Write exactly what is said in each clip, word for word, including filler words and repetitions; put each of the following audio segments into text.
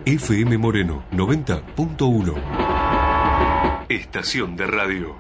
F M Moreno noventa punto uno. Estación de radio.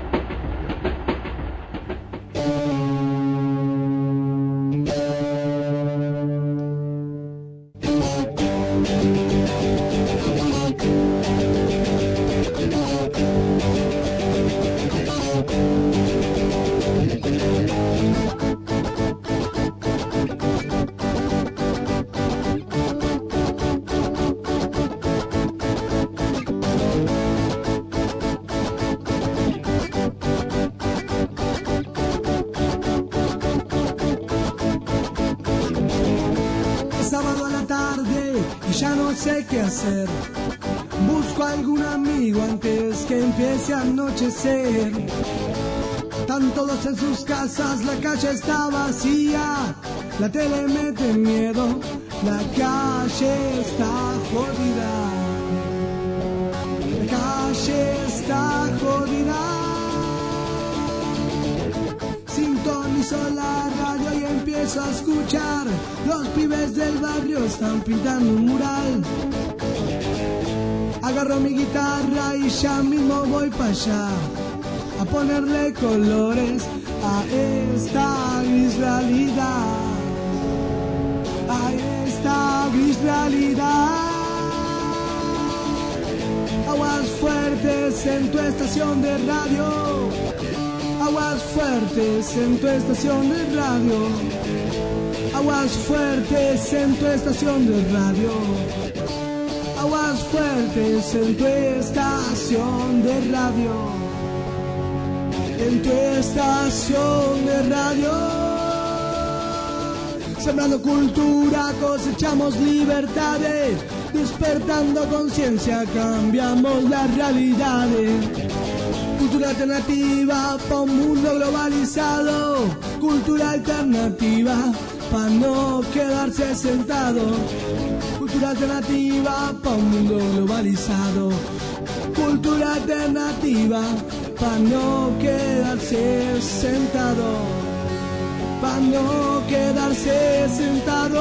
Busco a algún amigo antes que empiece a anochecer. Están todos en sus casas, la calle está vacía. La tele mete miedo, la calle está jodida. La calle está jodida. Sintonizo la radio y empiezo a escuchar. Los pibes del barrio están pintando un mural. Agarro mi guitarra y ya mismo voy para allá a ponerle colores a esta gris realidad, a esta gris realidad. Aguas fuertes en tu estación de radio, aguas fuertes en tu estación de radio, aguas fuertes en tu estación de radio. Aguas fuertes en tu estación de radio, en tu estación de radio. Sembrando cultura, cosechamos libertades, despertando conciencia, cambiamos las realidades. Cultura alternativa para un mundo globalizado, cultura alternativa para no quedarse sentado. Cultura alternativa para un mundo globalizado. Cultura alternativa para no quedarse sentado. Para no quedarse sentado.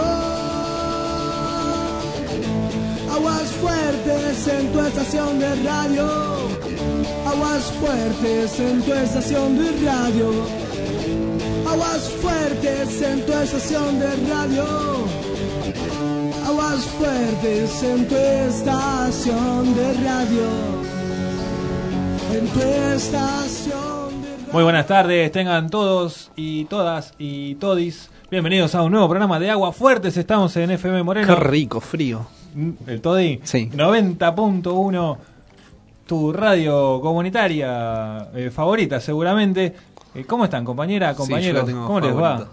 Aguas fuertes en tu estación de radio. Aguas fuertes en tu estación de radio. Aguas fuertes en tu estación de radio. Aguas fuertes en tu estación de radio. En tu estación de radio. Muy buenas tardes, tengan todos y todas y todis. Bienvenidos a un nuevo programa de Aguas Fuertes. Estamos en F M Moreno. Qué rico, frío. ¿El Todi? Sí. noventa punto uno, tu radio comunitaria eh, favorita seguramente. Eh, ¿Cómo están, compañera, compañeros? Sí, ¿Cómo les va?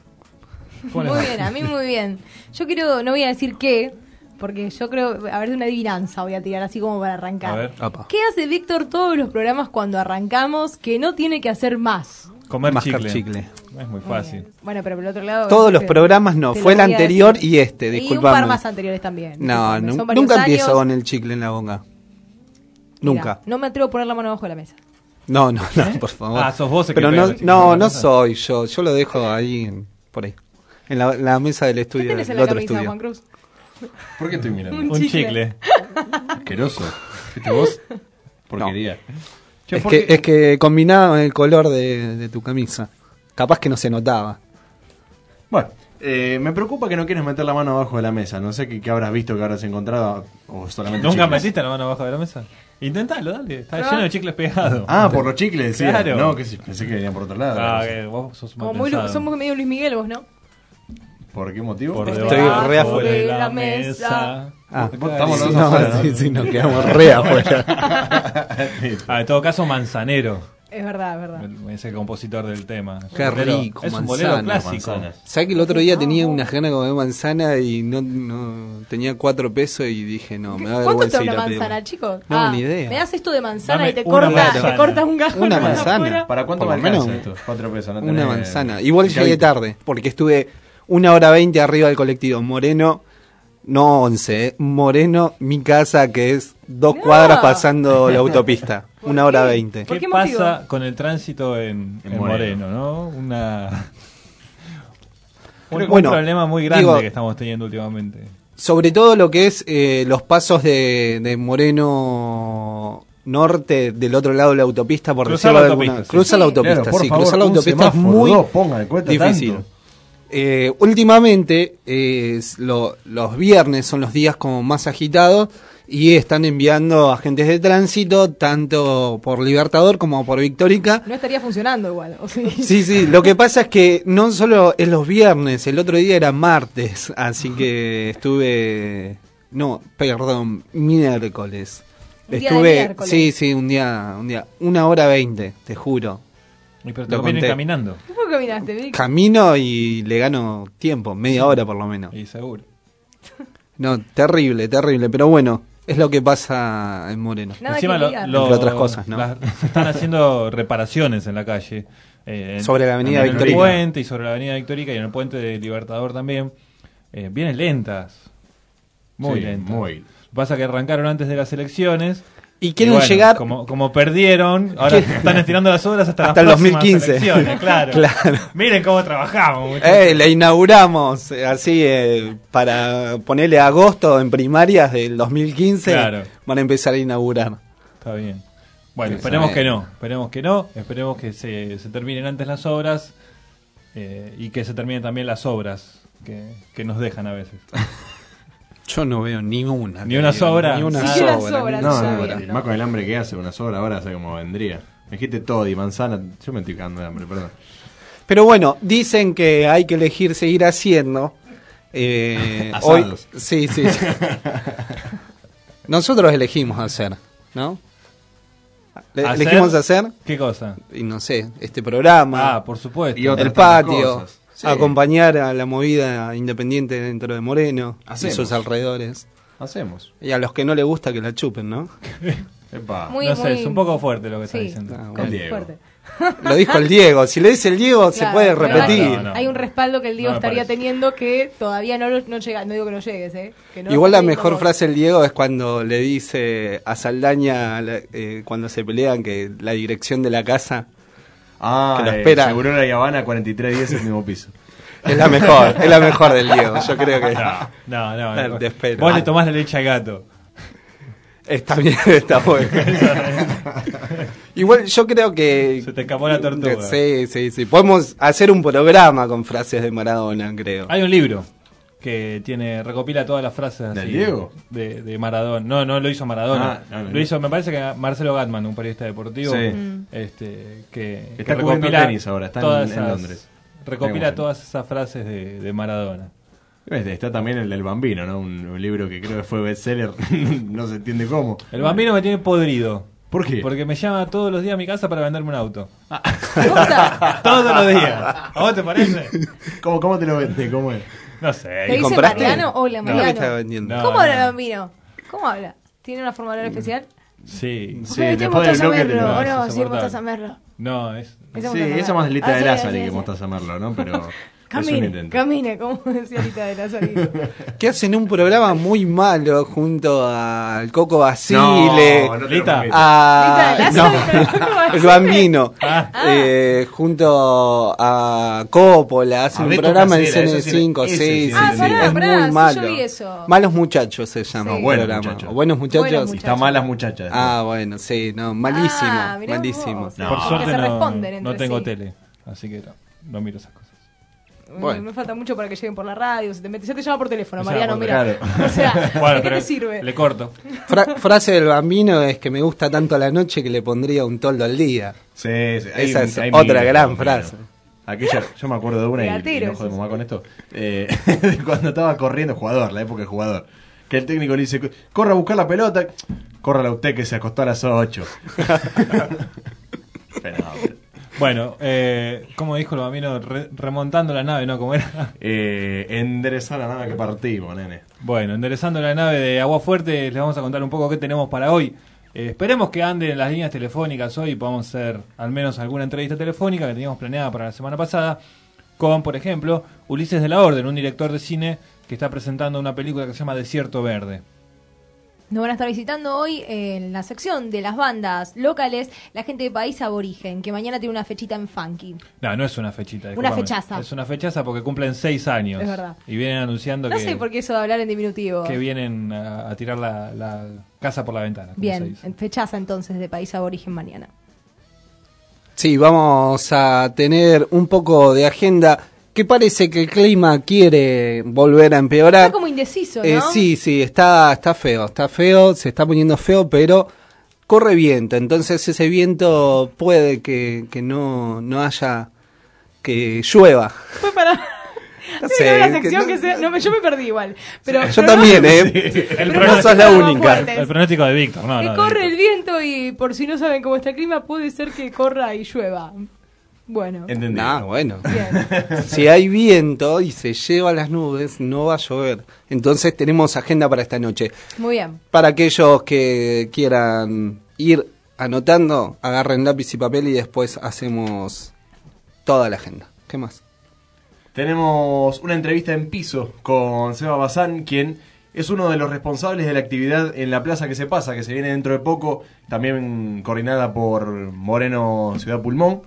Muy bien, a mí muy bien. Yo quiero, no voy a decir qué, porque yo creo, a ver, una adivinanza voy a tirar así como para arrancar. A ver. ¿Qué hace Víctor todos los programas cuando arrancamos que no tiene que hacer más? Comer Mascar chicle. chicle. Es muy fácil. Bueno, pero por el otro lado... Todos los programas no, fue el anterior y este, disculpame. Y un par más anteriores también. No, Son nu- varios nunca empiezo años. con el chicle en la boca. Nunca. Mira, no me atrevo a poner la mano abajo de la mesa. No, no, no, por favor. Ah, sos vos el que Pero pega no, el chicle no, en la no mesa. soy yo. Yo lo dejo ahí, en- por ahí. En la, la mesa del ¿Qué estudio, tenés en del la otro camisa, estudio. Juan Cruz? ¿Por qué estoy mirando? Un Un chicle. chicle. Asqueroso. ¿Fuiste vos? Porquería. Che, Es ¿por que, qué? es que combinaba con el color de, de tu camisa. Capaz que no se notaba. Bueno, eh, me preocupa que no quieres meter la mano abajo de la mesa. No sé qué, qué habrás visto, qué habrás encontrado. O solamente ¿Nunca chicles. metiste la mano abajo de la mesa? Intentalo, dale. Está No. lleno de chicles pegados. Ah, por los chicles, decía. Claro. No, que sí, pensé que venían por otro lado. Ah, No sé. que vos sos Como mal muy, pensado. somos medio Luis Miguel vos, ¿no? ¿Por qué motivo? Por Estoy debajo re afuera de de la la mesa. Ah, Estamos los dos no, afuera, ¿no? sí, sí, nos quedamos re afuera. Ah, en todo caso, Manzanero. Es verdad, es verdad. Es el compositor del tema. Qué Bolero- rico, Es un manzana, bolero clásico. manzanas. ¿Sabes que el otro día tenía unas ganas de comer manzana y no, no tenía cuatro pesos y dije, no, me da ¿Cuánto vergüenza está ir una a pedir. manzana, chicos? No, Ah, ni idea. Me das esto de manzana Dame y te una cortas, manzana. te cortas un gajo. Una por manzana. afuera. ¿Para cuánto Por me lo alcanza menos esto? Cuatro pesos. ¿no? Una Tenés- manzana. Igual llegué Picadito. tarde, porque estuve una hora veinte arriba del colectivo. Moreno, no once, ¿eh? Moreno, mi casa, que es dos No. cuadras pasando la autopista. Una hora veinte. ¿Por ¿Qué, qué motivo? pasa con el tránsito en, En en Moreno? Moreno, no? Una... un, un Bueno, problema muy grande digo- que estamos teniendo últimamente. sobre todo lo que es eh, los pasos de, de Moreno Norte, del otro lado de la autopista, por Cruzar decirlo la de autopista, alguna. sí. Cruzar la autopista, Claro, por sí, favor, cruzar la un autopista es semáforo, muy dos, pongan, cuesta difícil. tanto. Eh, últimamente, eh, es lo- los viernes son los días como más agitados y están enviando agentes de tránsito tanto por Libertador como por Victórica. No estaría funcionando igual. O sí. Sí, sí, lo que pasa es que no solo es los viernes, el otro día era martes, así que estuve, no, perdón, miércoles. Un día de Estuve, miércoles. sí, sí, un día, un día, una hora veinte, te juro. Y pero te Lo lo vienen conté. caminando. ¿Cómo caminaste, Vic? Camino y le gano tiempo, media hora por lo menos. Y seguro. No, terrible, terrible, pero bueno, es lo que pasa en Moreno. Nada Encima que lo- ligar. lo- Entre otras cosas, ¿no? las- se están haciendo reparaciones en la calle. eh, en- Sobre la avenida en el Victórica. puente y sobre la avenida Victórica y en el puente de Libertador también. Eh, vienen lentas. Muy Sí, lentas. muy. Pasa que arrancaron antes de las elecciones. Y quieren bueno, llegar Como, como perdieron, ahora están estirando las obras hasta, Hasta el las dos mil próximas quince. elecciones, claro. Claro. Miren cómo trabajamos, muchachos. Eh, la inauguramos eh, así eh, para ponerle agosto en primarias del dos mil quince. Claro. Van a empezar a inaugurar. Está bien. Bueno, Sí, esperemos sí. que no, esperemos que no, esperemos que se, se terminen antes las obras eh, y que se terminen también las obras que, que nos dejan a veces. Yo no veo ninguna. Ni una sobra. Ni una Ni una sobra. sobra, ni No, una no no, sobra. sabía. más con el hambre que hace, una sobra ahora sé cómo vendría. Me dijiste todo y manzana, yo me estoy cagando de hambre, perdón. Pero bueno, dicen que hay que elegir seguir haciendo. Eh, hoy, Asados. sí, sí, sí. Nosotros elegimos hacer, ¿no? Le- ¿Hacer? Elegimos hacer, ¿Qué cosa? y no sé, este programa, Ah, por supuesto. Y otras el tantas patio, cosas. Sí. acompañar a la movida independiente dentro de Moreno y Hacemos. sus alrededores. Hacemos. Y a los que no les gusta que la chupen, ¿no? Epa. Muy, no sé, muy- es un poco fuerte lo que está Sí. diciendo. Ah, Con- bueno. Diego. fuerte. Lo dijo el Diego. Si le dice el Diego, se Claro, puede pero repetir. No, no. Hay un respaldo que el Diego No me estaría parece. teniendo que todavía no, lo- no llega. No digo que no llegues, ¿eh? Que no Igual la lo mejor como- frase del Diego es cuando le dice a Saldaña, la- eh, cuando se pelean, que la dirección de la casa Ah, que lo eh, espera. Seguro la Habana cuarenta y tres diez, el mismo piso. es la mejor, es la mejor del Diego. Yo creo que No, no, Claro, no. te espero. Vos le tomás la leche al gato. está bien, está bueno. Igual yo creo que... Se te escapó la tortuga. Sí, sí, sí. Podemos hacer un programa con frases de Maradona, creo. Hay un libro que tiene recopila todas las frases ¿Del así Diego? de, de Maradona. No, no lo hizo Maradona. Ah, no, no, lo no. hizo, me parece que Marcelo Gatman, un periodista deportivo, Sí. Mm. este, que, Está que cubriendo recopila tenis ahora, está en- todas en esas- Londres. Recopila Está todas esas frases de, de Maradona. Este, Está también el del Bambino, ¿no? Un, un libro que creo que fue bestseller, no se entiende cómo. El bambino me tiene podrido. ¿Por qué? Porque me llama todos los días a mi casa para venderme un auto. ¿Posta? Todos los días. ¿A vos te parece? ¿Cómo, cómo te lo vende? ¿Cómo es? No sé. ¿Te dice compraste? Mariano? Hola, No. ¿Qué Mariano. está vendiendo? No. ¿Cómo habla el bambino? ¿Cómo habla? ¿Tiene una forma de hablar especial? Sí. Sí, Oye, ¿te después del Mostaza bloque te Merlo? lo- ¿O es no? Sí, insoportable. Mostaza Merlo. No, es... Esa Sí, Mostaza eso Merlo. más Lita Ah, de sí, Lázari sí, que sí. Mostaza Merlo, ¿no? Pero es un Camine, intento. camine, como decía Lita de Lázari. Que hacen un programa muy malo junto al Coco No, Basile. no te lo Lita. prometo. a Lita de no, Lázari, pero Coco Basile. el Bambino Ah. eh, junto a Coppola hacen un Alberto programa en Casera, C N eso sí, cinco, ese sí, sí, sí, Ah, sí, pará, es pará, muy sí, malo. yo vi eso. Malos muchachos se llama Sí. el Buenos programa. muchachos. Buenos muchachos. Buenos Y está malas muchachas. Ah, bueno, sí, no, malísimo, Ah, mirá malísimo. vos. No. Por Porque suerte se no, responden entre no tengo sí. tele, así que no, no miro esas cosas. Bueno. Me falta mucho para que lleguen por la radio. Se te, mete- se te llama por teléfono, Se Mariano, llama mira. por- claro. O sea, Bueno, ¿de qué pero te sirve? le corto. Fra- frase del Bambino es que me gusta tanto la noche que le pondría un toldo al día. Sí, sí. hay- Esa es hay otra miles, gran pero- frase. Aquella, yo me acuerdo de una y, y Regatero, no jodemos eso. más con esto. Eh, cuando estaba corriendo, jugador, la época de jugador. Que el técnico le dice, corra a buscar la pelota. Córrala usted que se acostó a las ocho. Pero no, pero- Bueno, eh, como dijo el bambino, Re- remontando la nave, ¿no? ¿Cómo era? eh, enderezar la nada que partimos, nene. Bueno, enderezando la nave de Agua Fuerte, les vamos a contar un poco qué tenemos para hoy. Eh, esperemos que anden las líneas telefónicas hoy y podamos hacer al menos alguna entrevista telefónica que teníamos planeada para la semana pasada con, por ejemplo, Ulises de la Orden, un director de cine que está presentando una película que se llama Desierto Verde. Nos van a estar visitando hoy en la sección de las bandas locales, la gente de País Aborigen, que mañana tiene una fechita en Funky. No, no es una fechita. Una discúlpame. fechaza. Es una fechaza porque cumplen seis años. Es verdad. Y vienen anunciando No que, sé por qué eso de hablar en diminutivo. que vienen a, a tirar la, la casa por la ventana. como se Bien, dice. fechaza entonces de País Aborigen mañana. Sí, vamos a tener un poco de agenda que parece que el clima quiere volver a empeorar. Está como indeciso, ¿no? Eh, sí, sí, está, está feo, está feo, se está poniendo feo, pero corre viento, entonces ese viento puede que, que no, no haya, que llueva. Fue para... No Tiene sé, que haber una que sección no- que sea... No, yo me perdí igual. Pero, Yo pero también, no- ¿eh? El pero no sos la estamos única. fuertes. El pronóstico de Víctor, no, que no. de corre Víctor. el viento y por si no saben cómo está el clima, puede ser que corra y llueva. Bueno, Entendí. Ah, bueno. bien. Si hay viento y se lleva las nubes, no va a llover. Entonces tenemos agenda para esta noche. Muy bien. Para aquellos que quieran ir anotando, agarren lápiz y papel y después hacemos toda la agenda. ¿Qué más? Tenemos una entrevista en piso con Seba Bazán, quien es uno de los responsables de la actividad en la Plaza que se pasa, que se viene dentro de poco, también coordinada por Moreno Ciudad Pulmón.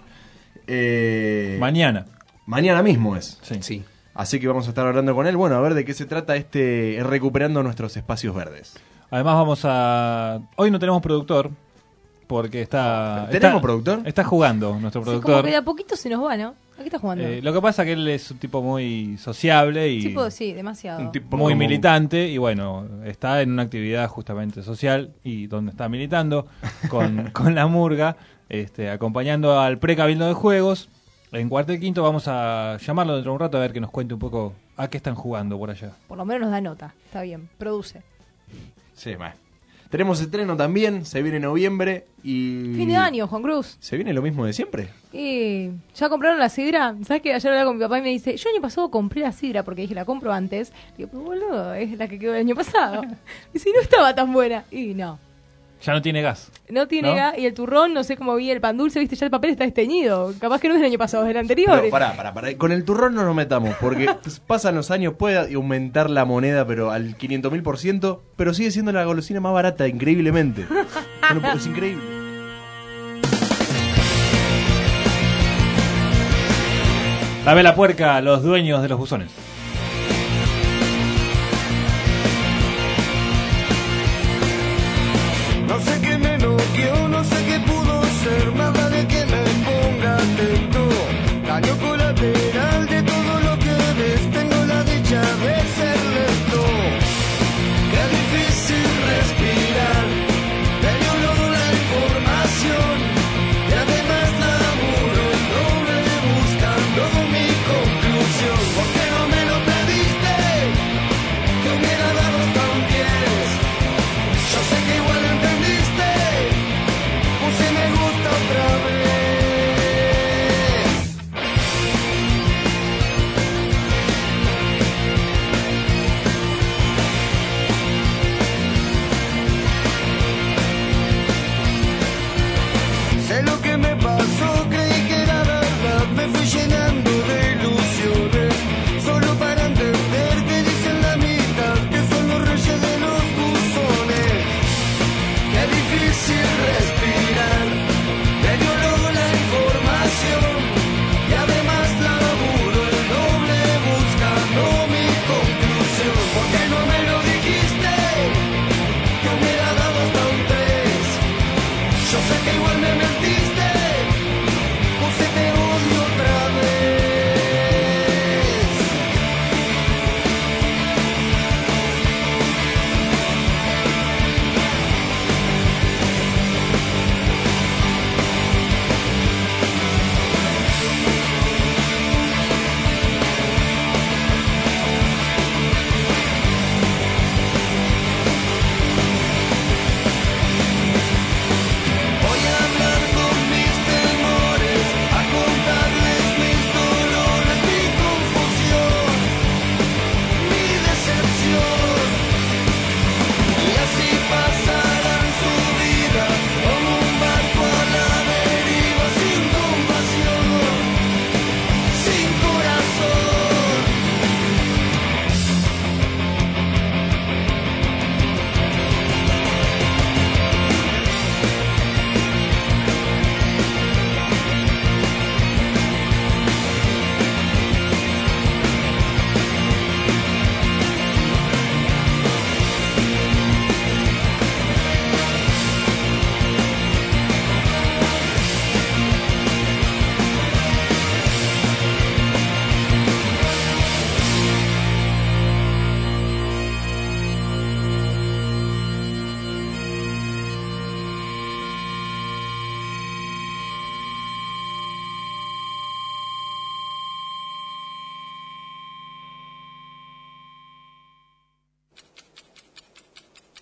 Eh, Mañana. mañana mismo es. Sí. Sí. Así que vamos a estar hablando con él. Bueno, a ver de qué se trata este recuperando nuestros espacios verdes. Además vamos a... Hoy no tenemos productor porque está... ¿Tenemos está- productor? Está jugando nuestro Sí, como productor. que de a poquito se nos va, ¿no? ¿A qué está jugando? Eh, lo que pasa es que él es un tipo muy sociable y Tipo, sí, demasiado. Un tipo muy como- militante y bueno, está en una actividad justamente social y donde está militando con, con la murga, este, acompañando al precabildo de juegos. En cuarto y quinto vamos a llamarlo dentro de un rato a ver que nos cuente un poco a qué están jugando por allá. Por lo menos nos da nota. Está bien, produce. Sí, bueno. Tenemos estreno también, se viene noviembre y... Fin de año, Juan Cruz. ¿Se viene lo mismo de siempre? Y ¿ya compraron la sidra? ¿Sabes que ayer hablaba con mi papá y me dice, yo el año pasado compré la sidra porque dije, la compro antes? Digo, pero boludo, es la que quedó el año pasado. Dice, no estaba tan buena. Y no, Ya no tiene gas. no tiene ¿No? gas. Y el turrón, no sé cómo vi el pan dulce, viste, ya el papel está desteñido. Capaz que no es del año pasado, es del anterior. Pero pará, pará, pará. Con el turrón no nos metamos, porque pues, pasan los años, puede aumentar la moneda, pero al quinientos mil por ciento, pero sigue siendo la golosina más barata, increíblemente. No, no, es increíble. La vela puerca, los dueños de los buzones. No sé qué me noqueó, no sé qué pudo ser, más vale que me ponga atento. Daño colateral de todo lo que ves, tengo la dicha de ser lento. Qué difícil respirar, me dio lodo la información. Y además laburo el doble buscando mi conclusión. Porque no me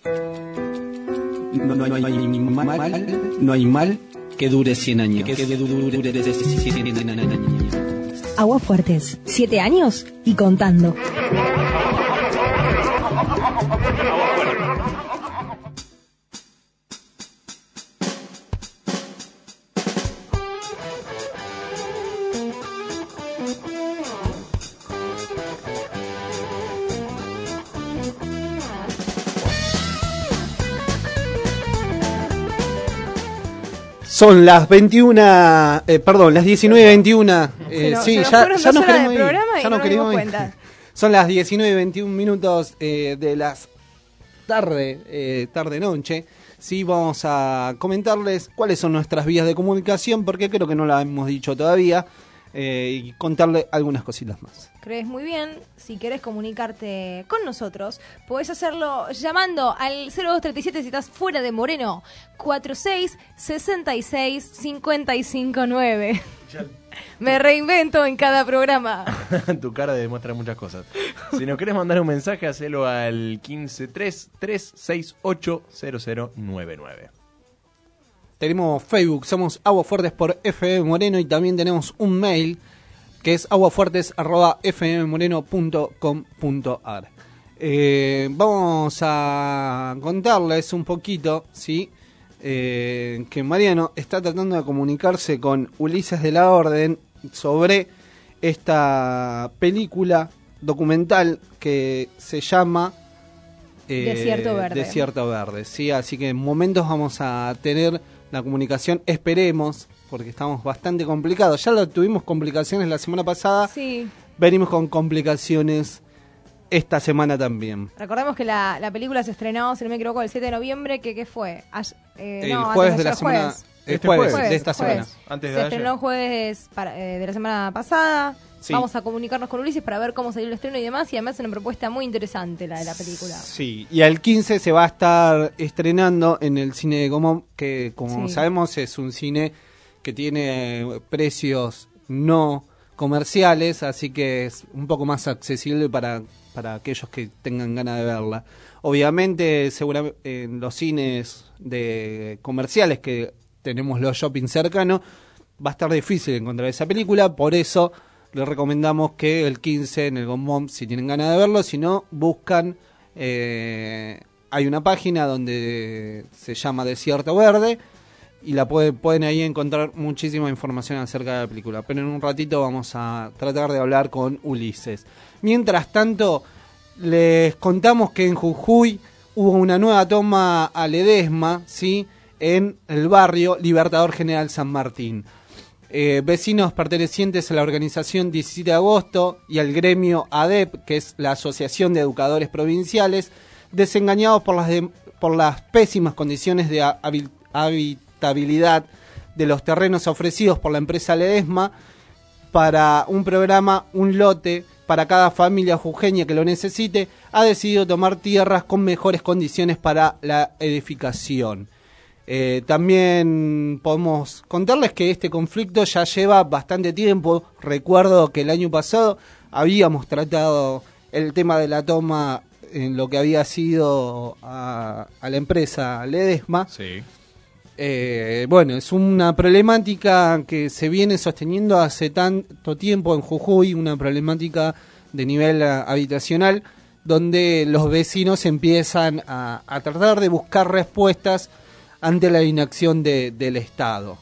No, no, no hay mal, no hay mal que dure cien años. Que dure cien años. Aguasfuertes, siete años y contando. Son las veintiuna, eh, perdón, las diecinueve veintiuno. Eh, no, sí, se nos ya, fueron ya dos nos horas queremos de ir. programa y Ya no nos nos queremos dimos ir. cuenta. Son las diecinueve veintiuno minutos eh, de las tarde, eh, tarde noche. Sí, vamos a comentarles cuáles son nuestras vías de comunicación, porque creo que no la hemos dicho todavía, eh, y contarle algunas cositas más. Crees muy bien. Si querés comunicarte con nosotros, podés hacerlo llamando al cero dos treinta y siete si estás fuera de Moreno, cuarenta y seis, sesenta y seis, cincuenta y cinco nueve. Me reinvento en cada programa. Tu cara demuestra muchas cosas. Si nos querés mandar un mensaje, hacelo al quince tres tres seis ocho cero cero nueve nueve. Tenemos Facebook, somos Aguafuertes por F M Moreno, y también tenemos un mail que es aguafuertes arroba f m moreno punto com punto a r. Eh, vamos a contarles un poquito, ¿sí? Eh, que Mariano está tratando de comunicarse con Ulises de la Orden sobre esta película documental que se llama eh, Desierto Verde. Desierto Verde, ¿sí? Así que en momentos vamos a tener la comunicación, esperemos, porque estamos bastante complicados. Ya lo tuvimos complicaciones la semana pasada. Sí. Venimos con complicaciones esta semana también. Recordemos que la, la película se estrenó, si no me equivoco, el siete de noviembre, que ¿qué fue? Ayer- eh, El no, jueves antes de la ayer, semana. jueves. El Este jueves, jueves, de esta jueves. semana. Antes de Se ayer. estrenó jueves para- eh, de la semana pasada. Sí. Vamos a comunicarnos con Ulises para ver cómo salió el estreno y demás. Y además es una propuesta muy interesante la de la película. Sí, y al quince se va a estar estrenando en el cine de Gomón, que como Sí. sabemos es un cine que tiene precios no comerciales, así que es un poco más accesible para, para aquellos que tengan ganas de verla. Obviamente, seguramente en los cines de comerciales que tenemos los shopping cercanos, va a estar difícil encontrar esa película, por eso les recomendamos que el quince en el Gomón, si tienen ganas de verlo, si no, buscan, eh, hay una página donde se llama Desierto Verde, y la puede, pueden ahí encontrar muchísima información acerca de la película. Pero en un ratito vamos a tratar de hablar con Ulises. Mientras tanto, les contamos que en Jujuy hubo una nueva toma a Ledesma, ¿sí? En el barrio Libertador General San Martín. Eh, vecinos pertenecientes a la organización diecisiete de agosto y al gremio A D E P, que es la Asociación de Educadores Provinciales, desengañados por las, de, por las pésimas condiciones de habil, habitabilidad de los terrenos ofrecidos por la empresa Ledesma para un programa, un lote para cada familia jujeña que lo necesite, ha decidido tomar tierras con mejores condiciones para la edificación. Eh, también podemos contarles que este conflicto ya lleva bastante tiempo. Recuerdo que el año pasado habíamos tratado el tema de la toma en lo que había sido a, a la empresa Ledesma. Sí. Eh, bueno, es una problemática que se viene sosteniendo hace tanto tiempo en Jujuy, una problemática de nivel uh, habitacional, donde los vecinos empiezan a, a tratar de buscar respuestas ante la inacción de, del Estado.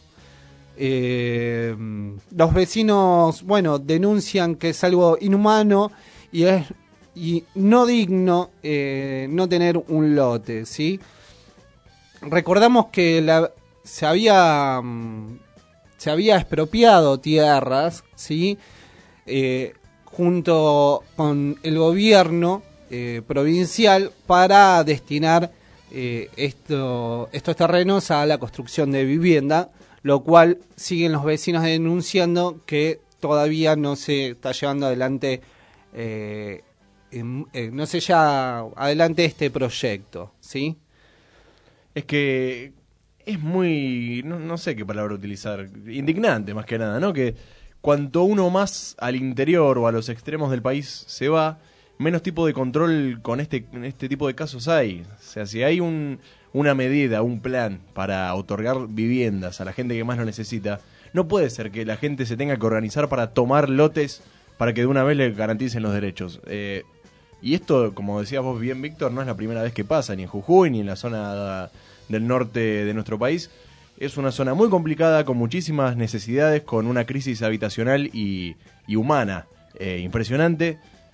Eh, los vecinos, bueno, denuncian que es algo inhumano y es y no digno eh, no tener un lote, ¿sí? Recordamos que la, se había se había expropiado tierras, ¿sí? Eh, junto con el gobierno eh, provincial para destinar eh, esto, estos terrenos a la construcción de vivienda, lo cual siguen los vecinos denunciando que todavía no se está llevando adelante eh, en, eh, no se lleva adelante este proyecto, ¿sí? Es que es muy, no, no sé qué palabra utilizar, indignante más que nada, ¿no? Que cuanto uno más al interior o a los extremos del país se va, menos tipo de control con este, en este tipo de casos hay. O sea, si hay un, una medida, un plan para otorgar viviendas a la gente que más lo necesita, no puede ser que la gente se tenga que organizar para tomar lotes para que de una vez le garanticen los derechos. Eh, y esto, como decías vos bien, Víctor, no es la primera vez que pasa, ni en Jujuy, ni en la zona del norte de nuestro país. Es una zona muy complicada, con muchísimas necesidades, con una crisis habitacional y, y humana eh, impresionante.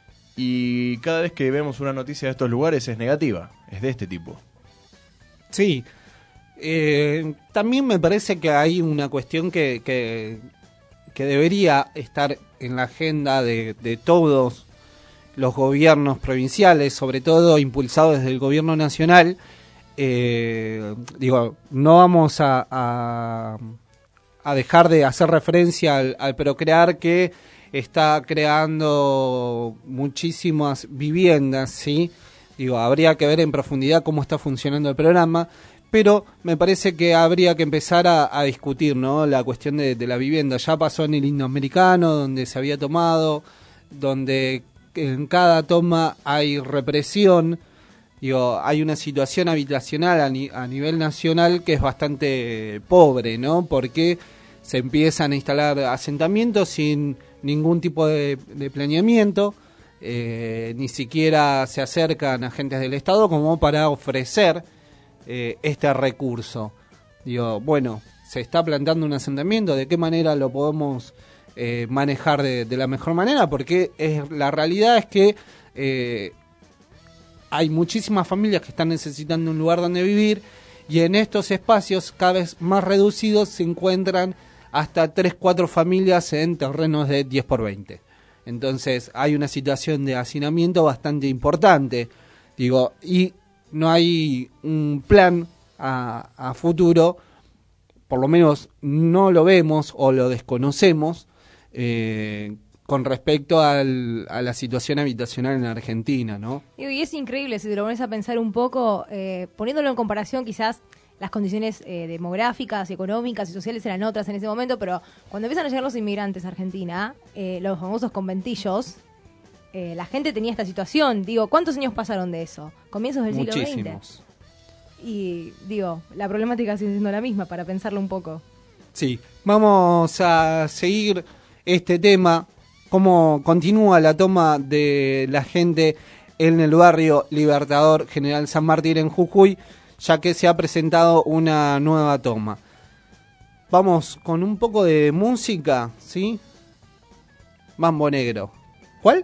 Y cada vez que vemos una noticia de estos lugares es negativa, es de este tipo. Sí, eh, también me parece que hay una cuestión que, que, que debería estar en la agenda de, de todos los gobiernos provinciales, sobre todo impulsados desde el gobierno nacional. Eh, digo, no vamos a, a, a dejar de hacer referencia al, al Procrear, que está creando muchísimas viviendas, ¿sí? Digo, habría que ver en profundidad cómo está funcionando el programa, pero me parece que habría que empezar a, a discutir, ¿no?, la cuestión de, de la vivienda. Ya pasó en el Indoamericano, donde se había tomado, donde en cada toma hay represión. Digo, hay una situación habitacional a, ni, a nivel nacional que es bastante pobre, ¿no? Porque se empiezan a instalar asentamientos sin ningún tipo de, de planeamiento, eh, ni siquiera se acercan agentes del Estado como para ofrecer eh, este recurso. Digo, bueno, se está plantando un asentamiento, ¿de qué manera lo podemos eh, manejar de, de la mejor manera? Porque es, la realidad es que eh, hay muchísimas familias que están necesitando un lugar donde vivir, y en estos espacios cada vez más reducidos se encuentran hasta tres, cuatro familias en terrenos de diez por veinte. Entonces hay una situación de hacinamiento bastante importante, digo, y no hay un plan a, a futuro, por lo menos no lo vemos o lo desconocemos, eh, con respecto al, a la situación habitacional en Argentina, ¿no? Y es increíble, si te lo pones a pensar un poco, eh, poniéndolo en comparación, quizás las condiciones eh, demográficas, económicas y sociales eran otras en ese momento, pero cuando empiezan a llegar los inmigrantes a Argentina, eh, los famosos conventillos, eh, la gente tenía esta situación. Digo, ¿cuántos años pasaron de eso? Comienzos del siglo veinte. Muchísimos. Y digo, la problemática sigue siendo la misma, para pensarlo un poco. Sí, vamos a seguir este tema, cómo continúa la toma de la gente en el barrio Libertador General San Martín en Jujuy, ya que se ha presentado una nueva toma. Vamos con un poco de música, ¿sí? Mambo Negro. ¿Cuál?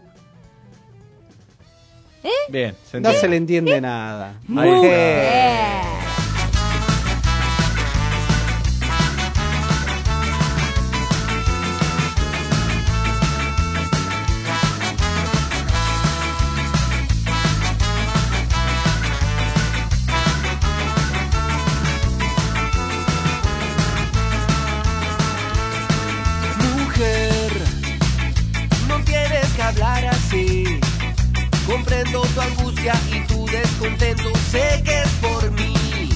¿Eh? Bien, se No entiende. se le entiende nada. Muy Mujer. bien. Hablar así, comprendo tu angustia y tu descontento, sé que es por mí.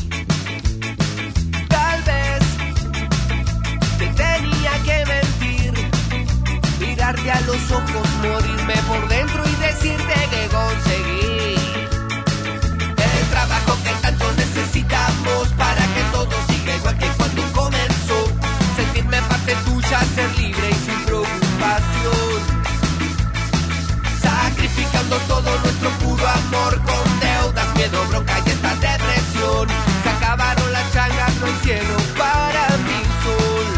Tal vez te tenía que mentir, mirarte a los ojos, morirme por dentro y decirte que conseguí el trabajo que tanto necesitamos para que todo siga igual que cuando comenzó, sentirme parte tuya, ser libre y sin preocupación. Sacrificando todo nuestro puro amor con deudas, miedo, bronca y esta depresión. Se acabaron las changas, no hay cielo para mi sol.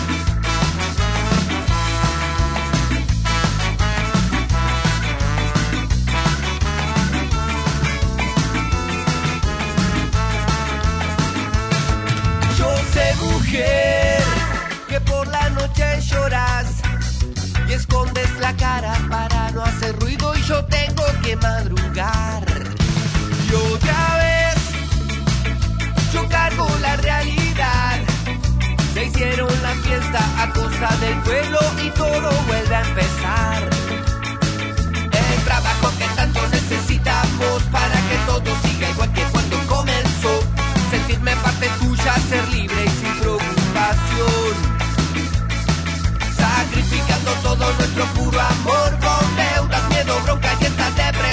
Yo sé, mujer, que por la noche lloras y escondes la cara para no hacer ruido, y yo tengo que madrugar. Y otra vez yo cargo la realidad. Se hicieron la fiesta a costa del pueblo y todo vuelve a empezar. El trabajo que tanto necesitamos para que todo siga igual que cuando comenzó. Sentirme parte tuya, ser libre y sin preocupación. Sacrificando todo nuestro puro amor con deudas, miedo, bronca y esta depresión.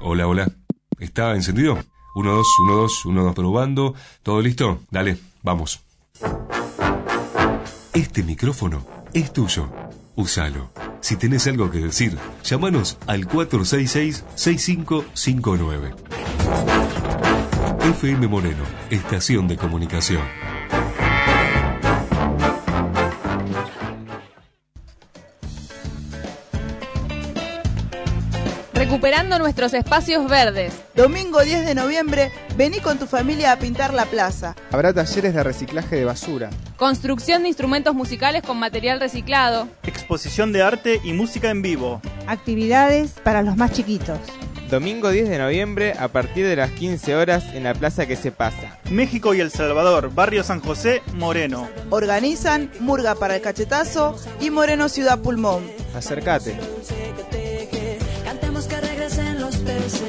Hola, hola. ¿Está encendido? uno, dos, uno, dos, uno, dos, probando. ¿Todo listo? Dale, vamos. Este micrófono es tuyo. Úsalo. Si tenés algo que decir, llámanos al cuatro seis seis, seis cinco cinco nueve. F M Moreno, estación de comunicación. Recuperando nuestros espacios verdes. Domingo diez de noviembre, vení con tu familia a pintar la plaza. Habrá talleres de reciclaje de basura. Construcción de instrumentos musicales con material reciclado. Exposición de arte y música en vivo. Actividades para los más chiquitos. Domingo diez de noviembre a partir de las quince horas en la plaza que se pasa. México y El Salvador, Barrio San José, Moreno. Organizan Murga para el Cachetazo y Moreno Ciudad Pulmón. Acércate. Cantemos que regresen los peces.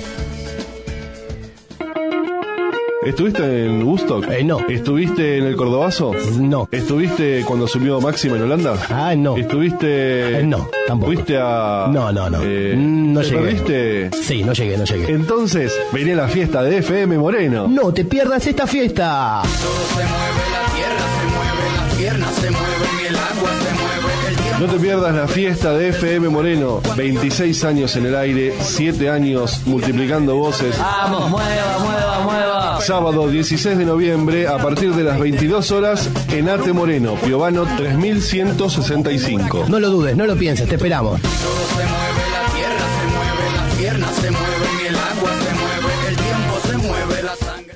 ¿Estuviste en Woodstock? Eh, no. ¿Estuviste en el Cordobazo? No. ¿Estuviste cuando subió Máxima en Holanda? Ah, no. ¿Estuviste...? Eh, no, tampoco. ¿Fuiste a...? No, no, no. Eh, no ¿te llegué. perdiste? Sí, no llegué, no llegué. Entonces, vení a la fiesta de F M Moreno. No te pierdas esta fiesta. Todo se mueve, la tierra se mueve, las piernas se mueven, el agua se mueve, el tiempo. No te pierdas la fiesta de F M Moreno. veintiséis años en el aire, siete años multiplicando voces. Vamos, mueva, mueva, mueva. Sábado dieciséis de noviembre a partir de las veintidós horas en Ate Moreno, Piovano tres mil ciento sesenta y cinco. No lo dudes, no lo pienses, te esperamos. Todo se mueve, la tierra se mueve, las piernas se mueven, el agua se mueve, el tiempo se mueve, la sangre.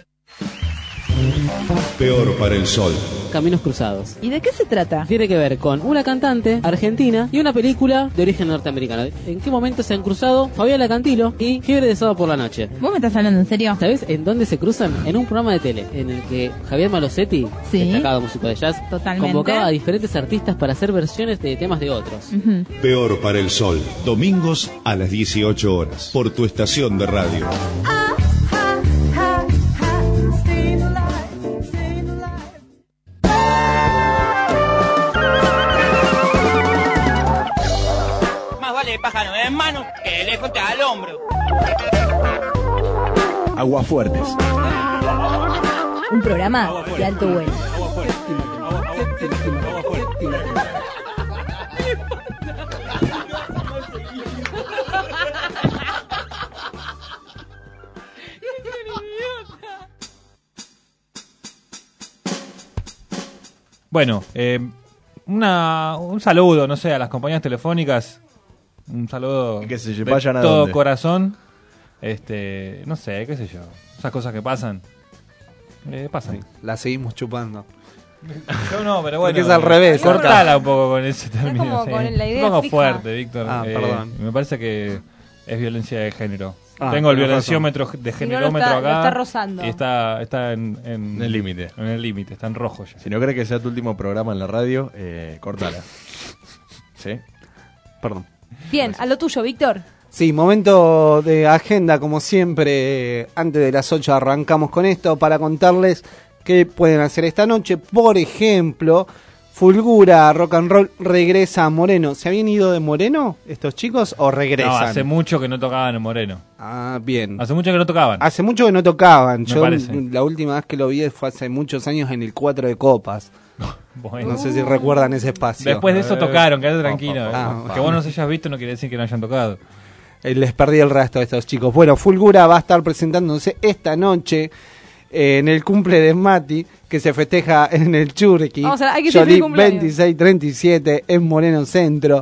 Peor para el sol. Caminos Cruzados. ¿Y de qué se trata? Tiene que ver con una cantante argentina y una película de origen norteamericano. ¿En qué momento se han cruzado Fabiola Cantilo y Fiebre de Sábado por la Noche? ¿Vos me estás hablando en serio? ¿Sabés en dónde se cruzan? En un programa de tele en el que Javier Malosetti, sí, destacado músico de jazz, totalmente, convocaba a diferentes artistas para hacer versiones de temas de otros. Uh-huh. Peor para el sol. Domingos a las dieciocho horas. Por tu estación de radio. Pájaro en mano, que lejos te al hombro. Aguafuertes. Un programa de alto vuelo. Bueno, eh, una, un saludo, no sé, a las compañías telefónicas. Un saludo que se de vayan a todo dónde. corazón. Este, no sé, qué sé yo. Esas cosas que pasan. Eh, pasan. La seguimos chupando. Yo no, pero bueno. Porque es al revés. Cortala un poco con ese término. como Sí. con la idea un poco fija. fuerte, Víctor. Ah, Eh, perdón. Me parece que es violencia de género. Ah, Tengo el tenés violenciómetro razón. de Si no, lo generómetro está- lo acá. está rozando. Y está, está en, en, En el límite. En el límite, está en rojo ya. Si no crees que sea tu último programa en la radio, eh, cortala. ¿Sí? Perdón. Bien, a lo tuyo, Víctor. Sí, momento de agenda, como siempre, antes de las ocho arrancamos con esto para contarles qué pueden hacer esta noche. Por ejemplo, Fulgura Rock and Roll regresa a Moreno. ¿Se habían ido de Moreno estos chicos o regresan? No, hace mucho que no tocaban en Moreno. Ah, bien. Hace mucho que no tocaban. Hace mucho que no tocaban. Me Yo parece. la última vez que lo vi fue hace muchos años en el Cuatro de Copas. Bueno. No sé si recuerdan ese espacio. Después de eso tocaron, quédate tranquilo. Ah, que vos no se hayas visto no quiere decir que no hayan tocado. Eh, Les perdí el rastro de estos chicos. Bueno, Fulgura va a estar presentándose esta noche eh, en el cumple de Mati, que se festeja en el Churqui. Vamos a- hay que decir feliz cumpleaños. veintiséis treinta y siete en Moreno Centro.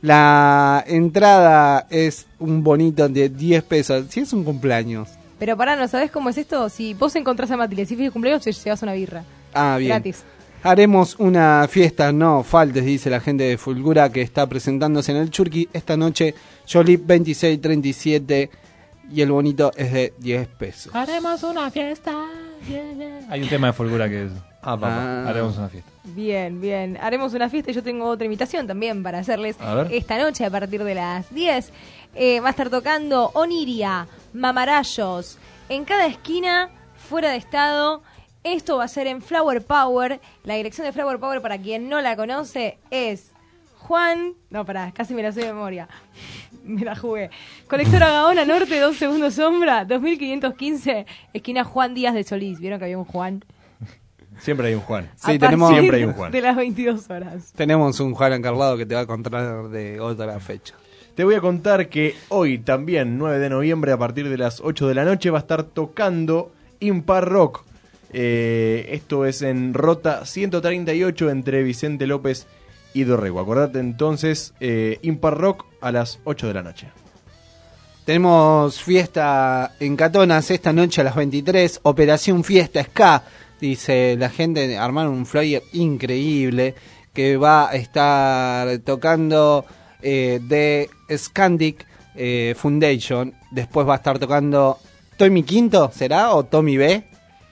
La entrada es un bonito de diez pesos. Si es un cumpleaños. Pero pará, ¿no sabés cómo es esto? Si vos encontrás a Mati y le decís feliz cumpleaños, te llevas una birra. Ah, bien. Gratis. Haremos una fiesta, no faltes, dice la gente de Fulgura, que está presentándose en el Churqui esta noche. Jolip veintiséis treinta y siete y el bonito es de diez pesos. Haremos una fiesta. Hay un tema de Fulgura que es. Ah, papá. Ah. Haremos una fiesta. Bien, bien. Haremos una fiesta y yo tengo otra invitación también para hacerles A ver. esta noche a partir de las diez. Eh, va a estar tocando Oniria, Mamarayos, en cada esquina, fuera de estado. Esto va a ser en Flower Power. La dirección de Flower Power, para quien no la conoce, es Juan... No, pará, casi me la sé de memoria. Me la jugué. Colectora Gaona Norte, dos segundos sombra, dos mil quinientos quince, esquina Juan Díaz de Solís. ¿Vieron que había un Juan? Siempre hay un Juan. Sí, tenemos, siempre hay un Juan. De las veintidós horas. Tenemos un Juan encarlado que te va a contar de otra fecha. Te voy a contar que hoy también, nueve de noviembre, a partir de las ocho de la noche, va a estar tocando Impar Rock. Eh, esto es en Rota ciento treinta y ocho entre Vicente López y Dorrego. Acordate entonces, eh, Impar Rock a las ocho de la noche. Tenemos fiesta en Catonas esta noche a las veintitrés, Operación Fiesta Ska, dice la gente, armaron un flyer increíble que va a estar tocando eh, de Scandic eh, Foundation, después va a estar tocando Tommy Quinto, ¿será? ¿O Tommy B?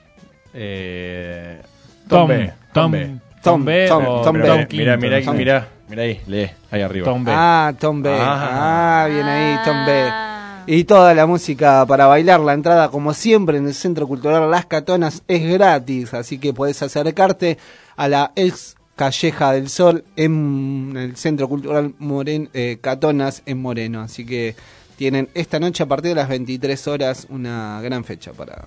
Eh, Tom, Tom B. Tom, B. Tom B. Tom, o Tom B. Tom Mira, Quinto, mira, no sé. mira, mira ahí, lee, ahí arriba. Tom B. Ah, Tom B. Ah. Ah, bien ahí, Tom B. Y toda la música para bailar, la entrada como siempre en el Centro Cultural Las Catonas es gratis, así que podés acercarte a la ex Calleja del Sol en el Centro Cultural Moren, eh, Catonas en Moreno, así que tienen esta noche a partir de las veintitrés horas una gran fecha para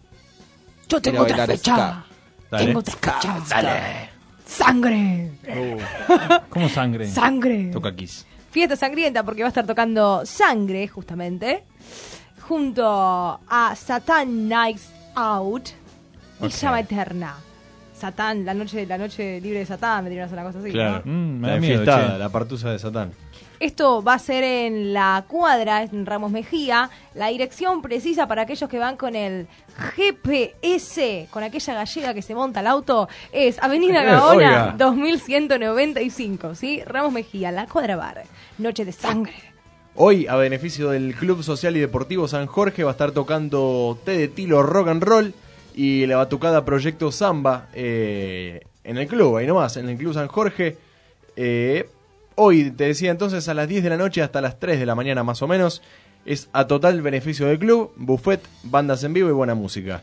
Yo ir tengo a otra bailar fecha. ska. Dale. Tengo otra fecha. Dale. Sangre. ¿Cómo sangre? Sangre. Toca Kiss. Fiesta sangrienta porque va a estar tocando Sangre, justamente, junto a Satan Nights Out y Ok. Llama Eterna. Satán, la noche, la noche libre de Satán, me dirían una cosa así, Claro. ¿no? Mm, me la da miedo, fiestada, che. la partusa de Satán. Esto va a ser en la cuadra, en Ramos Mejía. La dirección precisa para aquellos que van con el G P S, con aquella gallega que se monta al auto, es Avenida Gaona Oiga. dos mil ciento noventa y cinco, ¿sí? Ramos Mejía, la cuadra bar. Noche de sangre. Hoy, a beneficio del Club Social y Deportivo San Jorge, va a estar tocando Té de Tilo Rock and Roll y la batucada Proyecto Samba eh, en el club, ahí nomás, en el Club San Jorge. Eh, hoy, te decía entonces, a las diez de la noche hasta las tres de la mañana más o menos, es a total beneficio del club, buffet, bandas en vivo y buena música.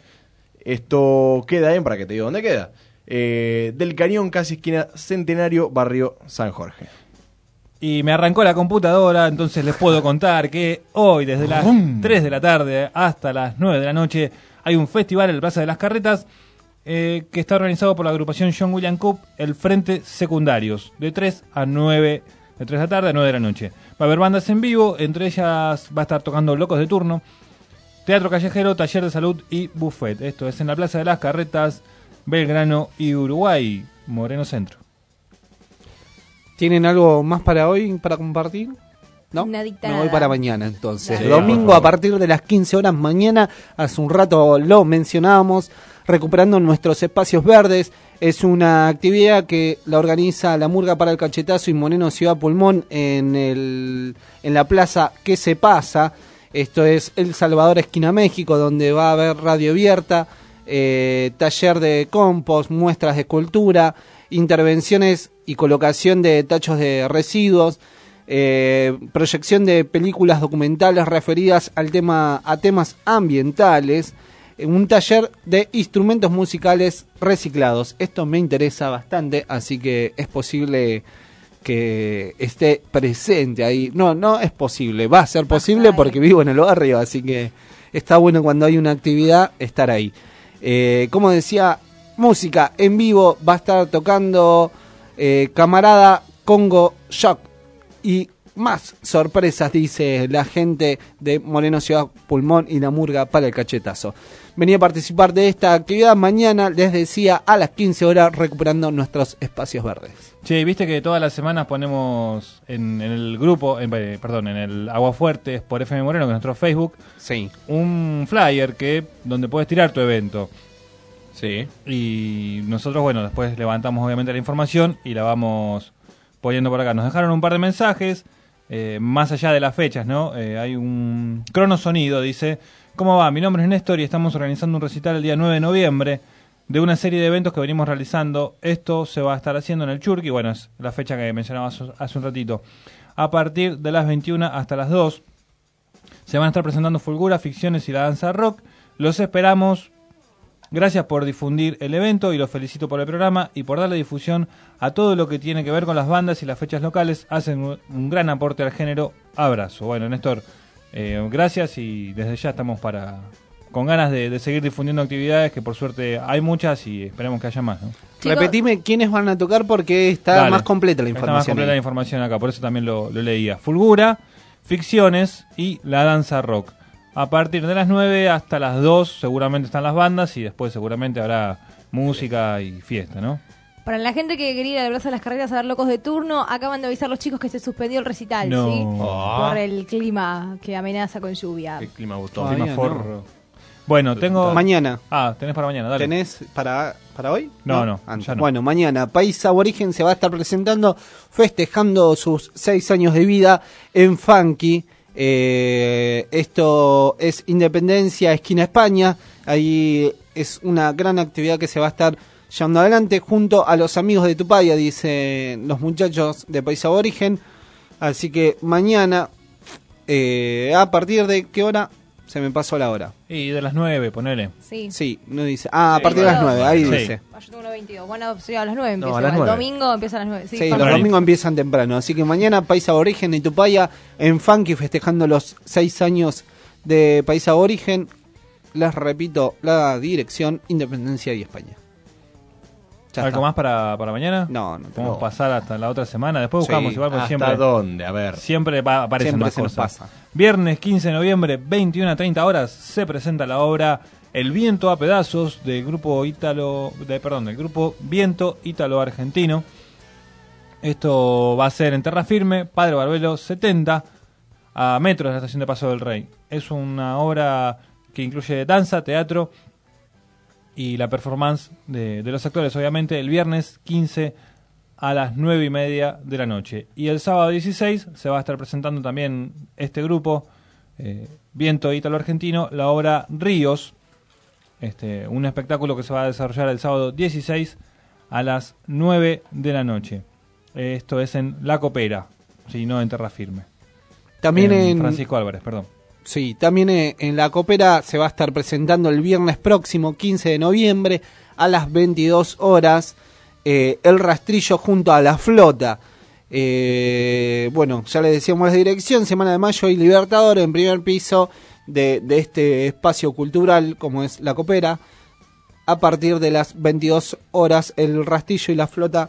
Esto queda en, para que te diga dónde queda, eh, del Cañón, casi esquina Centenario, barrio San Jorge. Y me arrancó la computadora, entonces les puedo contar que hoy, desde las tres de la tarde hasta las nueve de la noche, hay un festival en la Plaza de las Carretas eh, que está organizado por la agrupación John William Cup, el Frente Secundarios, de tres a nueve, de tres de la tarde a nueve de la noche. Va a haber bandas en vivo, entre ellas va a estar tocando Locos de Turno, Teatro Callejero, Taller de Salud y Buffet. Esto es en la Plaza de las Carretas, Belgrano y Uruguay, Moreno Centro. ¿Tienen algo más para hoy, para compartir? ¿No? Nadita Me voy nada. para mañana entonces. Sí, Domingo por a favor. partir de las quince horas mañana, hace un rato lo mencionábamos, recuperando nuestros espacios verdes. Es una actividad que la organiza la Murga para el Cachetazo y Moreno Ciudad Pulmón en, el, en la plaza que se pasa. Esto es El Salvador, esquina México, donde va a haber radio abierta, eh, taller de compost, muestras de escultura, intervenciones y colocación de tachos de residuos, eh, proyección de películas documentales referidas al tema a temas ambientales, eh, un taller de instrumentos musicales reciclados. Esto me interesa bastante, así que es posible que esté presente ahí. No, no es posible, va a ser posible porque vivo en el barrio, así que está bueno cuando hay una actividad estar ahí. Eh, como decía, música en vivo, va a estar tocando eh, Camarada Congo Shock y más sorpresas, dice la gente de Moreno Ciudad Pulmón y la Murga para el Cachetazo. Venía a participar de esta actividad mañana, les decía, a las quince horas, recuperando nuestros espacios verdes. Che, viste que todas las semanas ponemos en, en el grupo, en, eh, perdón, en el Aguafuertes por F M Moreno, que es nuestro Facebook, sí, un flyer que donde puedes tirar tu evento. Sí. Y nosotros, bueno, después levantamos obviamente la información y la vamos poniendo por acá. Nos dejaron un par de mensajes, eh, más allá de las fechas, ¿no? Eh, hay un Crono Sonido, dice: ¿cómo va? Mi nombre es Néstor y estamos organizando un recital el día nueve de noviembre de una serie de eventos que venimos realizando. Esto se va a estar haciendo en el Churqui, bueno, es la fecha que mencionabas hace un ratito. A partir de las veintiuna hasta las dos se van a estar presentando Fulgura, Ficciones y la danza rock. Los esperamos Gracias por difundir el evento y los felicito por el programa y por darle difusión a todo lo que tiene que ver con las bandas y las fechas locales. Hacen un, un gran aporte al género. Abrazo. Bueno, Néstor, eh, gracias y desde ya estamos para con ganas de, de seguir difundiendo actividades, que por suerte hay muchas y esperemos que haya más, ¿no? Chicos, repetime quiénes van a tocar porque está Dale, más completa la información. Está más completa ahí. la información acá, por eso también lo, lo leía. Fulgura, Ficciones y La Danza Rock. A partir de las nueve hasta las dos seguramente están las bandas y después seguramente habrá música y fiesta, ¿no? Para la gente que quería ir a la Plaza de las Carreras a ver Locos de Turno, acaban de avisar los chicos que se suspendió el recital, No. ¿sí? Oh. Por el clima que amenaza con lluvia. El clima gustó. Todavía Clima no. forro. Bueno, tengo... Mañana. Ah, tenés para mañana, dale. ¿Tenés para, para hoy? No, no, Antes. ya no. Bueno, mañana País Aborigen se va a estar presentando, festejando sus seis años de vida en Funky. Eh, esto es Independencia, esquina España. Ahí es una gran actividad que se va a estar llevando adelante junto a los amigos de Tupaya, dicen los muchachos de País Aborigen. Así que mañana, eh, a partir de qué hora, se me pasó la hora. Y de las nueve, ponele. Sí. Sí, no dice. Ah, a Sí, partir de las bueno. nueve, ahí Sí. dice. Ah, yo tengo una veintidós. Bueno, sí, a las nueve No, empieza. a las el nueve. domingo empieza a las nueve. Sí, Sí, pasa. los domingos empiezan temprano, así que mañana País Aborigen y Tupaya en Funky festejando los seis años de País Aborigen. Les repito, la dirección Independencia y España. Ya ¿Algo está. más para, para mañana? No, no. Podemos no. pasar hasta la otra semana. Después buscamos Sí. igual, porque ¿Hasta siempre... dónde? A ver. Siempre va- aparecen Siempre más se nos cosas. pasa. Viernes quince de noviembre, veintiuna a treinta horas, se presenta la obra El Viento a Pedazos del grupo ítalo, de, perdón, del grupo Viento Ítalo Argentino. Esto va a ser en Terra Firme, Padre Barbelo setenta, a metros de la estación de Paso del Rey. Es una obra que incluye danza, teatro y la performance de, de los actores, obviamente, el viernes quince a las nueve y media de la noche. Y el sábado dieciséis se va a estar presentando también este grupo, eh, Viento Ítalo Argentino, la obra Ríos, este, un espectáculo que se va a desarrollar el sábado dieciséis a las nueve de la noche. Esto es en La Copera, si no en Terra Firme. También en en Francisco Álvarez, perdón. Sí, también eh, en La Copera se va a estar presentando el viernes próximo, quince de noviembre, a las veintidós horas, eh, El Rastrillo junto a La Flota. Eh, bueno, ya les decíamos la dirección, Semana de Mayo y Libertador, en primer piso de, de este espacio cultural como es La Copera. A partir de las veintidós horas, El Rastrillo y La Flota.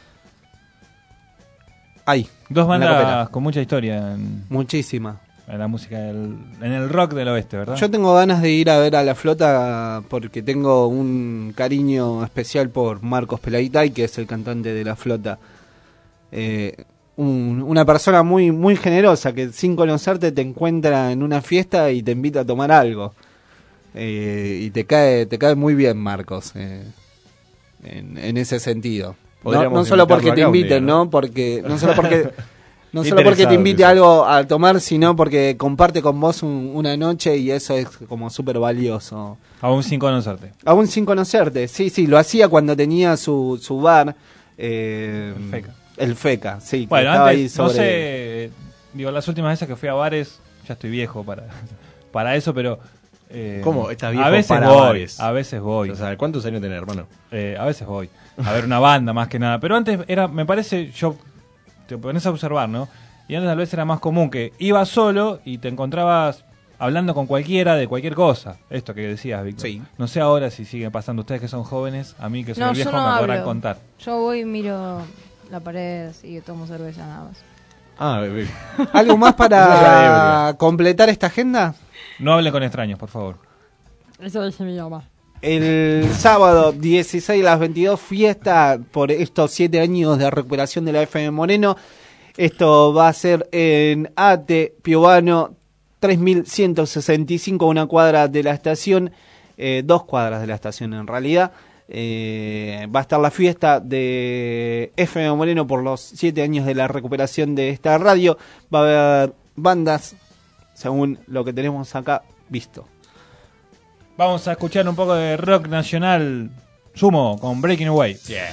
Ahí. Dos en La bandas Copera. con mucha historia en, Muchísima. en la música, del, en el rock del oeste, ¿verdad? Yo tengo ganas de ir a ver a La Flota porque tengo un cariño especial por Marcos Pelaitay, que es el cantante de La Flota. Eh, un- una persona muy muy generosa que sin conocerte te encuentra en una fiesta y te invita a tomar algo. Eh, y te cae te cae muy bien Marcos, eh, en, en ese sentido. No, Podríamos no solo porque te invitarlo acá un día, inviten, ¿no? ¿no? Porque no solo porque no Qué solo porque te interesado invite que sos. algo a tomar, sino porque comparte con vos un- una noche y eso es como súper valioso. Aún sin conocerte. Aún sin conocerte, sí, sí, lo hacía cuando tenía su, su bar. eh, El Feca. El Feca, sí. que Bueno, estaba antes, ahí sobre- no sé, digo, las últimas veces que fui a bares, ya estoy viejo para, para eso, pero... eh, ¿Cómo? ¿Estás viejo a veces para voy, bares? A veces voy. O sea, ¿cuántos años tenés, hermano? Eh, a veces voy. A ver una banda más que nada. Pero antes era, me parece, yo te pones a observar, ¿no? Y antes tal vez era más común que ibas solo y te encontrabas hablando con cualquiera de cualquier cosa. Esto que decías, Víctor. Sí. No sé ahora si sigue pasando. Ustedes que son jóvenes, a mí que soy No, el yo viejo no me podrán hablo. contar. Yo voy y miro la pared y tomo cerveza nada más. Ah, bebé. ¿Algo más Esa es para completar esta agenda? No hablen con extraños, por favor. Eso dice mi mamá. El sábado dieciséis a las veintidós, fiesta por estos siete años de recuperación de la F M Moreno. Esto va a ser en Ate, Piovano, tres mil ciento sesenta y cinco, una cuadra de la estación, eh, dos cuadras de la estación en realidad. Eh, va a estar la fiesta de F M Moreno por los siete años de la recuperación de esta radio. Va a haber bandas, según lo que tenemos acá visto. Vamos a escuchar un poco de rock nacional Sumo con Breaking Away. Yeah.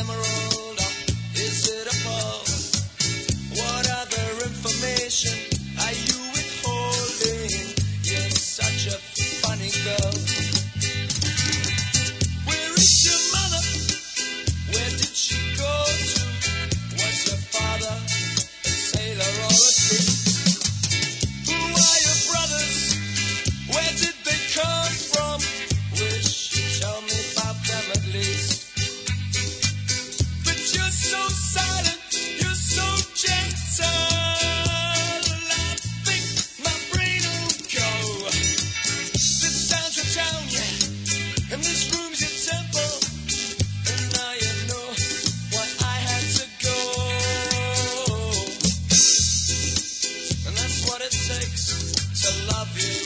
emerald or is it a pearl? What other information are you withholding? You're such a funny girl. Where is your mother? Where did she go to? Was your father a sailor or a thief? Who are your brothers? Where did they come from? Wish you'd tell me about them at least. But you're so silent, you're so gentle. I think my brain will go. This town's a town, yeah, and this room's your temple. And now you know why I had to go. And that's what it takes to love you.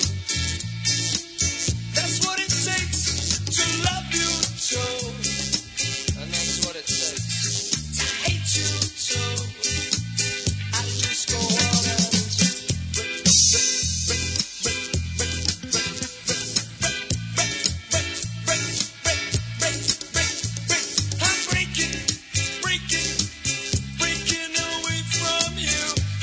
That's what it takes to love you too. And that's what it takes to hate you too. I just go on and break, break, break, break, break, break, break, break, break, break, break, break, break. I'm breaking, breaking, breaking away from you.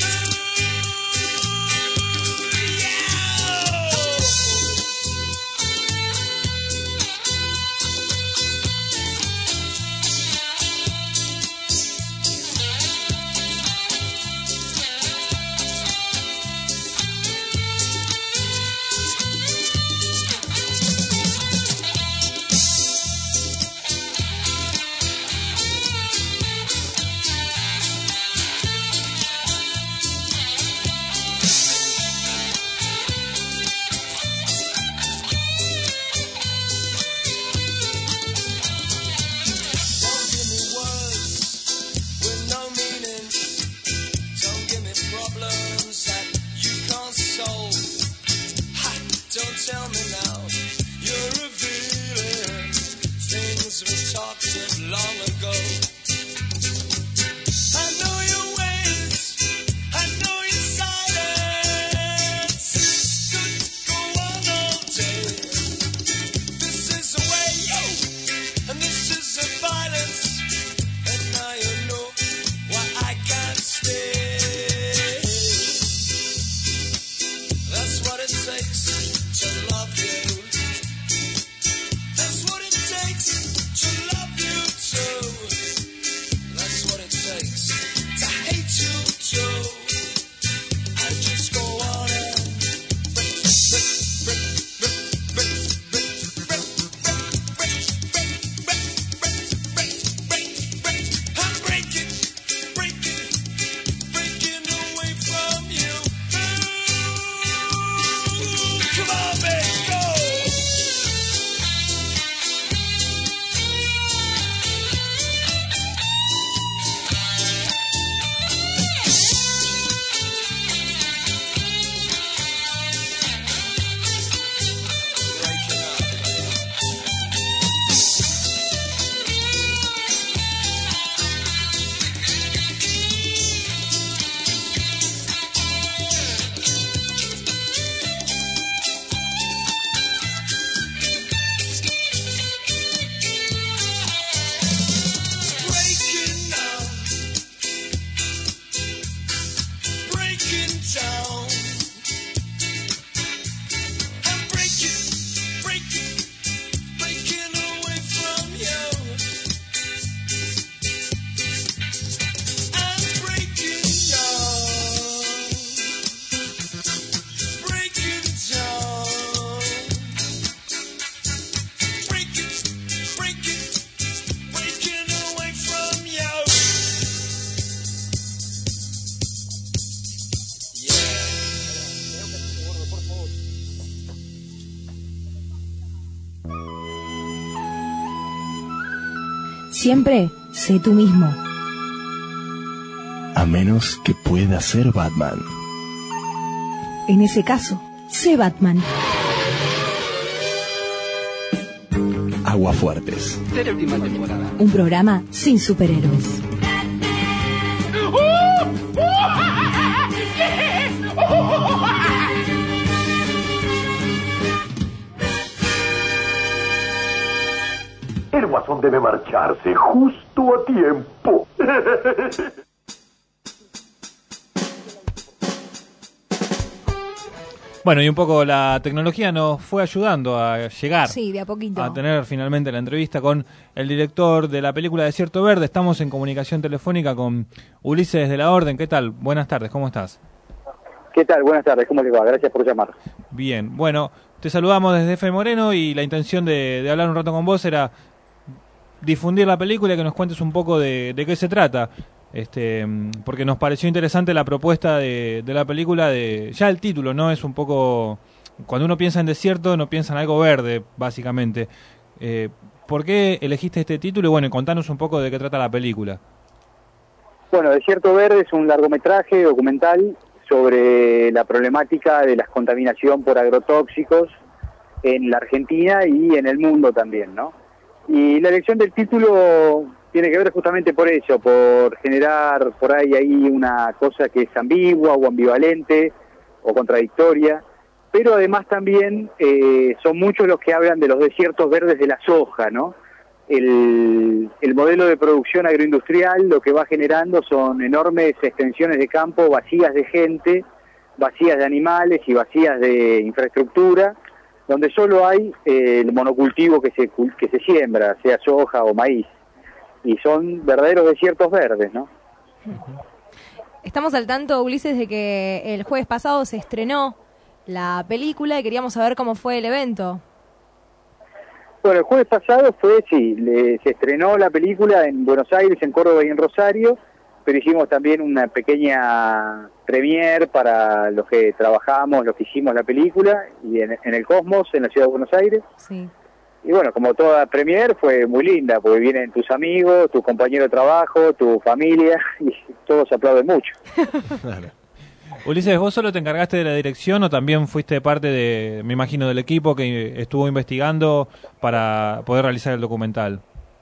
Don't give me words with no meaning. Don't give me problems that you can't solve. Ha, don't tell me now you're revealing things we talked of long ago. I know your ways, I know your silence. Could go on all day. This is the way you, and this is the violence. And now you know why I can't stay. That's what it takes to love you. That's what it takes to love you too. That's what it takes to hate you too. I just go on and break, break, break, break, break, break, break, break, break, break, break, break, break. I'm breaking, breaking, breaking away from you. Come on, baby, go. Breaking now, breaking down. I'm breaking, breaking, breaking away from you. I'm breaking down, breaking down, breaking, breaking, breaking away from you. Siempre sé tú mismo. A menos que pueda ser Batman. En ese caso, sé Batman. Aguafuertes. Séptima temporada. Un programa sin superhéroes. Guasón debe marcharse justo a tiempo. Bueno, y un poco la tecnología nos fue ayudando a llegar Sí, de a poquito. a tener finalmente la entrevista con el director de la película Desierto Verde. Estamos en comunicación telefónica con Ulises de la Orden. ¿Qué tal? Buenas tardes, ¿cómo estás? ¿Qué tal? Buenas tardes, ¿cómo le va? Gracias por llamar. Bien, bueno, te saludamos desde F. Moreno y la intención de, de hablar un rato con vos era difundir la película y que nos cuentes un poco de, de qué se trata. Este, porque nos pareció interesante la propuesta de, de la película, de ya el título, ¿no? Es un poco, cuando uno piensa en desierto, no piensa en algo verde, básicamente. Eh, ¿Por qué elegiste este título? Y bueno, contanos un poco de qué trata la película. Bueno, Desierto Verde es un largometraje documental sobre la problemática de la contaminación por agrotóxicos en la Argentina y en el mundo también, ¿no? Y la elección del título tiene que ver justamente por eso, por generar por ahí ahí una cosa que es ambigua o ambivalente o contradictoria, pero además también eh, son muchos los que hablan de los desiertos verdes de la soja, ¿no? El, el modelo de producción agroindustrial lo que va generando son enormes extensiones de campo vacías de gente, vacías de animales y vacías de infraestructura, donde solo hay eh, el monocultivo que se, que se siembra, sea soja o maíz. Y son verdaderos desiertos verdes, ¿no? Estamos al tanto, Ulises, de que el jueves pasado se estrenó la película y queríamos saber cómo fue el evento. Bueno, el jueves pasado fue, sí, le, se estrenó la película en Buenos Aires, en Córdoba y en Rosario, pero hicimos también una pequeña premiere para los que trabajamos, los que hicimos la película, y en, en el Cosmos, en la ciudad de Buenos Aires. Sí. Y bueno, como toda premiere fue muy linda, porque vienen tus amigos, tus compañeros de trabajo, tu familia, y todos aplauden mucho. Claro. Ulises, ¿vos solo te encargaste de la dirección o también fuiste parte de, me imagino, del equipo que estuvo investigando para poder realizar el documental?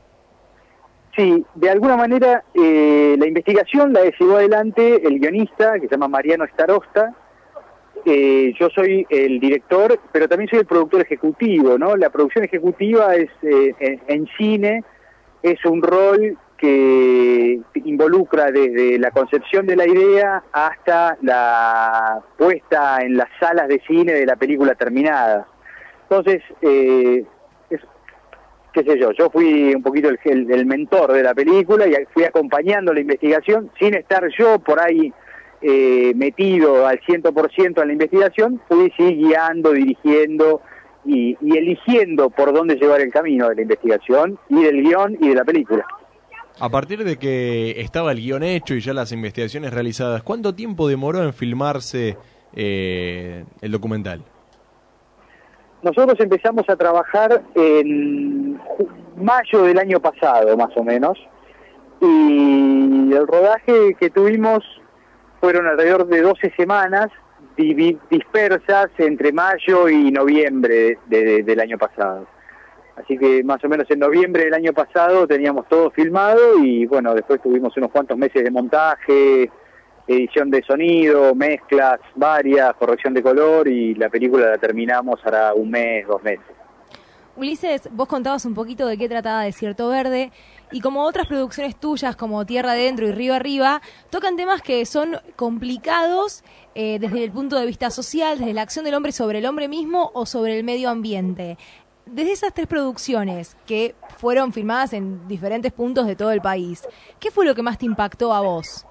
Sí, de alguna manera eh, la investigación la llevó adelante el guionista, que se llama Mariano Starosta. Eh, yo soy el director, pero también soy el productor ejecutivo, ¿no? La producción ejecutiva es eh, en, en cine, es un rol que involucra desde la concepción de la idea hasta la puesta en las salas de cine de la película terminada. Entonces, eh, es, qué sé yo, yo fui un poquito el, el, el mentor de la película y fui acompañando la investigación sin estar yo por ahí Eh, metido al cien por ciento en la investigación, fui sí guiando, dirigiendo y, y eligiendo por dónde llevar el camino de la investigación y del guión y de la película. A partir de que estaba el guión hecho y ya las investigaciones realizadas, ¿cuánto tiempo demoró en filmarse eh, el documental? Nosotros empezamos a trabajar en mayo del año pasado, más o menos, y el rodaje que tuvimos fueron alrededor de doce semanas dispersas entre mayo y noviembre de, de, del año pasado. Así que más o menos en noviembre del año pasado teníamos todo filmado y bueno, después tuvimos unos cuantos meses de montaje, edición de sonido, mezclas varias, corrección de color y la película la terminamos hará un mes, dos meses. Ulises, vos contabas un poquito de qué trataba Desierto Verde y como otras producciones tuyas como Tierra Adentro y Río Arriba, tocan temas que son complicados eh, desde el punto de vista social, desde la acción del hombre sobre el hombre mismo o sobre el medio ambiente. Desde esas tres producciones que fueron filmadas en diferentes puntos de todo el país, ¿qué fue lo que más te impactó a vos?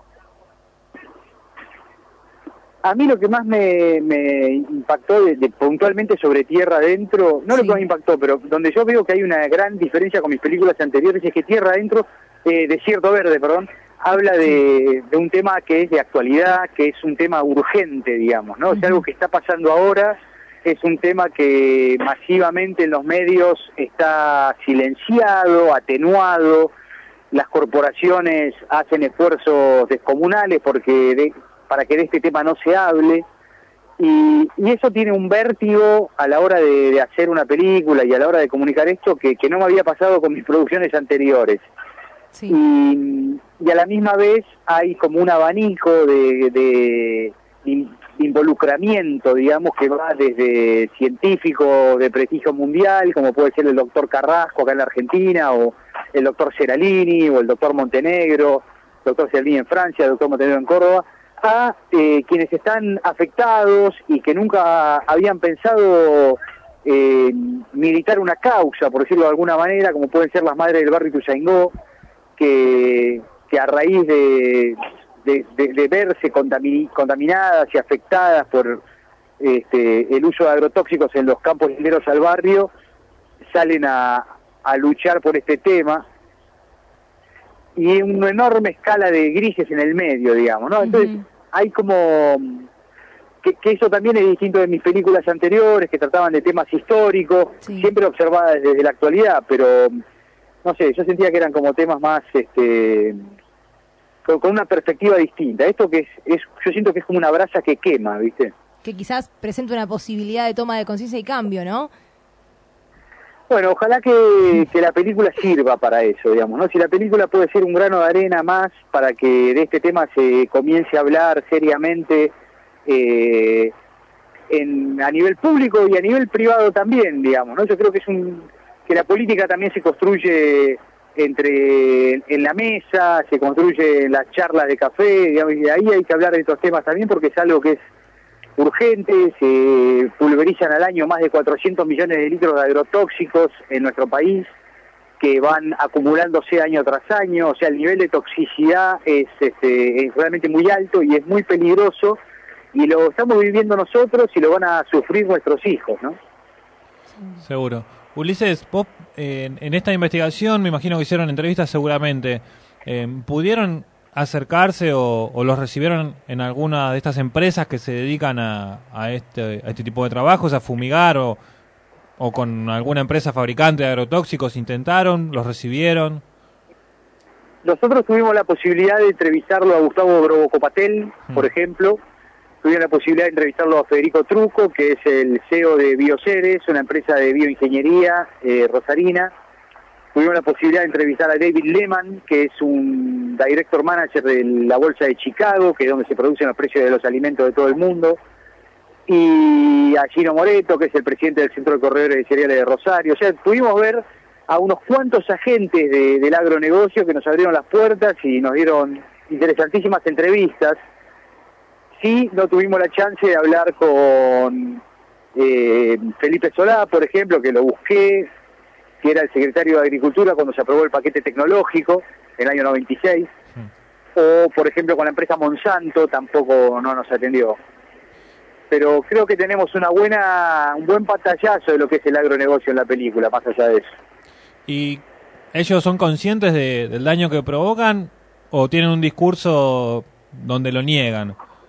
A mí lo que más me, me impactó de, de, puntualmente sobre Tierra Adentro, no sí. lo que me impactó, pero donde yo veo que hay una gran diferencia con mis películas anteriores es que Tierra Adentro, eh, Desierto Verde, perdón, habla de, de un tema que es de actualidad, que es un tema urgente, digamos, ¿no? Uh-huh. Es algo que está pasando ahora, es un tema que masivamente en los medios está silenciado, atenuado, las corporaciones hacen esfuerzos descomunales porque de, para que de este tema no se hable, y, y eso tiene un vértigo a la hora de, de hacer una película y a la hora de comunicar esto que, que no me había pasado con mis producciones anteriores. Sí. Y, y a la misma vez hay como un abanico de, de, involucramiento, digamos, que va desde científicos de prestigio mundial, como puede ser el doctor Carrasco acá en la Argentina, o el doctor Seralini, o el doctor Montenegro, doctor Seralini en Francia, el doctor Montenegro en Córdoba, a eh, quienes están afectados y que nunca habían pensado eh, militar una causa, por decirlo de alguna manera, como pueden ser las madres del barrio Ituzaingó, que, que a raíz de, de, de, de verse contamin, contaminadas y afectadas por este, el uso de agrotóxicos en los campos linderos al barrio, salen a, a luchar por este tema, y una enorme escala de grises en el medio, digamos, ¿no? Entonces, uh-huh. hay como... Que, que eso también es distinto de mis películas anteriores, que trataban de temas históricos, sí. siempre observadas desde la actualidad, pero, no sé, yo sentía que eran como temas más, este... con, con una perspectiva distinta. Esto que es, es... Yo siento que es como una brasa que quema, ¿viste? Que quizás presenta una posibilidad de toma de conciencia y cambio, ¿no? Bueno, ojalá que, que la película sirva para eso, digamos, ¿no? Si la película puede ser un grano de arena más para que de este tema se comience a hablar seriamente eh, en, a nivel público y a nivel privado también, digamos, ¿no? Yo creo que es un que la política también se construye entre en la mesa, se construye en las charlas de café, digamos, y de ahí hay que hablar de estos temas también porque es algo que es urgente. Se pulverizan al año más de cuatrocientos millones de litros de agrotóxicos en nuestro país, que van acumulándose año tras año, o sea, el nivel de toxicidad es, este, es realmente muy alto y es muy peligroso, y lo estamos viviendo nosotros y lo van a sufrir nuestros hijos, ¿no? Seguro. Ulises, vos eh, en esta investigación, me imagino que hicieron entrevistas seguramente, eh, ¿pudieron acercarse o, o los recibieron en alguna de estas empresas que se dedican a, a, este, a este tipo de trabajos, a fumigar, o, o con alguna empresa fabricante de agrotóxicos? ¿Intentaron? ¿Los recibieron? Nosotros tuvimos la posibilidad de entrevistarlo a Gustavo Brobocopatel, hmm. por ejemplo. Tuvimos la posibilidad de entrevistarlo a Federico Truco, que es el C E O de Bioceres, una empresa de bioingeniería eh, rosarina. Tuvimos la posibilidad de entrevistar a David Lehman, que es un director manager de la Bolsa de Chicago, que es donde se producen los precios de los alimentos de todo el mundo, y a Gino Moreto, que es el presidente del Centro de Corredores de Cereales de Rosario. O sea, pudimos ver a unos cuantos agentes de, del agronegocio que nos abrieron las puertas y nos dieron interesantísimas entrevistas. Sí, no tuvimos la chance de hablar con eh, Felipe Solá, por ejemplo, que lo busqué, que era el secretario de Agricultura cuando se aprobó el paquete tecnológico en el año noventa y seis, mm. o por ejemplo con la empresa Monsanto tampoco no nos atendió. Pero creo que tenemos una buena un buen pantallazo de lo que es el agronegocio en la película, más allá de eso. ¿Y ellos son conscientes de, del daño que provocan o tienen un discurso donde lo niegan?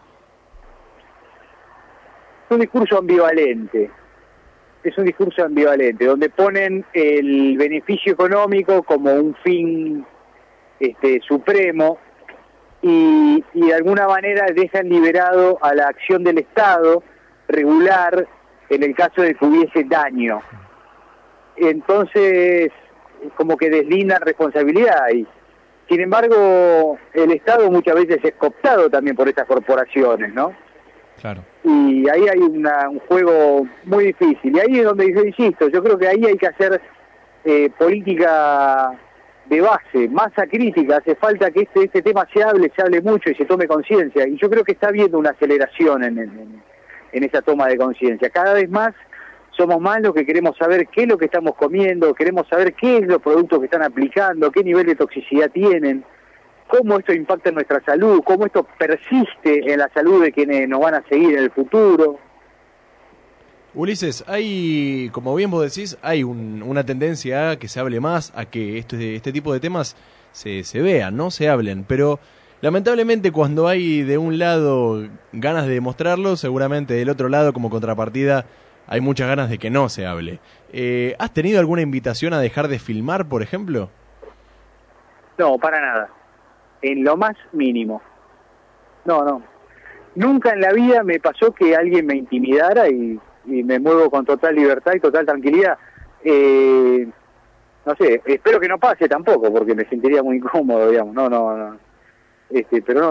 Es un discurso ambivalente. Es un discurso ambivalente, donde ponen el beneficio económico como un fin este, supremo y, y de alguna manera dejan liberado a la acción del Estado regular en el caso de que hubiese daño. Entonces, como que deslindan responsabilidad. Y, sin embargo, el Estado muchas veces es cooptado también por estas corporaciones, ¿no? Claro. Y ahí hay una, un juego muy difícil. Y ahí es donde yo insisto, yo creo que ahí hay que hacer eh, política de base, masa crítica. Hace falta que este, este tema se hable, se hable mucho y se tome conciencia. Y yo creo que está habiendo una aceleración en, en, en esa toma de conciencia. Cada vez más somos más los que queremos saber qué es lo que estamos comiendo, queremos saber qué es los productos que están aplicando, qué nivel de toxicidad tienen, cómo esto impacta en nuestra salud, cómo esto persiste en la salud de quienes nos van a seguir en el futuro. Ulises, hay, como bien vos decís, hay un, una tendencia a que se hable más, a que este, este tipo de temas se, se vean, ¿no? Se hablen, pero lamentablemente cuando hay de un lado ganas de demostrarlo, seguramente del otro lado como contrapartida hay muchas ganas de que no se hable. Eh, ¿Has tenido alguna invitación a dejar de filmar, por ejemplo? No, para nada. En lo más mínimo. No, no. Nunca en la vida me pasó que alguien me intimidara y, y me muevo con total libertad y total tranquilidad. Eh, no sé, espero que no pase tampoco, porque me sentiría muy incómodo, digamos. No, no, no. Este, pero no, no.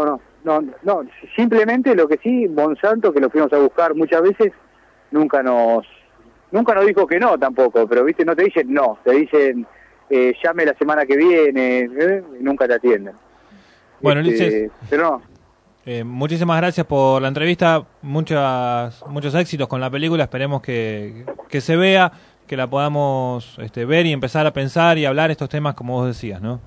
no, no, simplemente lo que sí, Monsanto, que lo fuimos a buscar muchas veces, nunca nos, nunca nos dijo que no tampoco, pero viste, no te dicen no, te dicen eh, llame la semana que viene, ¿eh? Y nunca te atienden. Bueno, este, Ulises, pero no. eh, muchísimas gracias por la entrevista, muchas, muchos éxitos con la película, esperemos que, que se vea, que la podamos este, ver y empezar a pensar y hablar estos temas como vos decías, ¿no?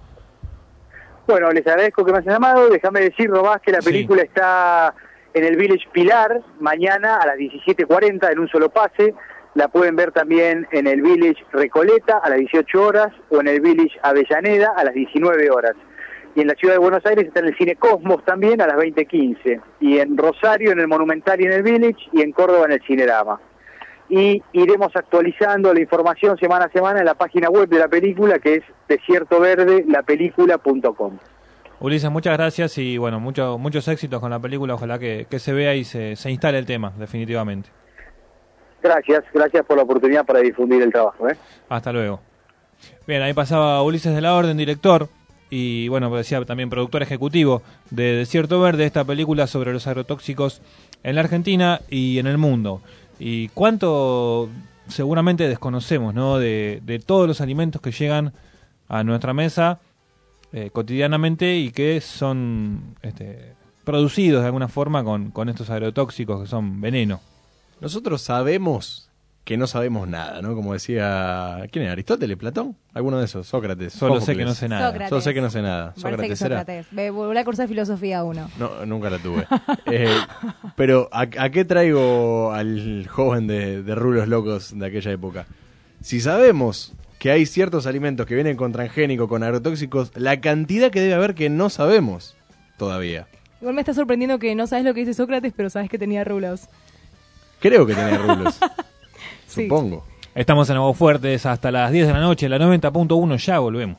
Bueno, les agradezco que me hayan llamado, déjame decir nomás que la película sí. está en el Village Pilar, mañana a las diecisiete cuarenta en un solo pase. La pueden ver también en el Village Recoleta a las dieciocho horas o en el Village Avellaneda a las diecinueve horas. Y en la ciudad de Buenos Aires está en el Cine Cosmos también a las veinte quince. Y en Rosario en el Monumental y en el Village y en Córdoba en el Cinerama. Y iremos actualizando la información semana a semana en la página web de la película, que es desierto verde la película punto com. Ulises, muchas gracias y bueno, mucho, muchos éxitos con la película, ojalá que, que se vea y se, se instale el tema, definitivamente. Gracias, gracias por la oportunidad para difundir el trabajo. ¿eh? Hasta luego. Bien, ahí pasaba Ulises de la Orden, director y bueno, decía también productor ejecutivo de Desierto Verde, esta película sobre los agrotóxicos en la Argentina y en el mundo. Y cuánto seguramente desconocemos, ¿no? De, de todos los alimentos que llegan a nuestra mesa eh, cotidianamente y que son este, producidos de alguna forma con, con estos agrotóxicos que son veneno. Nosotros sabemos que no sabemos nada, ¿no? Como decía, ¿quién era? ¿Aristóteles, Platón? Alguno de esos, Sócrates. Solo sé que no sé nada. Sócrates. Solo sé que no sé nada. Parece Sócrates que Sócrates. Me volví a cursar filosofía uno. No, nunca la tuve. eh, pero, ¿a, ¿a qué traigo al joven de, de rulos locos de aquella época? Si sabemos que hay ciertos alimentos que vienen con transgénico, con agrotóxicos, la cantidad que debe haber que no sabemos todavía. Igual me está sorprendiendo que no sabes lo que dice Sócrates, pero sabes que tenía rulos. Creo que tenía rulos. Sí. Supongo. Estamos en Aguas Fuertes hasta las diez de la noche, la noventa punto uno, ya volvemos.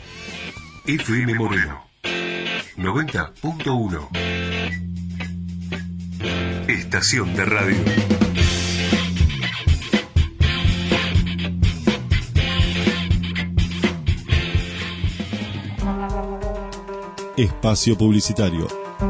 F M Moreno, noventa punto uno. Estación de radio. Espacio publicitario.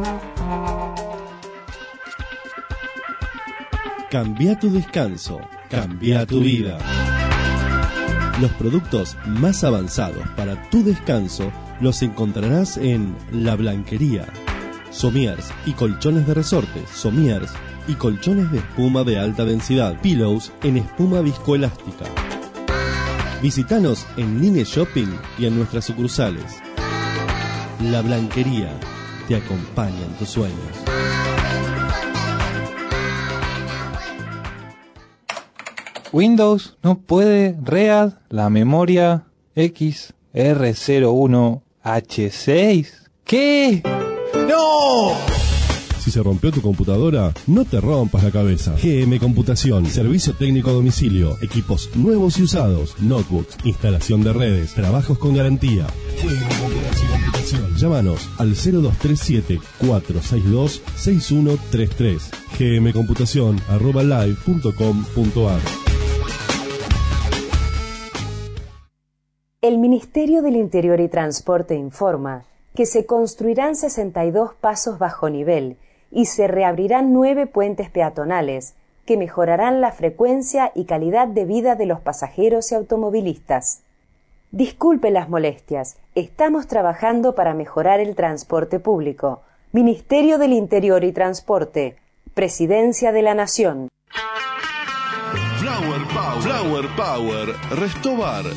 Cambia tu descanso, cambia tu vida. Los productos más avanzados para tu descanso los encontrarás en La Blanquería. Somiers y colchones de resortes, somiers y colchones de espuma de alta densidad, pillows en espuma viscoelástica. Visítanos en Nine Shopping y en nuestras sucursales. La Blanquería te acompaña en tus sueños. Windows no puede read la memoria X R cero uno H seis. ¿Qué? ¡No! Si se rompió tu computadora, no te rompas la cabeza. G M Computación, servicio técnico a domicilio, equipos nuevos y usados, notebooks, instalación de redes, trabajos con garantía. G M Computación. Llámanos al cero dos tres siete, cuatro seis dos, seis uno tres tres. gmcomputación arroba live punto com punto ar. El Ministerio del Interior y Transporte informa que se construirán sesenta y dos pasos bajo nivel y se reabrirán nueve puentes peatonales que mejorarán la frecuencia y calidad de vida de los pasajeros y automovilistas. Disculpe las molestias, estamos trabajando para mejorar el transporte público. Ministerio del Interior y Transporte, Presidencia de la Nación. Flower Power, Flower Power, Restobar.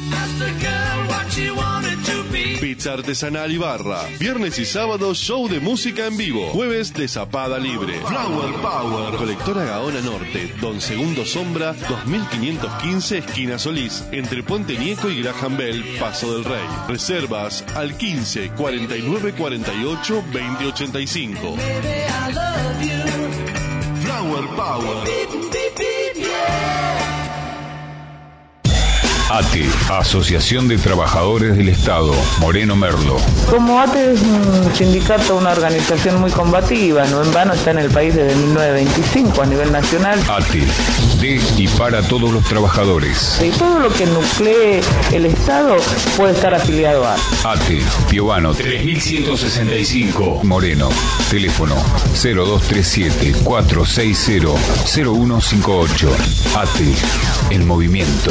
Pizza artesanal y barra. Viernes y sábado, show de música en vivo. Jueves de zapada libre. Flower Power. Colectora Gaona Norte, Don Segundo Sombra, dos mil quinientos quince, esquina Solís. Entre Puente Nieco y Graham Bell, Paso del Rey. Reservas al quince, cuarenta y nueve, cuarenta y ocho, veinte, ochenta y cinco. Flower Power. A T E, Asociación de Trabajadores del Estado, Moreno Merlo. Como A T E es un sindicato, una organización muy combativa, no en vano está en el país desde mil novecientos veinticinco a nivel nacional. A T E, de y para todos los trabajadores. Y todo lo que nuclee el Estado puede estar afiliado a A T E, Piovano tres mil ciento sesenta y cinco, Moreno. Teléfono cero dos tres siete, cuatro seis cero, cero uno cinco ocho. A T E, el movimiento.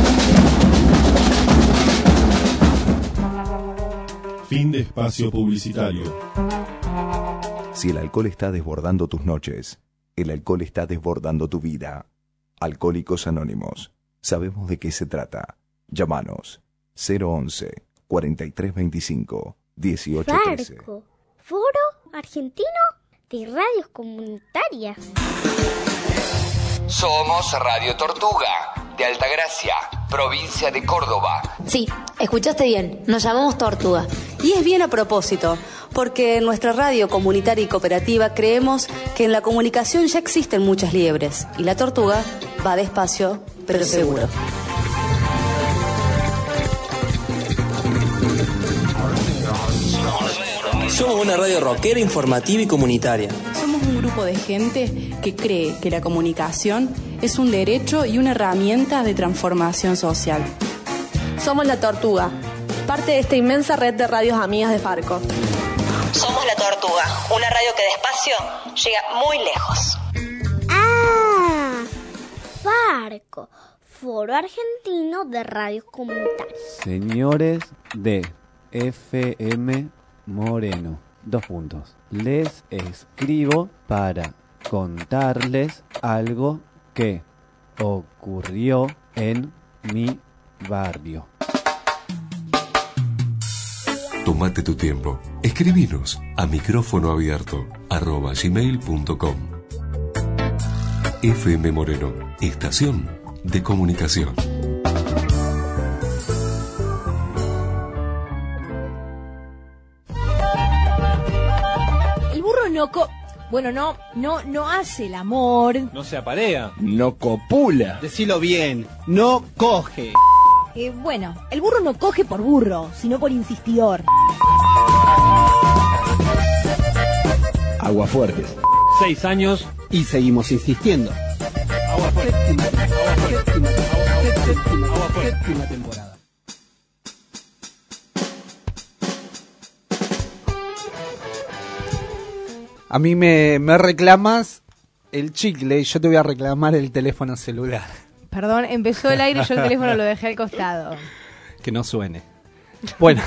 Fin de espacio publicitario. Si el alcohol está desbordando tus noches, el alcohol está desbordando tu vida. Alcohólicos Anónimos. Sabemos de qué se trata. Llámanos cero once, cuarenta y tres veinticinco, dieciocho trece. Farco, Foro Argentino de Radios Comunitarias. Somos Radio Tortuga, de Altagracia, provincia de Córdoba. Sí, escuchaste bien, nos llamamos Tortuga. Y es bien a propósito, porque en nuestra radio comunitaria y cooperativa creemos que en la comunicación ya existen muchas liebres, y la tortuga va despacio, pero seguro. Somos una radio rockera, informativa y comunitaria. Somos un grupo de gente que cree que la comunicación es un derecho y una herramienta de transformación social. Somos La Tortuga, parte de esta inmensa red de radios amigas de Farco. Somos La Tortuga, una radio que despacio llega muy lejos. Ah, Farco, Foro Argentino de Radios Comunitarias. Señores de F M Moreno, dos puntos. Les escribo para contarles algo que ocurrió en mi barrio. Tómate tu tiempo. Escribinos a micrófono abierto arroba gmail punto com. F M Moreno, estación de comunicación. El burro no co... Bueno, no, no, no hace el amor. No se aparea. No copula. Decilo bien, no coge. Eh, bueno, el burro no coge por burro, sino por insistidor. Aguafuertes. Seis años. Y seguimos insistiendo. Aguafuerte. Séptima, séptima, séptima temporada. A mí me, me reclamas el chicle y yo te voy a reclamar el teléfono celular. Perdón, empezó el aire y yo el teléfono lo dejé al costado. Que no suene. Bueno,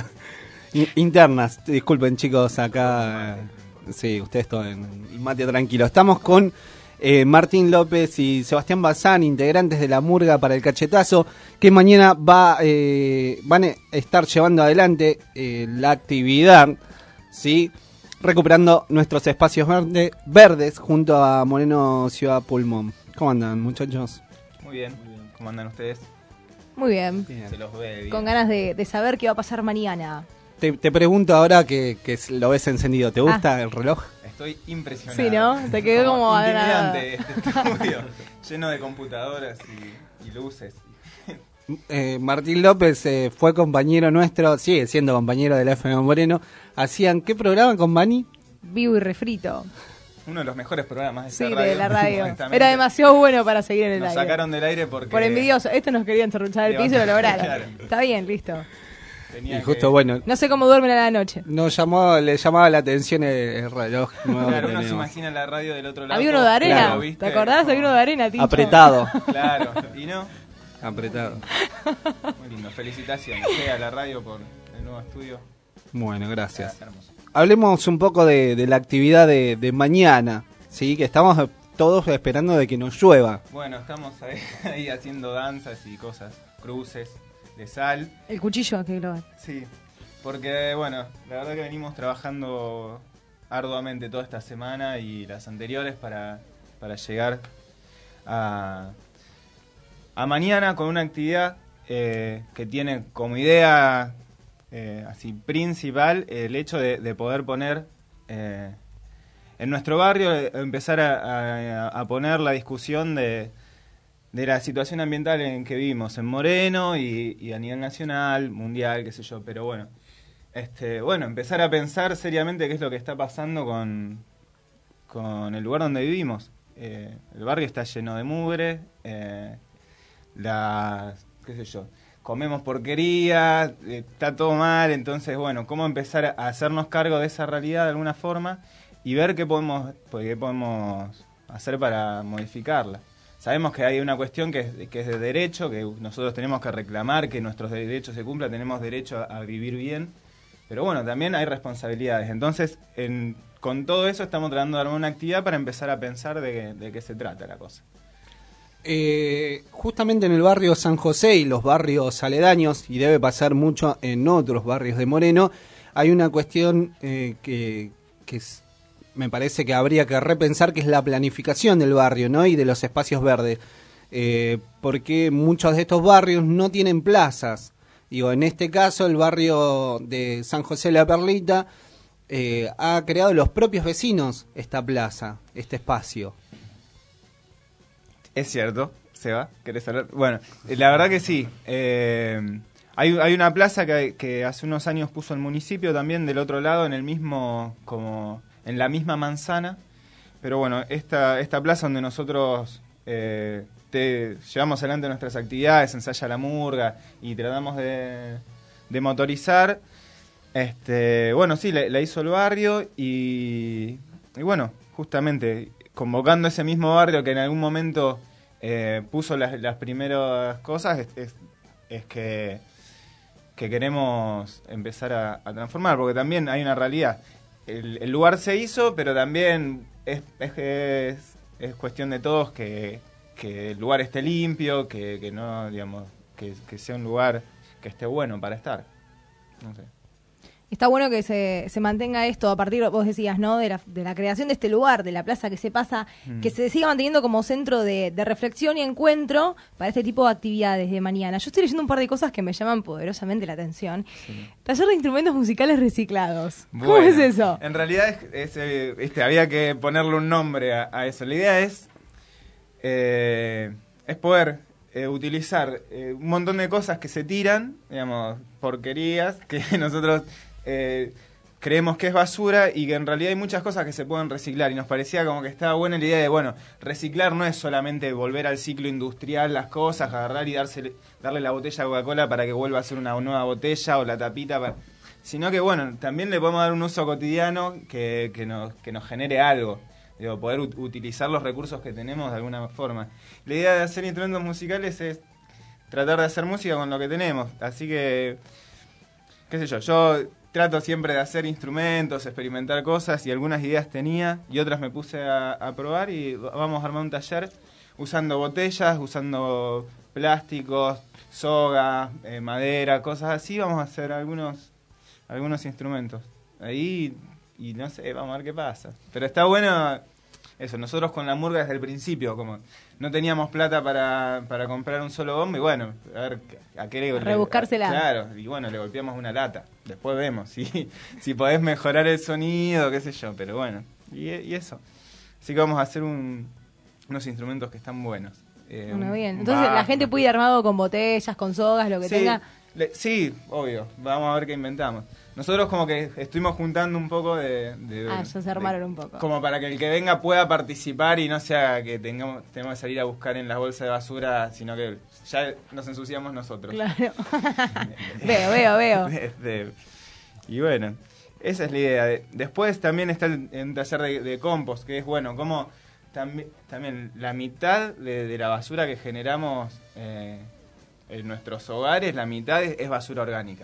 internas, disculpen chicos, acá, eh, sí, ustedes todo en mate tranquilo. Estamos con eh, Martín López y Sebastián Bazán, integrantes de la Murga para el Cachetazo, que mañana va, eh, van a estar llevando adelante eh, la actividad, ¿sí? Recuperando nuestros espacios verde, verdes junto a Moreno Ciudad Pulmón. ¿Cómo andan, muchachos? Muy bien, muy bien. ¿Cómo andan ustedes? Muy bien. Se los ve bien. Con ganas de, de saber qué va a pasar mañana. Te, te pregunto ahora que, que lo ves encendido, ¿te gusta Ah. el reloj? Estoy impresionado. Sí, ¿no? Te quedó como... intimidante este estudio, lleno de computadoras y, y luces. Eh, Martín López eh, fue compañero nuestro, sigue siendo compañero de la F M Moreno. ¿Hacían qué programa con Bani? Vivo y refrito. Uno de los mejores programas de Sí, esta radio. de la radio. honestamente. Era demasiado bueno para seguir en el Nos aire. sacaron del aire porque... Por envidioso. Estos nos querían cerruchar el piso y lo lograron. Claro. Está bien, listo. Tenía Y justo, que- bueno, No sé cómo duermen a la noche. nos llamó, le llamaba la atención el, el reloj nuevo Claro, que uno se tenemos. imagina la radio del otro lado. Había uno de arena. Claro, ¿viste? ¿Te acordás? Había uno de arena, Tincho. Apretado. Claro, y no. Apretado. Muy lindo, felicitaciones eh, a la radio por el nuevo estudio. Bueno, gracias. Hermoso. Hablemos un poco de, de la actividad de, de mañana, ¿sí? Que estamos todos esperando de que nos llueva. Bueno, estamos ahí, ahí haciendo danzas y cosas, cruces de sal. El cuchillo que lo Sí, porque bueno, la verdad que venimos trabajando arduamente toda esta semana y las anteriores para, para llegar a, a mañana con una actividad eh, que tiene como idea eh, así principal el hecho de, de poder poner eh, en nuestro barrio, eh, empezar a, a- a poner la discusión de, de la situación ambiental en que vivimos en Moreno y, y a nivel nacional, mundial, qué sé yo, pero bueno, este, bueno, empezar a pensar seriamente qué es lo que está pasando con, con el lugar donde vivimos. Eh, el barrio está lleno de mugre, eh, las, qué sé yo, comemos porquería, eh, está todo mal, entonces, bueno, cómo empezar a hacernos cargo de esa realidad de alguna forma y ver qué podemos, pues, qué podemos hacer para modificarla. Sabemos que hay una cuestión que es, que es de derecho, que nosotros tenemos que reclamar que nuestros derechos se cumplan, tenemos derecho a, a vivir bien, pero bueno, también hay responsabilidades. Entonces, en, con todo eso estamos tratando de armar una actividad para empezar a pensar de, de qué se trata la cosa. Eh, justamente en el barrio San José y los barrios aledaños, y debe pasar mucho en otros barrios de Moreno, hay una cuestión eh, que, que es, me parece que habría que repensar, que es la planificación del barrio, ¿no? Y de los espacios verdes, eh, porque muchos de estos barrios no tienen plazas. Digo, en este caso el barrio de San José de la Perlita eh, ha creado los propios vecinos esta plaza, este espacio. Es cierto, Seba, ¿querés hablar? Bueno, la verdad que sí. Eh, hay, hay una plaza que, que hace unos años puso el municipio también del otro lado, en el mismo, como en la misma manzana. Pero bueno, esta, esta plaza donde nosotros eh, te, llevamos adelante nuestras actividades, ensaya la murga y tratamos de, de motorizar. Este, bueno, sí, la, la hizo el barrio y, y bueno, justamente convocando ese mismo barrio que en algún momento eh, puso las, las primeras cosas, es, es, es que, que queremos empezar a, a transformar, porque también hay una realidad. El, el lugar se hizo, pero también es, es, es, es cuestión de todos que, que el lugar esté limpio, que, que no, digamos, que, que sea un lugar que esté bueno para estar. No sé. Está bueno que se, se mantenga esto a partir, vos decías, ¿no? De la, de la creación de este lugar, de la plaza que se pasa, mm. que se siga manteniendo como centro de, de reflexión y encuentro para este tipo de actividades de mañana. Yo estoy leyendo un par de cosas que me llaman poderosamente la atención. Sí. Taller de instrumentos musicales reciclados. Bueno, ¿cómo es eso? En realidad es, es, este, había que ponerle un nombre a, a eso. La idea es, eh, es poder eh, utilizar eh, un montón de cosas que se tiran, digamos, porquerías, que nosotros Eh, creemos que es basura y que en realidad hay muchas cosas que se pueden reciclar y nos parecía como que estaba buena la idea de, bueno, reciclar no es solamente volver al ciclo industrial las cosas, agarrar y darse, darle la botella de Coca-Cola para que vuelva a ser una nueva botella o la tapita, para, sino que bueno, también le podemos dar un uso cotidiano que, que, nos, que nos genere algo, digo, poder ut- utilizar los recursos que tenemos de alguna forma. La idea de hacer instrumentos musicales es tratar de hacer música con lo que tenemos, así que, qué sé yo, yo trato siempre de hacer instrumentos, experimentar cosas, y algunas ideas tenía y otras me puse a, a probar, y vamos a armar un taller usando botellas, usando plásticos, soga, eh, madera, cosas así. Vamos a hacer algunos algunos instrumentos ahí y no sé, vamos a ver qué pasa. Pero está bueno eso, nosotros con la murga desde el principio, como no teníamos plata para, para comprar un solo bombo, y bueno, a ver, ¿a qué le rebuscársela? Claro, y bueno, le golpeamos una lata. Después vemos si, si podés mejorar el sonido, qué sé yo, pero bueno, y, y eso. Así que vamos a hacer un, unos instrumentos que están buenos. Eh, bueno, bien. Entonces bajo, la gente puede ir armado con botellas, con sogas, lo que sí, tenga. Le, sí, obvio. Vamos a ver qué inventamos. Nosotros como que estuvimos juntando un poco de... de ah, ya se armaron de, un poco. Como para que el que venga pueda participar y no sea que tengamos, tenemos que salir a buscar en las bolsas de basura, sino que ya nos ensuciamos nosotros. Claro. veo, veo, veo. De, de, y bueno, esa es la idea. Después también está el, el taller de, de compost, que es bueno, como también, también la mitad de, de la basura que generamos eh, en nuestros hogares, la mitad es, es basura orgánica.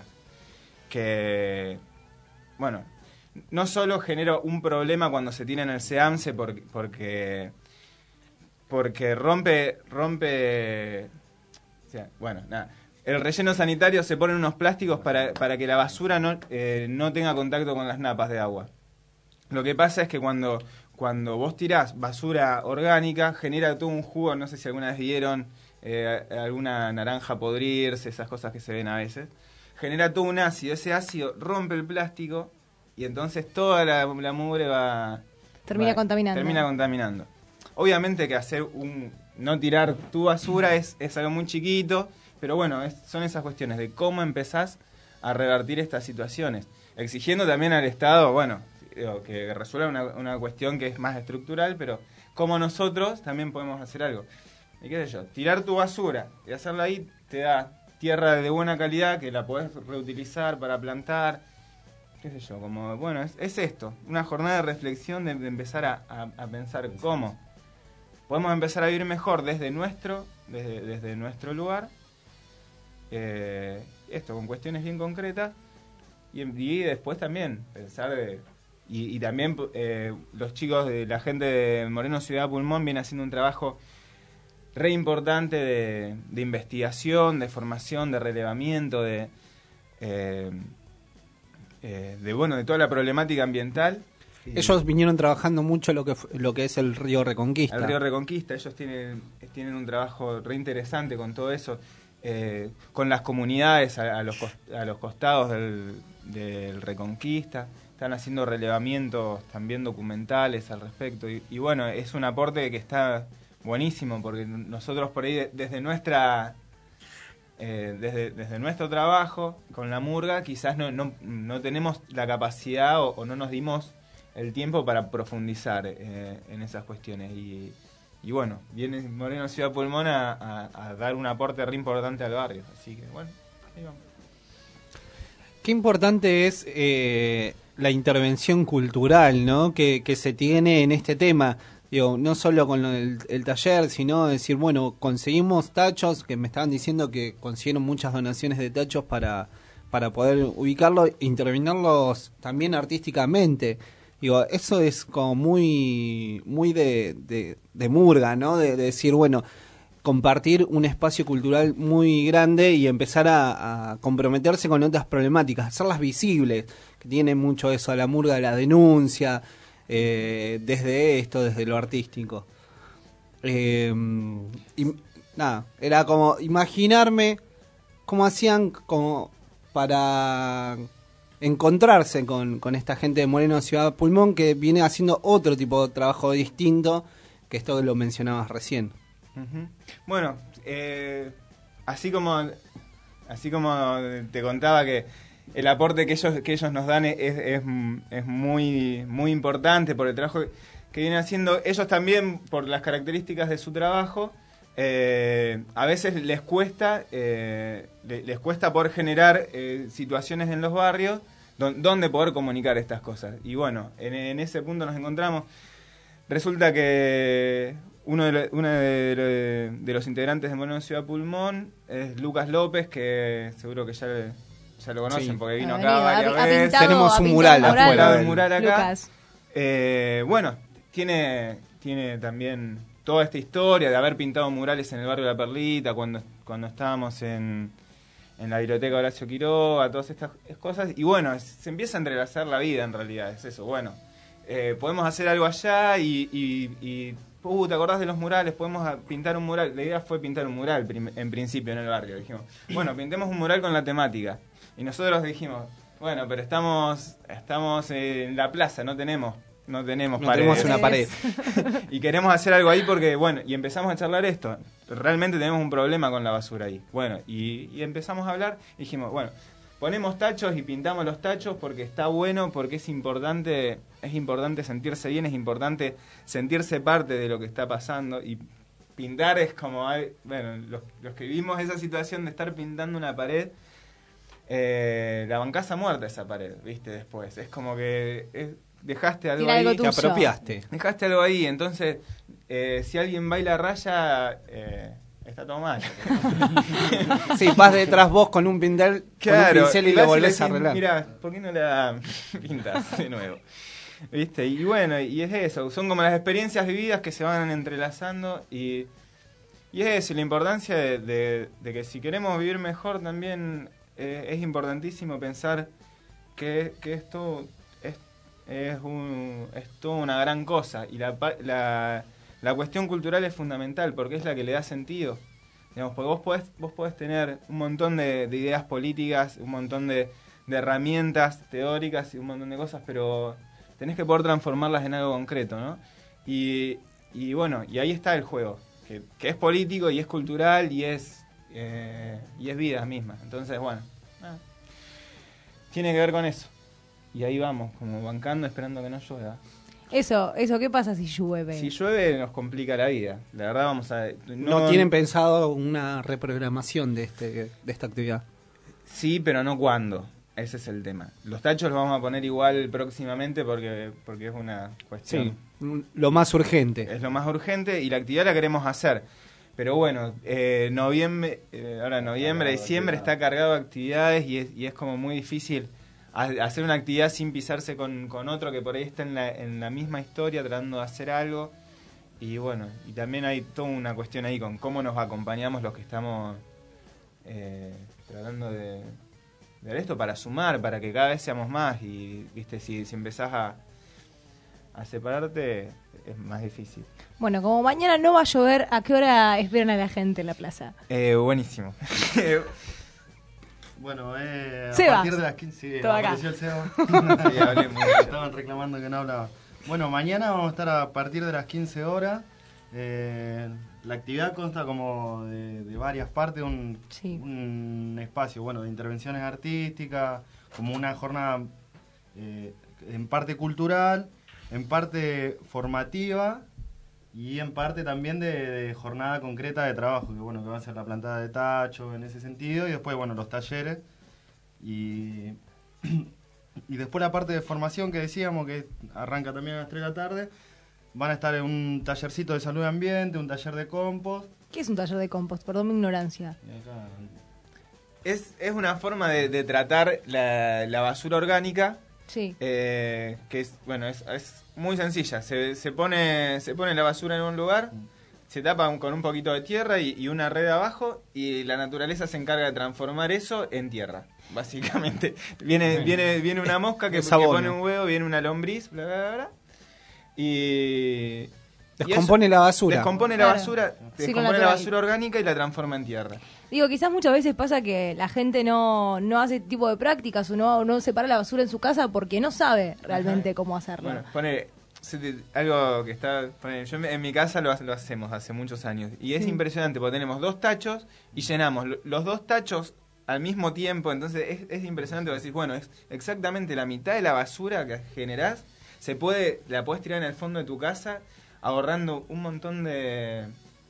Que, bueno, no solo genera un problema cuando se tira en el SEAMSE porque, porque, porque rompe, rompe, o sea, bueno, nada. El relleno sanitario se ponen unos plásticos para, para que la basura no, eh, no tenga contacto con las napas de agua. Lo que pasa es que cuando, cuando vos tirás basura orgánica, genera todo un jugo, no sé si alguna vez vieron eh, alguna naranja podrirse, esas cosas que se ven a veces. Genera todo un ácido, ese ácido rompe el plástico y entonces toda la, la mugre va... Termina va, contaminando. Termina contaminando. Obviamente que hacer un, no tirar tu basura es, es algo muy chiquito, pero bueno, es, son esas cuestiones de cómo empezás a revertir estas situaciones, exigiendo también al Estado, bueno, que resuelva una, una cuestión que es más estructural, pero como nosotros también podemos hacer algo. Y qué sé yo, tirar tu basura y hacerla ahí te da tierra de buena calidad que la podés reutilizar para plantar, qué sé yo, como, bueno, es, es esto, una jornada de reflexión de, de empezar a, a, a pensar cómo podemos empezar a vivir mejor desde nuestro, desde, desde nuestro lugar, eh, esto, con cuestiones bien concretas, y, y después también pensar de... Y, y también eh, los chicos de la gente de Moreno Ciudad Pulmón vienen haciendo un trabajo re importante de, de investigación, de formación, de relevamiento, de, eh, eh, de bueno, de toda la problemática ambiental. Ellos vinieron trabajando mucho lo que lo que es el río Reconquista. El río Reconquista, ellos tienen tienen un trabajo re interesante con todo eso, eh, con las comunidades a, a los a los costados del, del Reconquista. Están haciendo relevamientos también documentales al respecto y, y bueno, es un aporte que está buenísimo porque nosotros por ahí desde nuestra eh, desde, desde nuestro trabajo con la murga quizás no, no, no tenemos la capacidad o, o no nos dimos el tiempo para profundizar eh, en esas cuestiones y, y bueno, viene Moreno Ciudad Pulmón a, a, a dar un aporte re importante al barrio, así que bueno, ahí vamos. Qué importante es eh, la intervención cultural, ¿no? Que, que se tiene en este tema. Digo, no solo con el, el taller, sino decir, bueno, conseguimos tachos, que me estaban diciendo que consiguieron muchas donaciones de tachos para, para poder ubicarlos, intervenirlos también artísticamente. Digo, eso es como muy muy de, de, de murga, ¿no? De, de decir, bueno, compartir un espacio cultural muy grande y empezar a, a comprometerse con otras problemáticas, hacerlas visibles, que tiene mucho eso, a la murga de la denuncia, eh, desde esto, desde lo artístico. Eh, y, nada, era como imaginarme cómo hacían como para encontrarse con, con esta gente de Moreno Ciudad Pulmón que viene haciendo otro tipo de trabajo distinto, que esto lo mencionabas recién. Uh-huh. Bueno, eh, así como así como te contaba que el aporte que ellos que ellos nos dan es, es, es muy muy importante por el trabajo que vienen haciendo ellos también por las características de su trabajo. Eh, a veces les cuesta eh, les cuesta poder generar eh, situaciones en los barrios don, donde poder comunicar estas cosas y bueno, en, en ese punto nos encontramos. Resulta que Uno, de, lo, uno de, de, de los integrantes de Moreno Ciudad Pulmón es Lucas López, que seguro que ya, ya lo conocen, sí, porque vino acá varias ha, veces. Ha pintado, Tenemos un mural afuera. Un mural acá. Eh, bueno, tiene, tiene también toda esta historia de haber pintado murales en el barrio de La Perlita, cuando, cuando estábamos en, en la biblioteca Horacio Quiroga, todas estas cosas. Y bueno, se empieza a entrelazar la vida en realidad, es eso. Bueno, eh, podemos hacer algo allá y... y, y Uh, ¿te acordás de los murales? Podemos pintar un mural. La idea fue pintar un mural prim- en principio en el barrio. Dijimos, bueno, pintemos un mural con la temática. Y nosotros dijimos, bueno, pero estamos estamos en la plaza, no tenemos no tenemos no paredes. tenemos una pared. Y queremos hacer algo ahí porque, bueno, y empezamos a charlar esto. Realmente tenemos un problema con la basura ahí. Bueno, y, y empezamos a hablar y dijimos, bueno, ponemos tachos y pintamos los tachos porque está bueno, porque es importante, es importante sentirse bien, es importante sentirse parte de lo que está pasando y pintar es como, hay, bueno, los, los que vivimos esa situación de estar pintando una pared, eh, la bancás a muerta esa pared, viste, después, es como que es, dejaste algo Tira ahí, algo te apropiaste. Dejaste algo ahí, entonces, eh, si alguien baila raya... Eh, está todo mal. Sí, vas detrás vos con un pincel, claro, con un pincel y, y lo volvés a arreglar. Mirá, ¿por qué no la pintas de nuevo? ¿Viste? Y bueno, y es eso, son como las experiencias vividas que se van entrelazando y, y es eso, la importancia de, de, de que si queremos vivir mejor también eh, es importantísimo pensar que, que esto es, es, un, es toda una gran cosa y la... la La cuestión cultural es fundamental porque es la que le da sentido. Digamos, porque vos podés, vos podés tener un montón de, de ideas políticas, un montón de, de herramientas teóricas y un montón de cosas, pero tenés que poder transformarlas en algo concreto, ¿no? Y, y bueno, y ahí está el juego. que, que es político y es cultural y es, eh, y es vida misma. Entonces, bueno, nada. Tiene que ver con eso. Y ahí vamos, como bancando, esperando que no llueva. Eso, eso, ¿qué pasa si llueve? Si llueve nos complica la vida. La verdad vamos a... ¿No, ¿No tienen pensado una reprogramación de este de esta actividad? Sí, pero no cuándo. Ese es el tema. Los tachos los vamos a poner igual próximamente porque, porque es una cuestión... Sí, lo más urgente. Es lo más urgente y la actividad la queremos hacer. Pero bueno, eh, noviembre, eh, ahora noviembre, diciembre está cargado de actividades y es, y es como muy difícil hacer una actividad sin pisarse con, con otro que por ahí está en la, en la misma historia tratando de hacer algo. Y bueno, y también hay toda una cuestión ahí con cómo nos acompañamos los que estamos eh, tratando de, de ver esto para sumar, para que cada vez seamos más. Y viste, si, si empezás a, a separarte es más difícil. Bueno, como mañana no va a llover, ¿a qué hora esperan a la gente en la plaza? Eh, buenísimo. Bueno, eh, a Seba. partir de las quince... Sí, Todo acá. apareció el Seba. Sí, hablé mucho. Estaban reclamando que no hablaba. Bueno, mañana vamos a estar a partir de las quince horas. Eh, la actividad consta como de, de varias partes, un, sí. un espacio, bueno, de intervenciones artísticas, como una jornada eh, en parte cultural, en parte formativa y en parte también de, de jornada concreta de trabajo, que bueno, que va a ser la plantada de tacho en ese sentido, y después, bueno, los talleres y, y después la parte de formación que decíamos, que arranca también a las tres de la tarde. Van a estar en un tallercito de salud y ambiente, un taller de compost. ¿Qué es un taller de compost? Perdón mi ignorancia. Es, es una forma de, de tratar la, la basura orgánica. Sí. Eh, que es, bueno, es, es muy sencilla. Se, se, pone, se pone la basura en un lugar, se tapa un, con un poquito de tierra y, y una red abajo, y la naturaleza se encarga de transformar eso en tierra. Básicamente. Viene, viene, viene una mosca que, que pone un huevo, viene una lombriz, bla, bla, bla. Y descompone y la basura. Descompone claro. la basura, Sí, descompone la basura orgánica y la transforma en tierra. Digo, quizás muchas veces pasa que la gente no, no hace este tipo de prácticas o no, no separa la basura en su casa porque no sabe realmente Ajá. cómo hacerlo. Bueno, pone algo que está, pone, yo en mi casa lo, lo hacemos hace muchos años y es sí. impresionante porque tenemos dos tachos y llenamos los dos tachos al mismo tiempo, entonces es, es impresionante porque decís, bueno, es exactamente la mitad de la basura que generás. Se puede, la puedes tirar en el fondo de tu casa, ahorrando un montón de,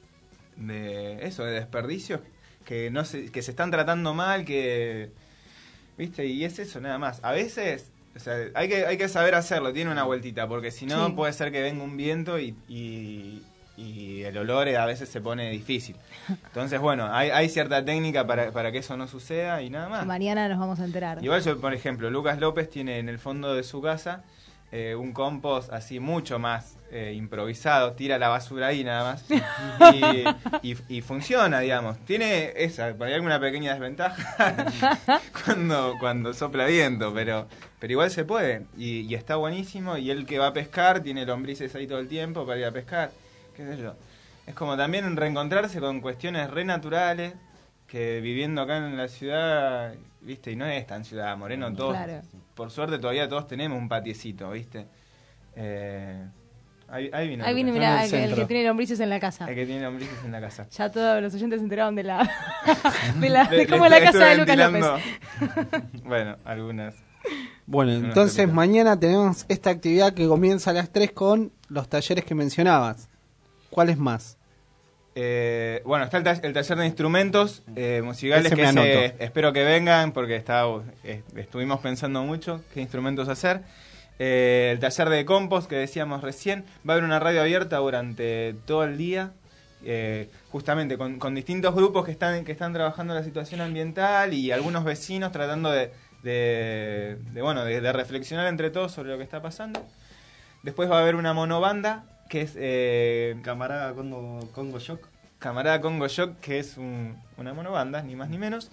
de eso, de desperdicios que no se, que se están tratando mal, que, viste, y es eso nada más. A veces, o sea, hay que, hay que saber hacerlo, tiene una vueltita, porque si no sí. puede ser que venga un viento y, y, y el olor a veces se pone difícil. Entonces, bueno, hay, hay cierta técnica para, para que eso no suceda y nada más. Mañana nos vamos a enterar. Igual yo, por ejemplo, Lucas López tiene en el fondo de su casa Eh, un compost así mucho más eh, improvisado, tira la basura ahí nada más y, y, y funciona, digamos. Tiene esa, por ahí alguna pequeña desventaja cuando, cuando sopla viento, pero, pero igual se puede y, y está buenísimo. Y él que va a pescar tiene lombrices ahí todo el tiempo para ir a pescar, qué sé yo. Es como también reencontrarse con cuestiones re naturales que viviendo acá en la ciudad, viste, y no es tan ciudad, Moreno, todos, claro. por suerte todavía todos tenemos un patiecito, viste. Eh, ahí, ahí vino. Ahí vino, mirá, el, el que tiene lombrices en la casa. El que tiene lombrices en la casa. Ya todos los oyentes se enteraron de la, de, la, de, de cómo la casa de Lucas López. Bueno, algunas. Bueno, entonces algunas mañana tenemos esta actividad que comienza a las tres con los talleres que mencionabas. ¿Cuáles más? Eh, bueno, está el, ta el taller de instrumentos eh, musicales ese que se, espero que vengan porque está, eh, estuvimos pensando mucho qué instrumentos hacer. Eh, el taller de compost que decíamos recién, va a haber una radio abierta durante todo el día, eh, justamente con, con distintos grupos que están, que están trabajando la situación ambiental y algunos vecinos tratando de, de, de, bueno, de, de reflexionar entre todos sobre lo que está pasando. Después va a haber una monobanda que es eh, Camarada Congo, Congo Shock. Camarada Congo Shock, que es un, una monobanda, ni más ni menos.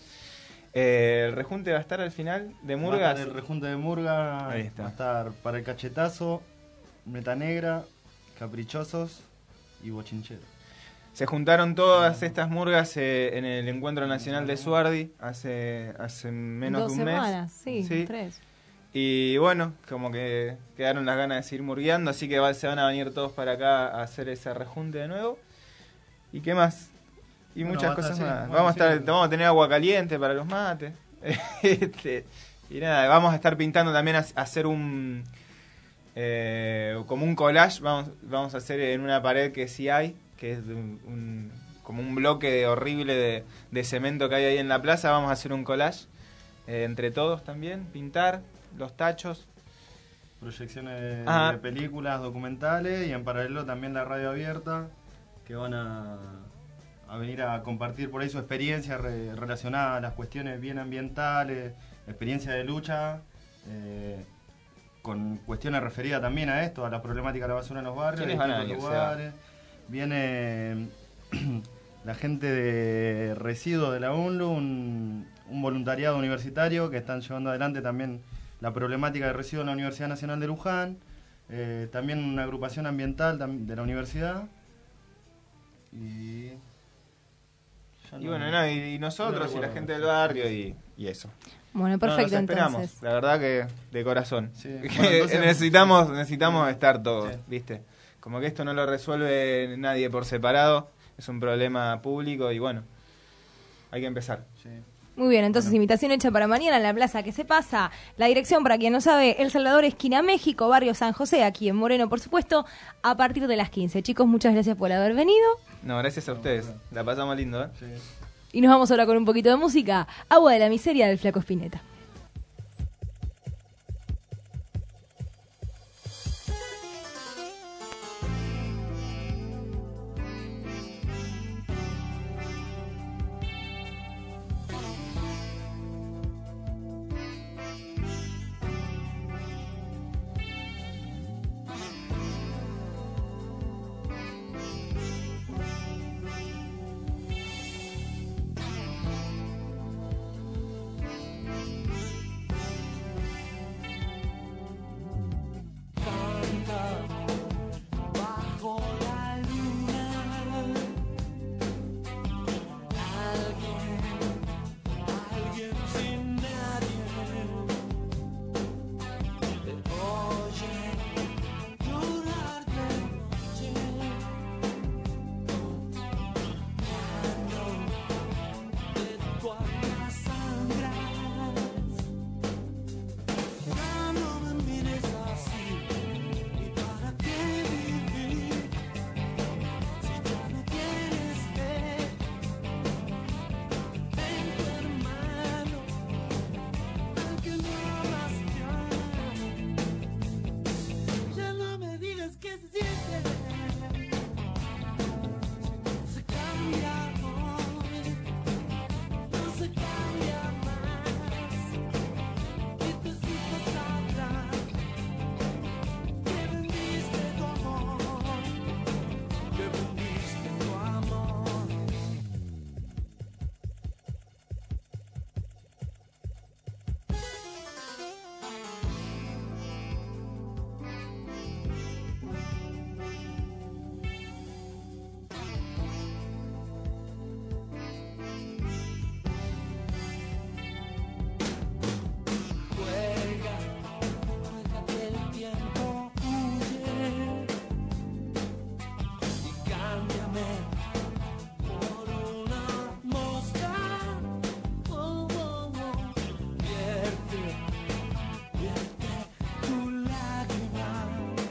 Eh, el rejunte va a estar al final de Murgas. El rejunte de Murga Ahí está. Va a estar para el cachetazo, Meta Negra, Caprichosos y Bochinchero. Se juntaron todas estas murgas eh, en el Encuentro Nacional de Suardi hace, hace menos Dos de un semanas, mes. Sí, sí, tres. Y bueno, como que quedaron las ganas de seguir murgueando, así que va, se van a venir todos para acá a hacer ese rejunte de nuevo. ¿Y qué más? Y Bueno, muchas va a cosas estar así. más. Bueno, Vamos a estar, sí. vamos a tener agua caliente para los mates. Este, y nada, vamos a estar pintando también, a, a hacer un eh, como un collage. Vamos, vamos a hacer en una pared que sí hay, que es de un, un- como un bloque horrible de, de cemento que hay ahí en la plaza. Vamos a hacer un collage eh, entre todos también, pintar los tachos. Proyecciones de, Ajá. de películas, documentales y en paralelo también la radio abierta, que van a, a venir a compartir por ahí su experiencia re- relacionada a las cuestiones bien ambientales, experiencia de lucha, eh, con cuestiones referidas también a esto, a la problemática de la basura en los barrios, ¿Quiénes en van a distintos venir, Seba? lugares. Viene la gente de Residuos de la U N L U, un, un voluntariado universitario que están llevando adelante también la problemática de residuos en la Universidad Nacional de Luján, eh, también una agrupación ambiental tam- de la universidad. Y, ya Y no- bueno, no, y, y nosotros no y la recuerdo. gente del barrio y, y eso. Bueno, No, perfecto, nos esperamos, entonces. la verdad que de corazón. Sí. Que Bueno, entonces- necesitamos necesitamos estar todos, Sí. ¿viste? Como que esto no lo resuelve nadie por separado, es un problema público y bueno, hay que empezar. Muy bien, entonces invitación hecha para mañana en la plaza. ¿Qué se pasa? La dirección, para quien no sabe, El Salvador, esquina México, barrio San José, aquí en Moreno, por supuesto, a partir de las quince. Chicos, muchas gracias por haber venido. No, gracias a ustedes, la pasamos lindo, ¿eh? Y nos vamos ahora con un poquito de música. Agua de la miseria del Flaco Spinetta. Bajo la luna, alguien, alguien sin nadie, te oye llorar de noche, cuando de tu alma sangras, ya no me mires así. ¿Para qué vivir si ya no tienes fe en tu hermano al que no amas ya? Ya no me digas qué se siente si se cambia hoy, no se cambia más y tus hijos sabrán que vendiste tu amor, que vendiste tu amor. Juega, deja que el tiempo huye y cámbiame por una mosca. Oh, oh, oh. Vierte, vierte tu lágrima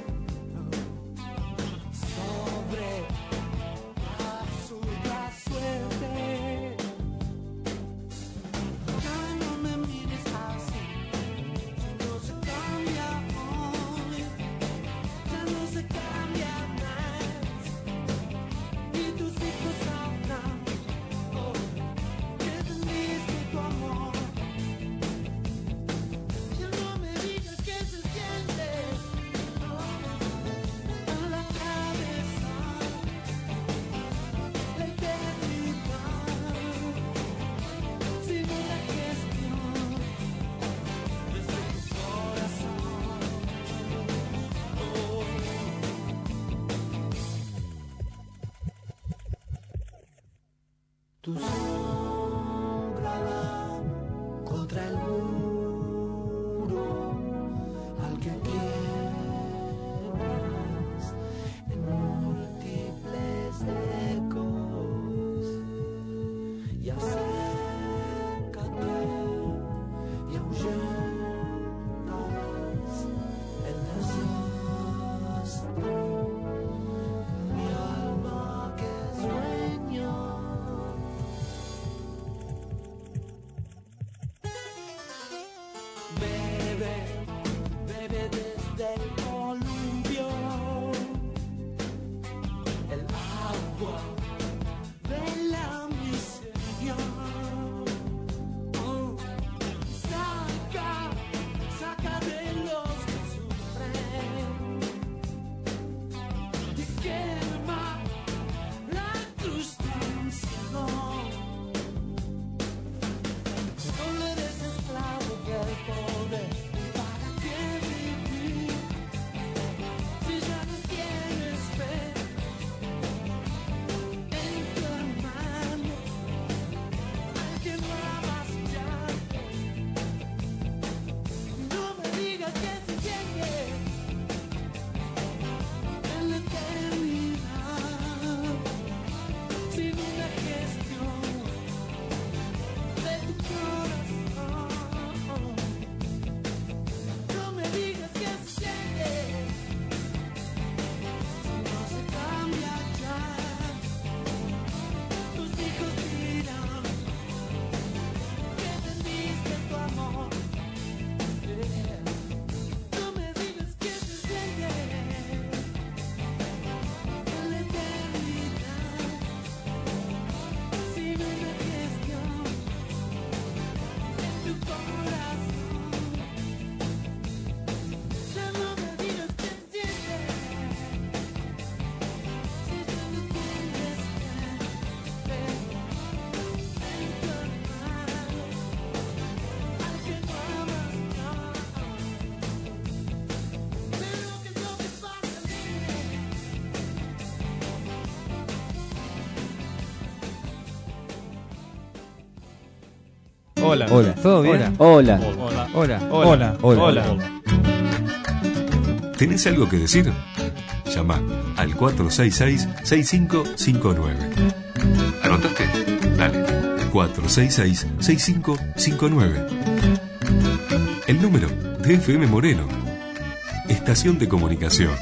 sobre la absurda suerte. Ya no me mires así, si no se cambia hoy, ya no se cambia más. Y tus hijos sabrán oh, que vendiste tu amor. Ya no me digas que se siente oh, a la cabeza la eternidad, sino la gestión desde tu corazón. Oh. Tu sombra va contra el muro al que quieras en múltiples decos. Hola. Hola. ¿Todo bien? Hola. Hola. Hola. Hola. Hola. Hola. ¿Tenés algo que decir? Llama al cuatro seis seis, seis cinco cinco nueve. ¿Anotaste? Dale. cuatro seis seis, seis cinco cinco nueve. El número de F M Moreno. Estación de comunicación.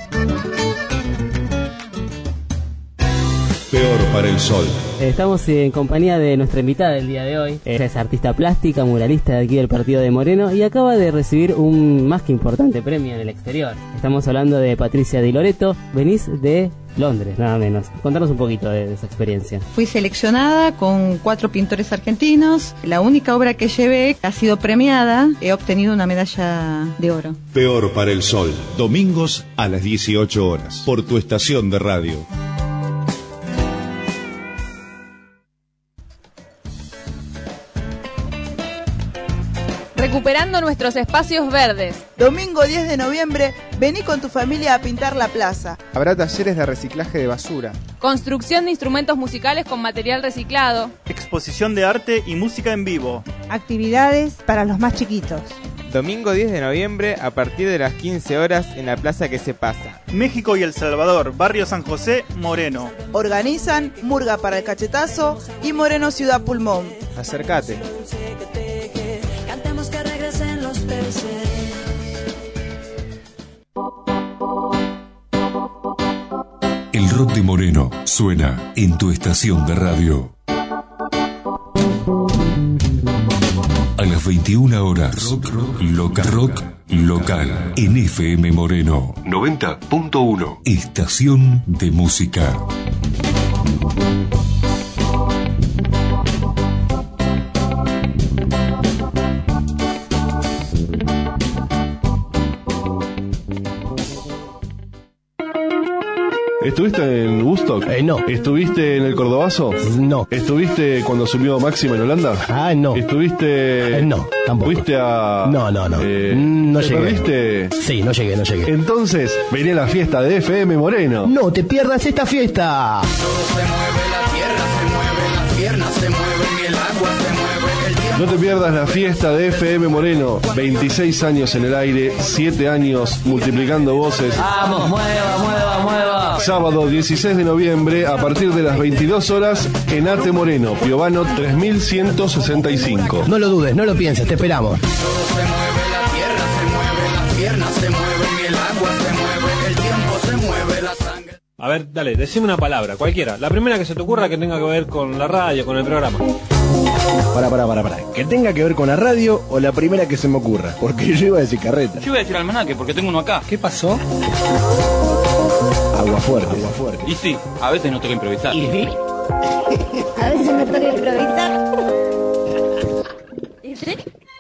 Peor para el sol. Estamos en compañía de nuestra invitada del día de hoy. Ella es artista plástica, muralista de aquí del partido de Moreno y acaba de recibir un más que importante premio en el exterior. Estamos hablando de Patricia Di Loreto. Venís de Londres, nada menos. Contanos un poquito de, de esa experiencia. Fui seleccionada con cuatro pintores argentinos. La única obra que llevé ha sido premiada. He obtenido una medalla de oro. Peor para el sol. Domingos a las dieciocho horas. Por tu estación de radio. Recuperando nuestros espacios verdes. Domingo diez de noviembre, vení con tu familia a pintar la plaza. Habrá talleres de reciclaje de basura. Construcción de instrumentos musicales con material reciclado. Exposición de arte y música en vivo. Actividades para los más chiquitos. Domingo diez de noviembre a partir de las quince horas en la plaza que se pasa. México y El Salvador, Barrio San José, Moreno. Organizan Murga para el Cachetazo y Moreno Ciudad Pulmón. Acércate. Cantemos que regresen los peces. El rock de Moreno suena en tu estación de radio. A las veintiuna horas, rock, rock, local, rock local en F M Moreno noventa punto uno. Estación de música. ¿Estuviste en Woodstock? Eh, no. ¿Estuviste en el Cordobazo? No. ¿Estuviste cuando subió Máxima en Holanda? Ah, no. ¿Estuviste...? Eh, no, tampoco. ¿Fuiste a...? No, no, no. Eh, no ¿te llegué. perdiste? Sí, no llegué, no llegué. Entonces, vení a la fiesta de F M Moreno. No te pierdas esta fiesta. Se mueve la tierra, se mueve las piernas, se mueven y el agua se mueve. El tiempo. No te pierdas la fiesta de F M Moreno. veintiséis años en el aire, siete años multiplicando voces. Vamos, mueva, mueva, mueva. Sábado dieciséis de noviembre a partir de las veintidós horas en Ate Moreno, Piovano tres mil ciento sesenta y cinco. No lo dudes, no lo pienses, te esperamos. Todo se mueve, la tierra se mueve, las piernas se mueven y el agua se mueve. El tiempo se mueve, la sangre. A ver, dale, decime una palabra, cualquiera. La primera que se te ocurra que tenga que ver con la radio, con el programa. Pará, pará, pará, pará. Que tenga que ver con la radio o la primera que se me ocurra. Porque yo iba a decir carreta. Yo iba a decir almanaque porque tengo uno acá. ¿Qué pasó? Agua fuerte, agua fuerte. Y sí, a veces no toca improvisar. ¿Y sí? A veces me toca improvisar. ¿Y sí?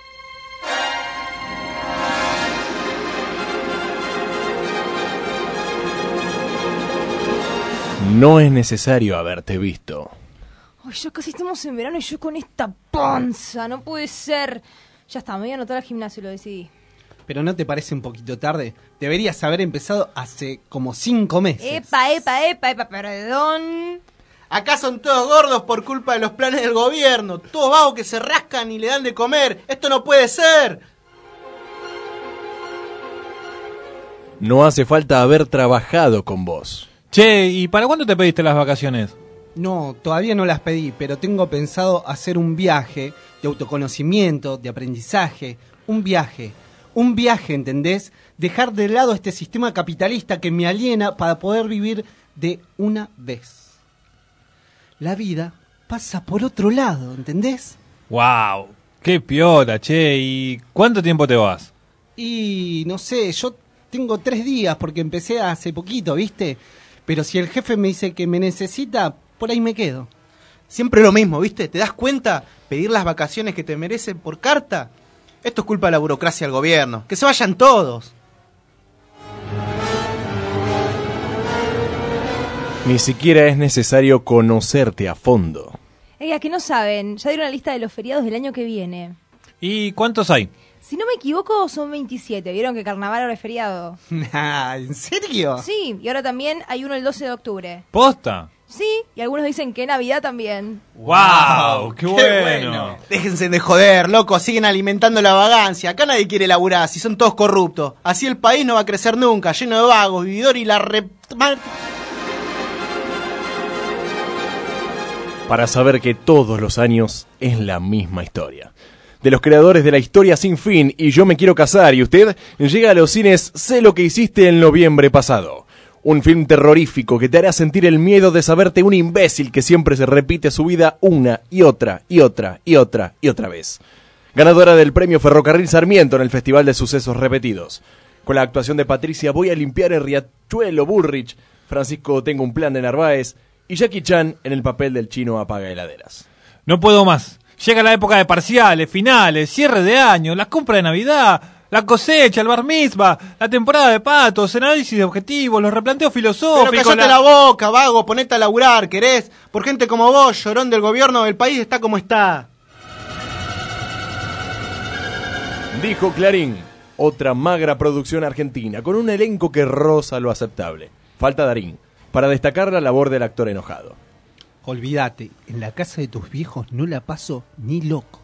No es necesario haberte visto. Ay, ya casi estamos en verano y yo con esta panza, no puede ser. Ya está, me voy a anotar al gimnasio, lo decidí. ¿Pero no te parece un poquito tarde? Deberías haber empezado hace como cinco meses. Epa, epa, epa, epa, perdón. Acá son todos gordos por culpa de los planes del gobierno. Todos vagos que se rascan y le dan de comer. ¡Esto no puede ser! No hace falta haber trabajado con vos. Che, ¿y para cuándo te pediste las vacaciones? No, todavía no las pedí, pero tengo pensado hacer un viaje de autoconocimiento, de aprendizaje. Un viaje. Un viaje, ¿entendés? Dejar de lado este sistema capitalista que me aliena para poder vivir de una vez. La vida pasa por otro lado, ¿entendés? ¡Wow! ¡Qué piola, che! ¿Y cuánto tiempo te vas? Y no sé, yo tengo tres días porque empecé hace poquito, ¿viste? Pero si el jefe me dice que me necesita, por ahí me quedo. Siempre lo mismo, ¿viste? ¿Te das cuenta? Pedir las vacaciones que te merecen por carta. Esto es culpa de la burocracia del gobierno. ¡Que se vayan todos! Ni siquiera es necesario conocerte a fondo. Ey, ¿a que no saben? Ya dieron la lista de los feriados del año que viene. ¿Y cuántos hay? Si no me equivoco, son veintisiete. ¿Vieron que carnaval ahora es feriado? ¿En serio? Sí, y ahora también hay uno el doce de octubre. ¿Posta? Sí, y algunos dicen que Navidad también. ¡Wow! ¡Qué, ¡Qué bueno! bueno! Déjense de joder, loco, siguen alimentando la vagancia. Acá nadie quiere laburar, si son todos corruptos. Así el país no va a crecer nunca, lleno de vagos, vividores y la re... Para saber que todos los años es la misma historia. De los creadores de La Historia Sin Fin y Yo Me Quiero Casar y Usted, llega a los cines Sé Lo Que Hiciste en noviembre pasado. Un film terrorífico que te hará sentir el miedo de saberte un imbécil que siempre se repite su vida una y otra y otra y otra y otra vez. Ganadora del premio Ferrocarril Sarmiento en el Festival de Sucesos Repetidos. Con la actuación de Patricia Voy a Limpiar el Riachuelo Bullrich, Francisco Tengo un Plan de Narváez y Jackie Chan en el papel del chino apaga heladeras. No puedo más. Llega la época de parciales, finales, cierre de año, las compras de Navidad, la cosecha, el bar mitzvah, la temporada de patos, el análisis de objetivos, los replanteos filosóficos... Pero callate la... la boca, vago, ponete a laburar, ¿querés? Por gente como vos, llorón del gobierno, el país está como está. Dijo Clarín, otra magra producción argentina, con un elenco que roza lo aceptable. Falta Darín, para destacar la labor del actor enojado. Olvídate, en la casa de tus viejos no la paso ni loco.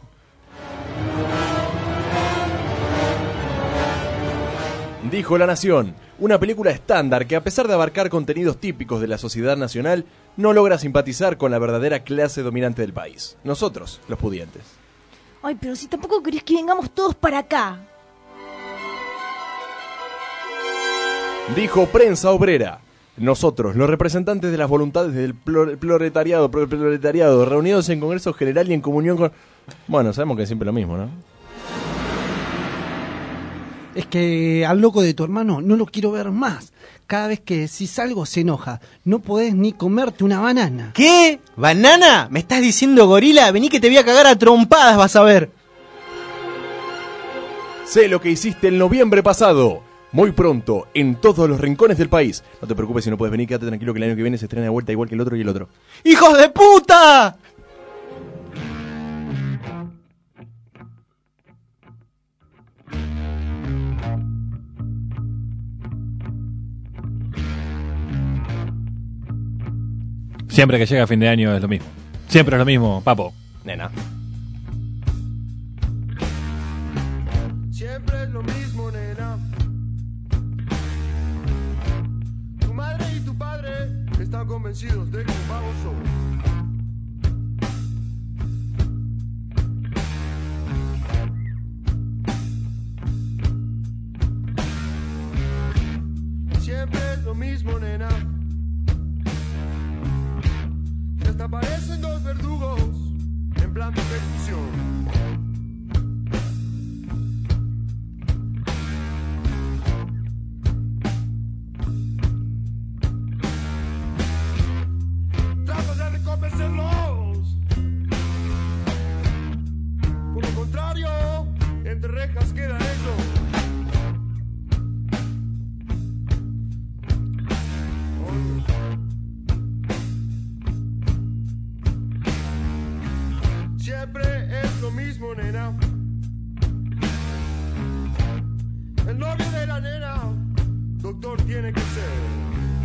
Dijo La Nación, una película estándar que a pesar de abarcar contenidos típicos de la sociedad nacional, no logra simpatizar con la verdadera clase dominante del país. Nosotros, los pudientes. Ay, pero si tampoco querés que vengamos todos para acá. Dijo Prensa Obrera, nosotros, los representantes de las voluntades del proletariado, proletariado, reunidos en Congreso General y en comunión con... Bueno, sabemos que es siempre lo mismo, ¿no? Es que al loco de tu hermano no lo quiero ver más. Cada vez que decís algo se enoja. No podés ni comerte una banana. ¿Qué? ¿Banana? ¿Me estás diciendo gorila? Vení que te voy a cagar a trompadas, vas a ver. Sé Lo Que Hiciste el noviembre pasado. Muy pronto, en todos los rincones del país. No te preocupes si no puedes venir, quédate tranquilo que el año que viene se estrena de vuelta igual que el otro y el otro. ¡Hijos de puta! Siempre que llega fin de año es lo mismo. Siempre es lo mismo, papo. Nena. Siempre es lo mismo, nena. Tu madre y tu padre están convencidos de que un vago soy. Siempre es lo mismo, nena. Hasta parecen dos verdugos en plan de persecución. Trata de reconvencerlos. Por lo contrario, entre rejas queda eso. Siempre es lo mismo, nena. El novio de la nena, doctor tiene que ser.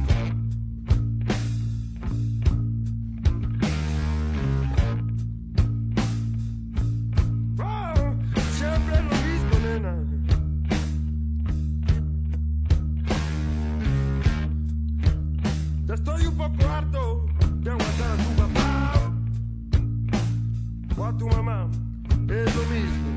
Ah, siempre es lo mismo, nena. Ya estoy un poco harto de aguantar a tu papá o a tu mamá, es lo mismo.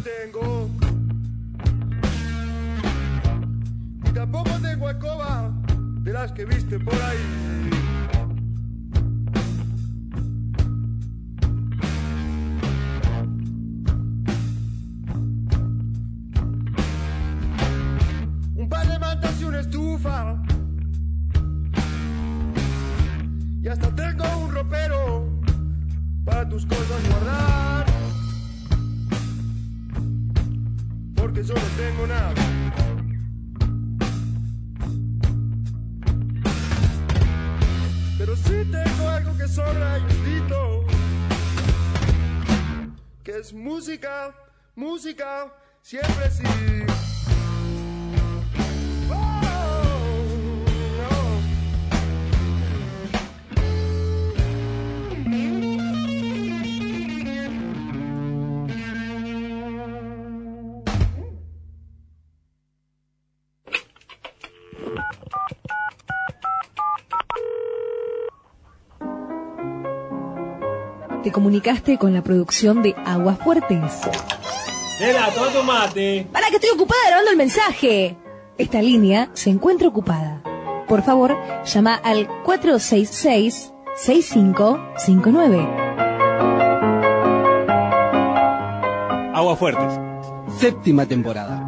tengo. Y tampoco tengo escoba de las que viste por ahí. Un par de mantas y una estufa. Y hasta tengo un ropero para tus cosas guardar. Porque yo no tengo nada. Pero sí tengo algo que sobra y bendito, que es música, música, siempre sí. Te comunicaste con la producción de Aguas Fuertes. Nela, toma tu mate. ¡Para que estoy ocupada grabando el mensaje! Esta línea se encuentra ocupada. Por favor, llama al cuatro seis seis, seis cinco cinco nueve. Aguas Fuertes. Séptima temporada.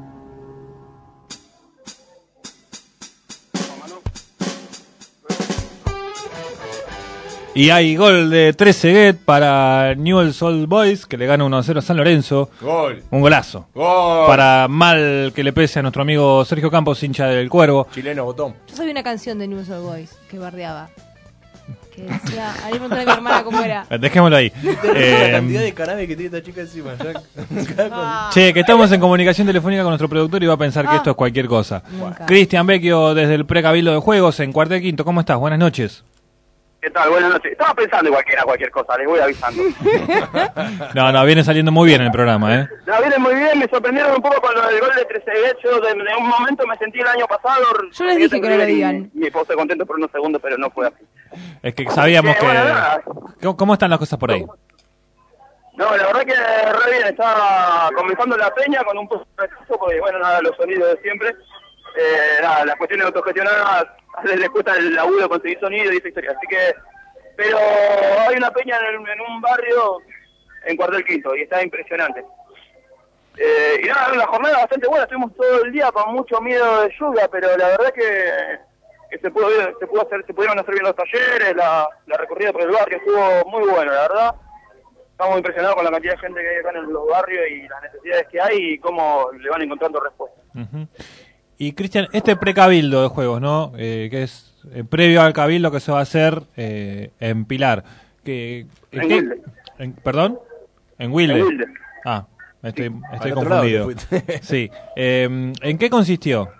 Y hay gol de Trezeguet para Newell's Old Boys, que le gana uno a cero a San Lorenzo. Gol. Un golazo. Gol. Para mal que le pese a nuestro amigo Sergio Campos, hincha del Cuervo. Chileno botón. Yo sabía una canción de News All Boys que bardeaba. Que decía, ahí preguntarle a mi hermana cómo era. Dejémoslo ahí. Eh, Eh, la cantidad de carabe que tiene esta chica encima. Ya. Che, que estamos en comunicación telefónica con nuestro productor y va a pensar que esto es cualquier cosa. Nunca. Cristian Vecchio desde el Precabildo de Juegos en Cuartel Quinto. ¿Cómo estás? Buenas noches. ¿Qué tal? Buenas noches. Estaba pensando igual que era cualquier cosa, les voy avisando. No, no, viene saliendo muy bien el programa, ¿eh? No, viene muy bien, me sorprendieron un poco con lo del gol de Trezeguet. Yo de, de un momento me sentí el año pasado. Yo les dije que no lo digan. Y me puse contento por unos segundos, pero no fue así. Es que sabíamos Eh, que... bueno, nada. ¿Cómo- ¿Cómo están las cosas por ahí? No, la verdad que re bien. Estaba comenzando la peña con un poco de retraso, porque bueno, nada, los sonidos de siempre. Eh, nada, las cuestiones autogestionadas, a veces les cuesta el laburo conseguir sonido y esa historia. Así que... Pero hay una peña en, en un barrio en Cuartel Quinto y está impresionante. Eh, y nada, una jornada bastante buena, estuvimos todo el día con mucho miedo de lluvia, pero la verdad que, que se pudo se pudo hacer, se pudieron hacer bien los talleres, la, la recorrida por el barrio estuvo muy buena, la verdad. Estamos impresionados con la cantidad de gente que hay acá en los barrios y las necesidades que hay y cómo le van encontrando respuestas. Ujú. Y Cristian, este Precabildo de Juegos, ¿no? Eh, que es eh, previo al cabildo que se va a hacer eh, en Pilar. Que, En ¿qué- Wilde. en- ¿Perdón? En Wilde. En Wilde. Ah, estoy, estoy Al otro lado te confundido. fuiste. Sí. Eh, ¿En qué consistió?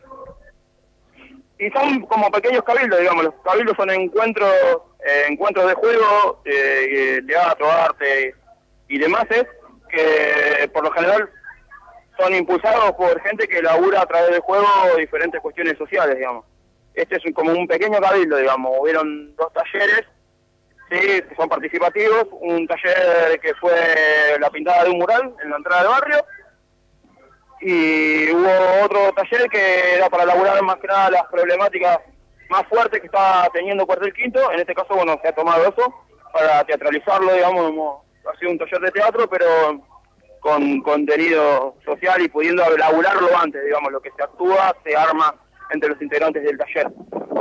Y son como pequeños cabildos, digamos. Los cabildos son encuentros eh, encuentros de juego, eh, teatro, arte y demás, es que por lo general son impulsados por gente que labura a través del juego diferentes cuestiones sociales, digamos. Este es un- como un pequeño cabildo, digamos. Hubieron dos talleres, sí, que son participativos. Un taller que fue la pintada de un mural en la entrada del barrio. Y hubo otro taller que era para elaborar más que nada las problemáticas más fuertes que está teniendo Cuartel Quinto. En este caso, bueno, se ha tomado eso para teatralizarlo, digamos. Hemos- ha sido un taller de teatro, pero con contenido social y pudiendo elaborarlo antes, digamos. Lo que se actúa se arma entre los integrantes del taller.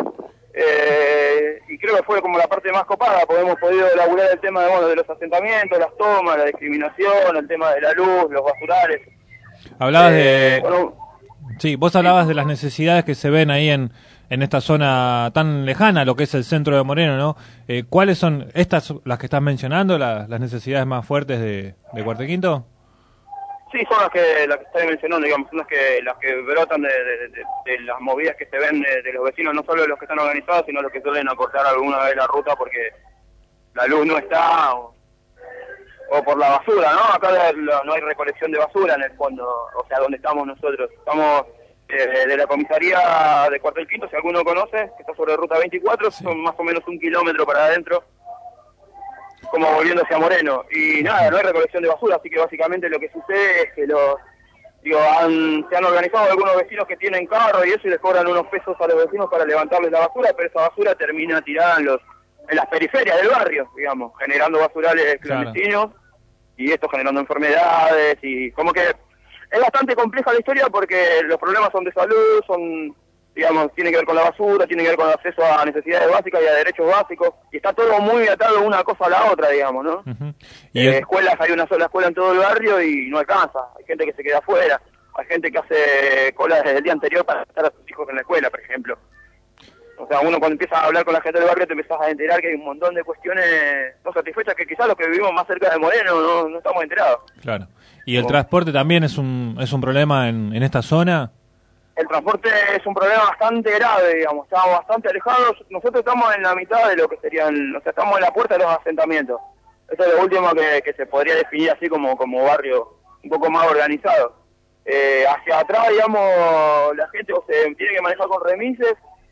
Eh, y creo que fue como la parte más copada, porque hemos podido elaborar el tema de, bueno, de los asentamientos, las tomas, la discriminación, el tema de la luz, los basurales. Hablabas Eh, de... bueno, Sí, vos hablabas de las necesidades que se ven ahí en, en esta zona tan lejana, lo que es el centro de Moreno, ¿no? Eh, ¿Cuáles son estas, las que estás mencionando, la- las necesidades más fuertes de, de Cuartel Quinto? sí, son las que las que estoy mencionando, digamos, son las que las que brotan de, de- de- de las movidas que se ven de, de los vecinos, no solo de los que están organizados, sino los que suelen acortar alguna vez la ruta porque la luz no está o, o por la basura, ¿no? Acá la- la- no hay recolección de basura en el fondo, o sea, donde estamos nosotros. Estamos eh, de la comisaría de Cuartel Quinto, si alguno conoce, que está sobre ruta veinticuatro, son más o menos un kilómetro para adentro. como volviendo hacia Moreno. Y nada, no hay recolección de basura, así que básicamente lo que sucede es que los, digo, han, se han organizado algunos vecinos que tienen carro y eso y les cobran unos pesos a los vecinos para levantarles la basura, pero esa basura termina tirada en, los, en las periferias del barrio, digamos, generando basurales clandestinos. Claro. Y esto generando enfermedades y como que es bastante compleja la historia porque los problemas son de salud, son, digamos, tiene que ver con la basura, tiene que ver con el acceso a necesidades básicas y a derechos básicos, y está todo muy atado una cosa a la otra, digamos, ¿no? Uh-huh. ¿Y eh, el... escuelas, hay una sola escuela en todo el barrio y no alcanza, hay gente que se queda afuera, hay gente que hace cola desde el día anterior para estar a sus hijos en la escuela, por ejemplo. O sea, uno cuando empieza a hablar con la gente del barrio te empiezas a enterar que hay un montón de cuestiones no satisfechas que quizás los que vivimos más cerca de Moreno no, no estamos enterados. Claro. ¿Y el transporte también es un es un problema en, en esta zona? El transporte es un problema bastante grave, digamos, estamos bastante alejados. Nosotros estamos en la mitad de lo que serían, o sea, estamos en la puerta de los asentamientos. Eso es lo último que, que se podría definir así como, como barrio un poco más organizado. Eh, hacia atrás, digamos, la gente o se tiene que manejar con remises,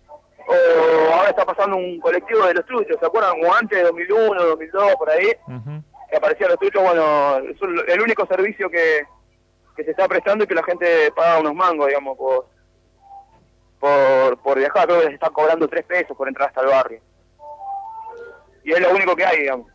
o ahora está pasando un colectivo de los truchos, ¿se acuerdan? Como antes de dos mil uno, dos mil dos, por ahí, uh-huh. que aparecían los truchos. Bueno, es el único servicio que, que se está prestando y que la gente paga unos mangos, digamos, por por, por viajar. Creo que les están cobrando tres pesos por entrar hasta el barrio. Y es lo único que hay, digamos.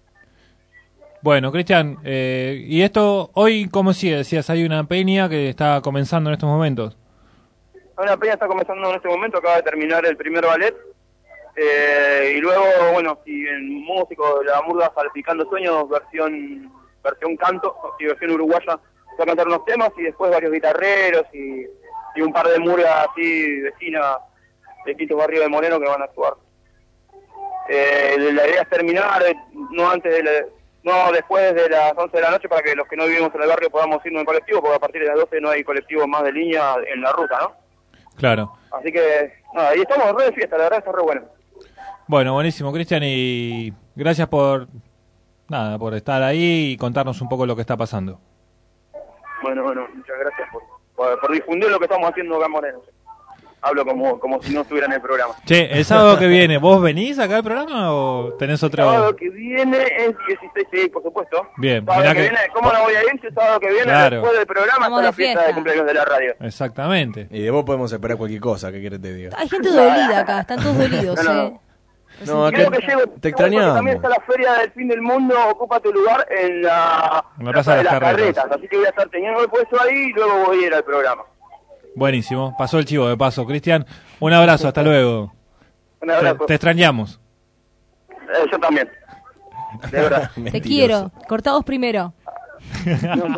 Bueno, Cristian, eh, ¿y esto hoy cómo sigue? Decías, hay una peña que está comenzando en estos momentos. La peña está comenzando en este momento, acaba de terminar el primer ballet, eh, y luego, bueno, si en músico, la murga Salpicando Sueños, versión versión canto, y versión uruguaya, se va a cantar unos temas, y después varios guitarreros, y, y un par de murgas así, vecinas de distintos barrios de Moreno que van a actuar. Eh, la idea es terminar, eh, no antes de la, no después de las once de la noche, para que los que no vivimos en el barrio podamos irnos en colectivo, porque a partir de las doce no hay colectivos más de línea en la ruta, ¿no? Claro. Así que, nada, ahí estamos re de fiesta, la verdad está re bueno. Bueno, buenísimo, Cristian, y gracias por, nada, por estar ahí y contarnos un poco lo que está pasando. Bueno, bueno, muchas gracias por, por, por difundir lo que estamos haciendo acá en Moreno. Hablo como, como si no estuviera en el programa. Che, el sábado que viene, ¿vos venís acá al programa o tenés otro...? El sábado que viene es dieciséis, sí, por supuesto. Bien. Sábado que que... viene, ¿cómo no voy a ir si el sábado que viene, claro, después del programa, está la fiesta, fiesta de cumpleaños de la radio? Exactamente. Y de vos podemos esperar cualquier cosa, ¿qué querés te diga? Hay gente dolida acá, están todos dolidos, no, no. ¿eh? No, acá que llego, te extrañamos. También está la Feria del Fin del Mundo, ocupa tu lugar en la, en la Plaza de las, las carretas. carretas. Así que voy a estar teniendo el puesto ahí y luego voy a ir al programa. Buenísimo, pasó el chivo de paso. Cristian, un abrazo, hasta luego. Un abrazo. Te, te extrañamos. Eh, yo también. De verdad. Te quiero. Cortados primero. No,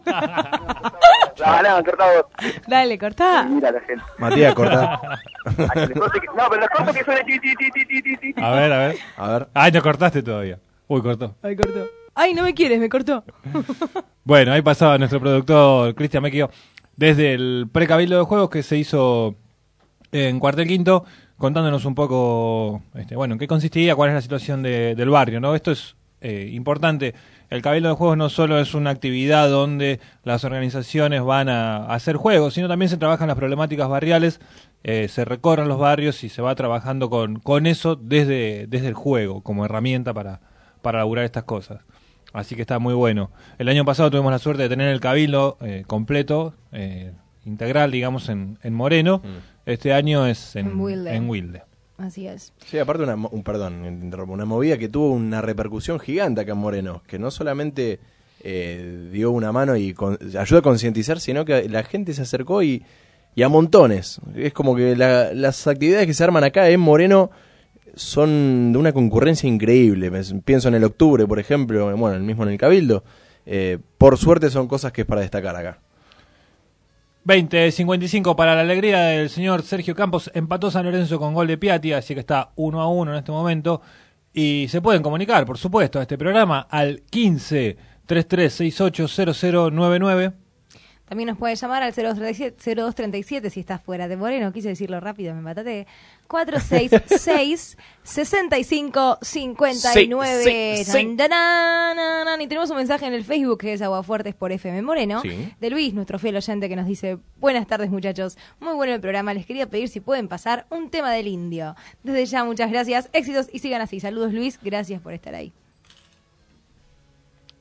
no, cortado. Dale, cortá. Mira la gente. Matías, cortá. No, pero les corto que suene ti, ti, ti, ti, ti, ti. A ver, a ver. A ver. Ay, no cortaste todavía. Uy, cortó. Ay, cortó. Ay, no me quieres, me cortó. Bueno, ahí pasaba nuestro productor Cristian Mequio desde el precabildo de juegos que se hizo en Cuartel Quinto, contándonos un poco, este, bueno, en qué consistía, cuál es la situación de, del barrio, ¿no? Esto es eh, importante. El Cabildo de Juegos no solo es una actividad donde las organizaciones van a, a hacer juegos, sino también se trabajan las problemáticas barriales, eh, se recorren los barrios y se va trabajando con, con eso desde, desde el juego, como herramienta para, para laburar estas cosas. Así que está muy bueno. El año pasado tuvimos la suerte de tener el Cabildo eh, completo, eh, integral, digamos, en, en Moreno. Mm. Este año es en, en, Wilde. en Wilde. Así es. Sí, aparte una, un perdón, una movida que tuvo una repercusión gigante acá en Moreno, que no solamente eh, dio una mano y con, ayuda a concientizar, sino que la gente se acercó y, y a montones. Es como que la, las actividades que se arman acá en Moreno son de una concurrencia increíble. Pienso en el octubre, por ejemplo, bueno, el mismo en el Cabildo. Eh, por suerte son cosas que es para destacar acá. veinte cincuenta y cinco para la alegría del señor Sergio Campos. Empató San Lorenzo con gol de Piatti, así que está uno a uno en este momento. Y se pueden comunicar, por supuesto, a este programa al quince treinta y tres sesenta y ocho cero cero nueve nueve. También nos puede llamar al cero dos treinta y siete si estás fuera de Moreno. Quise decirlo rápido, me mataste. cuatro seis seis, sesenta y cinco cincuenta y nueve. Sí, sí, sí. Y tenemos un mensaje en el Facebook que es Aguafuertes por F M Moreno, sí, de Luis, nuestro fiel oyente, que nos dice: buenas tardes, muchachos, muy bueno el programa, les quería pedir si pueden pasar un tema del indio. Desde ya, muchas gracias, éxitos y sigan así. Saludos, Luis, gracias por estar ahí.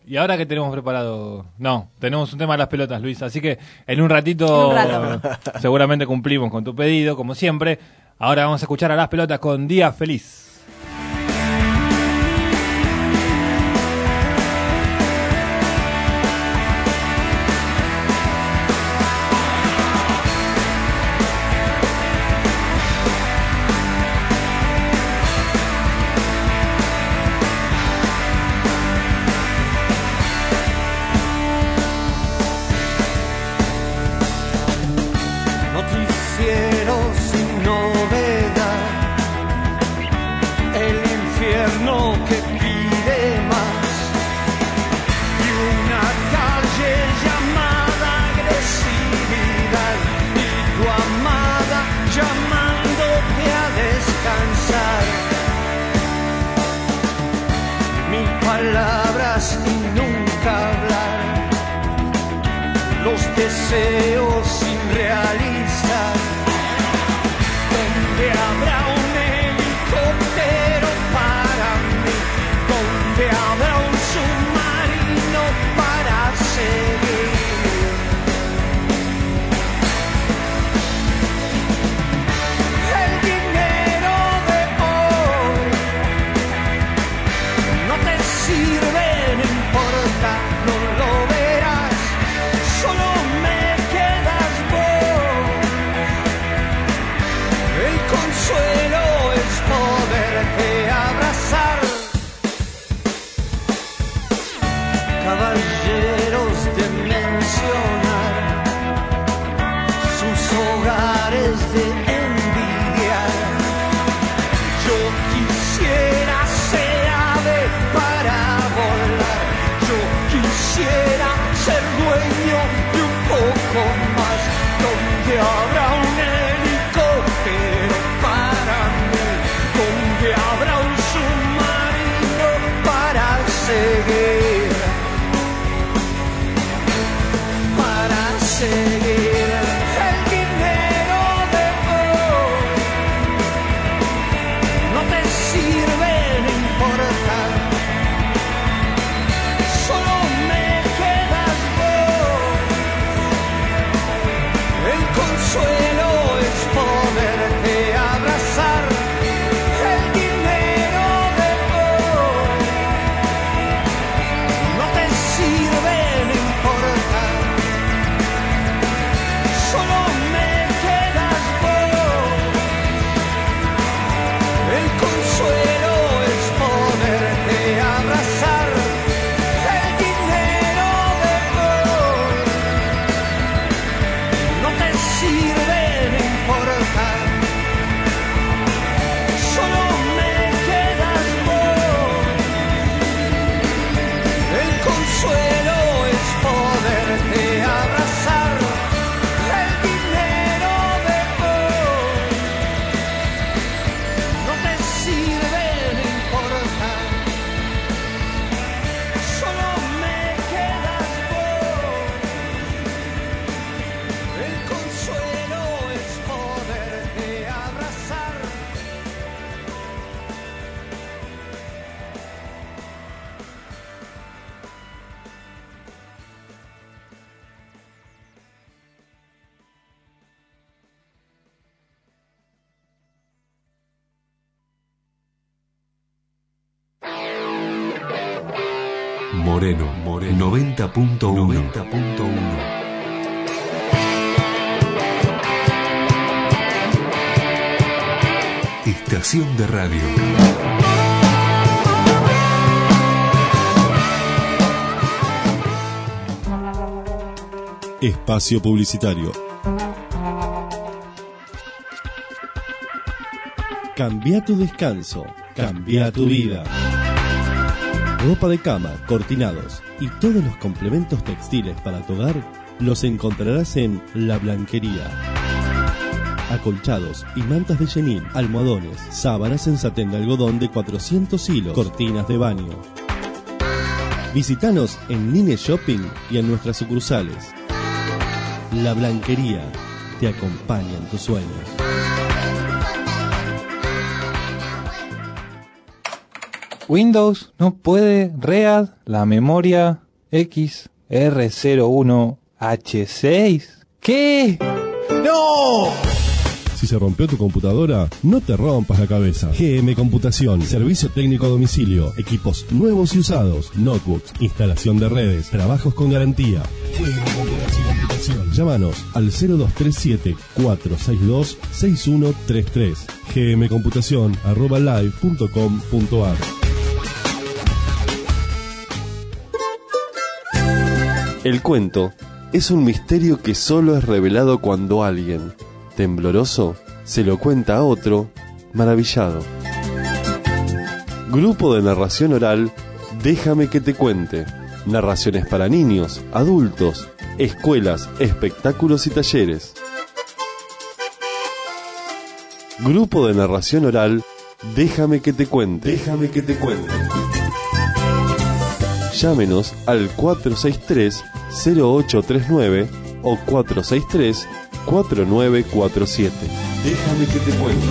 ¿Y ahora qué tenemos preparado? No, tenemos un tema de las pelotas, Luis. Así que en un ratito En un rato. seguramente cumplimos con tu pedido, como siempre. Ahora vamos a escuchar a las pelotas con Día Feliz. Noticiero sin novedad, el infierno que pide más y una calle llamada agresividad y tu amada llamándote a descansar. Mil palabras y nunca hablar, los deseos sin realizar, donde habrá un helicóptero para mí, donde habrá un submarino para seguir. El dinero de hoy no te sirve, no importa, no lo verás, solo me quedas vos. El consuelo es poderte abrazar. Caballeros de mencionar sus hogares de envidiar. Yo quisiera ser ave para volar. Yo quisiera ser dueño de un poco más, donde habrá un helicóptero para mí, donde habrá un submarino para seguir, para seguir. El dinero de hoy no te sirve, no importa, solo me quedas vos. El consuelo es poderte abrazar. El dinero de hoy no te sirve, no importa, solo me quedas vos. El consuelo es poderte abrazar. El dinero de hoy no te sirve, no importa, solo me quedas vos. El consuelo es poderte abrazar. El dinero de hoy no te sirve, no importa, solo me quedas vos. El consuelo es poderte abrazar. Moreno, Moreno, noventa punto uno. Estación de radio. Espacio publicitario. Cambia tu descanso, cambia tu vida. Ropa de cama, cortinados y todos los complementos textiles para tu hogar los encontrarás en La Blanquería. Acolchados y mantas de chenil, almohadones, sábanas en satén de algodón de cuatrocientos hilos, cortinas de baño. Visítanos en Nine Shopping y en nuestras sucursales. La Blanquería te acompaña en tus sueños. Windows no puede read la memoria X R cero uno H seis. ¿Qué? ¡No! Si se rompió tu computadora, no te rompas la cabeza. G M Computación, servicio técnico a domicilio, equipos nuevos y usados, notebooks, instalación de redes, trabajos con garantía. G M Computación. Llámanos al cero dos tres siete, cuatro seis dos, seis uno tres tres. gmcomputación arroba live punto com punto ar. El cuento es un misterio que solo es revelado cuando alguien, tembloroso, se lo cuenta a otro, maravillado. Grupo de narración oral, Déjame que te cuente. Narraciones para niños, adultos, escuelas, espectáculos y talleres. Grupo de narración oral, Déjame que te cuente. Déjame que te cuente. Llámenos al cuatro seis tres, cero ocho tres nueve o cuatro seis tres, cuatro nueve cuatro siete. Déjame que te cuente.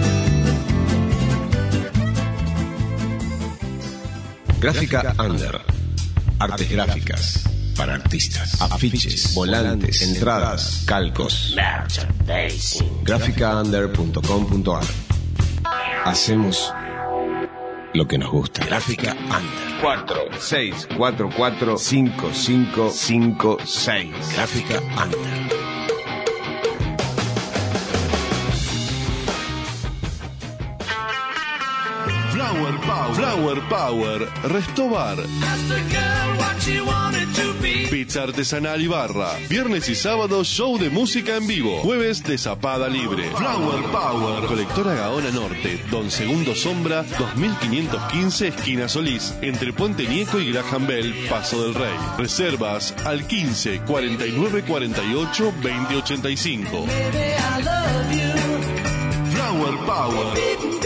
Gráfica Under. Artes gráficas para artistas. Afiches, volantes, entradas, calcos. gráfica under punto com punto ar. Hacemos lo que nos gusta. Gráfica Under. cuatro seis cuatro cuatro cinco cinco cinco seis. Gráfica Under. Flower Power, Flower Power, Restobar. Pizza artesanal y barra. Viernes y sábado show de música en vivo. Jueves de zapada libre. Flower Power. Colectora Gaona Norte, Don Segundo Sombra, dos mil quinientos quince, esquina Solís, entre Puente Nieco y Graham Bell, Paso del Rey. Reservas al quince, cuarenta y nueve, cuarenta y ocho, veinte ochenta y cinco. Flower Power.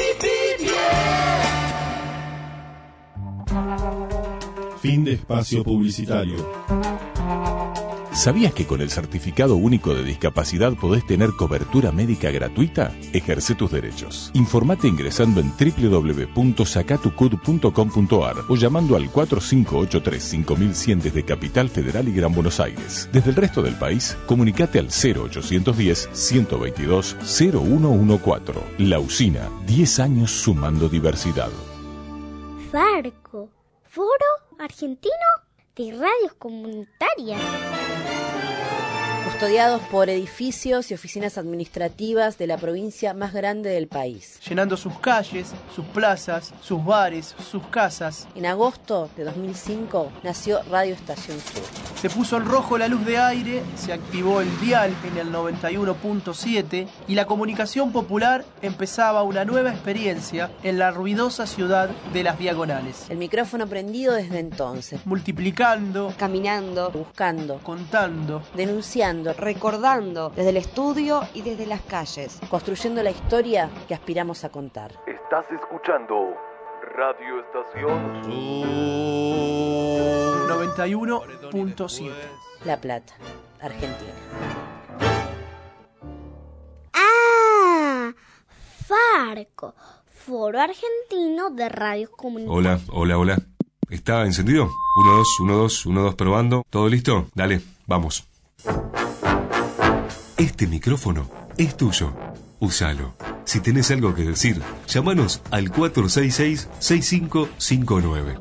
Fin de espacio publicitario. ¿Sabías que con el Certificado Único de Discapacidad podés tener cobertura médica gratuita? Ejerce tus derechos. Informate ingresando en doble u doble u doble u punto sacatucud punto com punto ar o llamando al cuatro cinco ocho tres, cinco mil cien desde Capital Federal y Gran Buenos Aires. Desde el resto del país, comunicate al cero ochocientos diez, ciento veintidós, cero uno catorce. La Usina, diez años sumando diversidad. Farco, Foro Argentino de Radios Comunitarias. Custodiados por edificios y oficinas administrativas de la provincia más grande del país. Llenando sus calles, sus plazas, sus bares, sus casas. En agosto de dos mil cinco nació Radio Estación Sur. Se puso en rojo la luz de aire, se activó el dial en el noventa y uno punto siete y la comunicación popular empezaba una nueva experiencia en la ruidosa ciudad de Las Diagonales. El micrófono prendido desde entonces. Multiplicando, caminando, buscando, contando, denunciando, recordando desde el estudio y desde las calles. Construyendo la historia que aspiramos a contar. Estás escuchando Radio Estación noventa y uno punto siete. La Plata, Argentina. ¡Ah! Farco, Foro Argentino de Radios Comunitarias. Hola, hola, hola. ¿Está encendido? uno, dos, uno, dos, uno, dos, probando. ¿Todo listo? Dale, vamos. Este micrófono es tuyo. Úsalo. Si tenés algo que decir, llámanos al cuatro seis seis, seis cinco cinco nueve.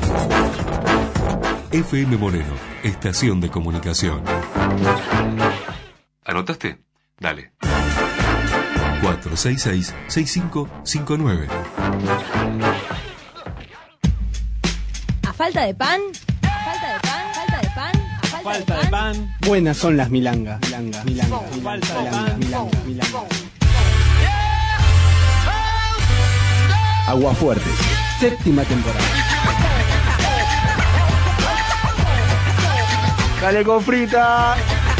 F M Moreno, estación de comunicación. ¿Anotaste? Dale. cuatro seis seis, seis cinco cinco nueve. ¿A falta de pan? ¿A falta de pan? ¿Falta de pan? ¿A falta, Falta de de pan? pan. Buenas son las milangas. Milanga, milanga, milanga, milanga, milanga, milanga. Aguafuerte. Séptima temporada. Dale con frita.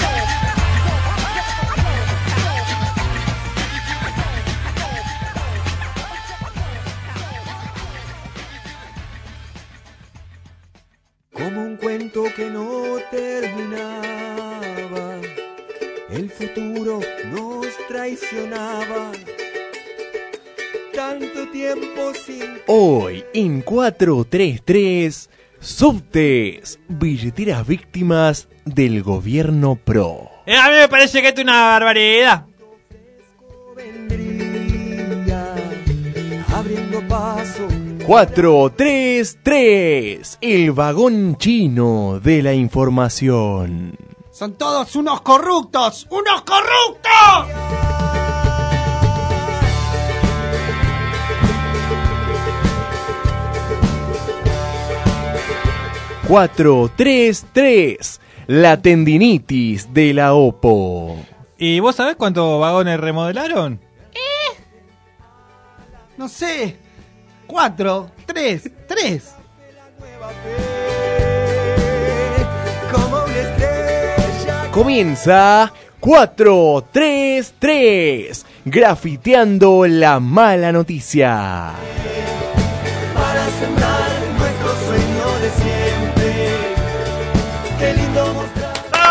Como un cuento que no terminaba, el futuro nos traicionaba. tanto tiempo sin... Hoy en cuatrocientos treinta y tres, subtes, billeteras víctimas del gobierno pro. Eh, a mí me parece que esto es una barbaridad. Abriendo paso. cuatrocientos treinta y tres, el vagón chino de la información. Son todos unos corruptos, unos corruptos. cuatrocientos treinta y tres, la tendinitis de la Oppo. ¿Y vos sabés cuántos vagones remodelaron? No sé. Cuatro, tres, tres. Como una estrella. Comienza cuatrocientos treinta y tres, grafiteando la mala noticia. Para sembrar nuestro sueño de siempre. Qué lindo mostrar.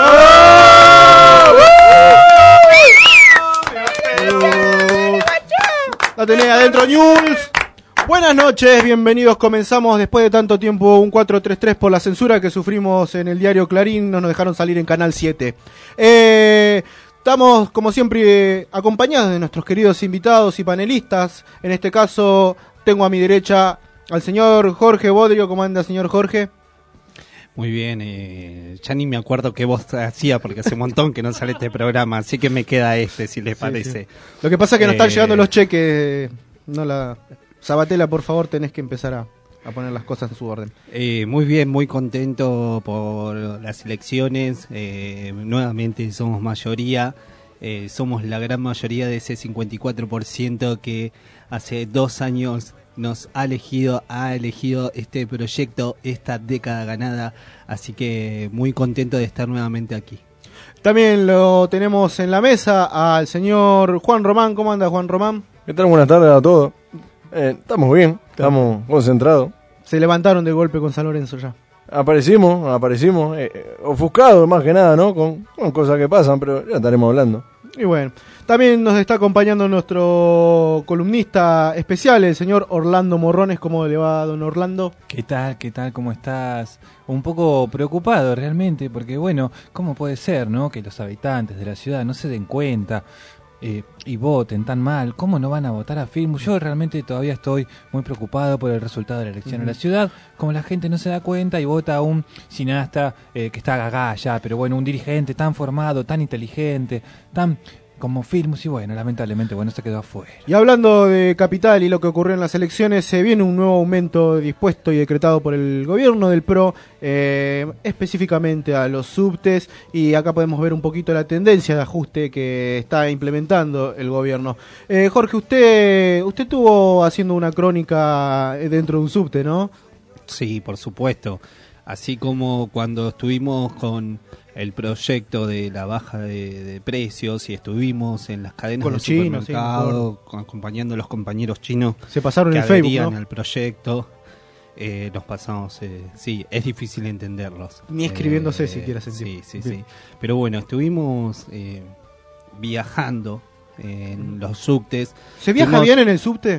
La tenés adentro, News. Buenas noches, bienvenidos. Comenzamos después de tanto tiempo un cuatrocientos treinta y tres por la censura que sufrimos en el diario Clarín. No nos dejaron salir en Canal siete. Eh, estamos, como siempre, eh, acompañados de nuestros queridos invitados y panelistas. En este caso, tengo a mi derecha al señor Jorge Bodrio. ¿Cómo anda, señor Jorge? Muy bien, eh, ya ni me acuerdo qué voz hacía porque hace un montón que no sale este programa, así que me queda este, si les Sí, parece. sí. Lo que pasa es que no están Eh, llegando los cheques. No la... Sabatella, por favor, tenés que empezar a, a poner las cosas en su orden. Eh, muy bien, muy contento por las elecciones. Eh, nuevamente somos mayoría. Eh, somos la gran mayoría de ese cincuenta y cuatro por ciento que hace dos años nos ha elegido, ha elegido este proyecto, esta década ganada. Así que muy contento de estar nuevamente aquí. También lo tenemos en la mesa al señor Juan Román. ¿Cómo anda, Juan Román? ¿Qué tal? Buenas tardes a todos. Eh, estamos bien, estamos concentrados. Se levantaron de golpe con San Lorenzo ya. Aparecimos, aparecimos, eh, eh, ofuscados más que nada, ¿no? Con, con cosas que pasan, pero ya estaremos hablando. Y bueno, también nos está acompañando nuestro columnista especial, el señor Orlando Morrones. ¿Cómo le va, don Orlando? ¿Qué tal? ¿Qué tal? ¿Cómo estás? Un poco preocupado realmente, porque bueno, ¿cómo puede ser, no? Que los habitantes de la ciudad no se den cuenta eh, y voten tan mal. ¿Cómo no van a votar a Filmus? Yo realmente todavía estoy muy preocupado por el resultado de la elección en la ciudad. Como la gente no se da cuenta y vota a un cineasta eh, que está gaga ya, pero bueno, un dirigente tan formado, tan inteligente, tan como Filmus, y bueno, lamentablemente, bueno, se quedó afuera. Y hablando de Capital y lo que ocurrió en las elecciones, se viene un nuevo aumento dispuesto y decretado por el gobierno del PRO, eh, específicamente a los subtes, y acá podemos ver un poquito la tendencia de ajuste que está implementando el gobierno. Eh, Jorge, usted usted estuvo haciendo una crónica dentro de un subte, ¿no? Sí, por supuesto. Así como cuando estuvimos con el proyecto de la baja de, de precios y estuvimos en las cadenas Con de los chinos, sí, supermercado con- acompañando a los compañeros chinos Se pasaron que en Facebook, adherían ¿no? al proyecto, eh, nos pasamos, eh, sí, es difícil entenderlos. Ni escribiéndose Eh, siquiera se Sí, entiende. sí, Bien. sí. Pero bueno, estuvimos eh, viajando en los subtes. ¿Se viaja Fuimos- bien en el subte?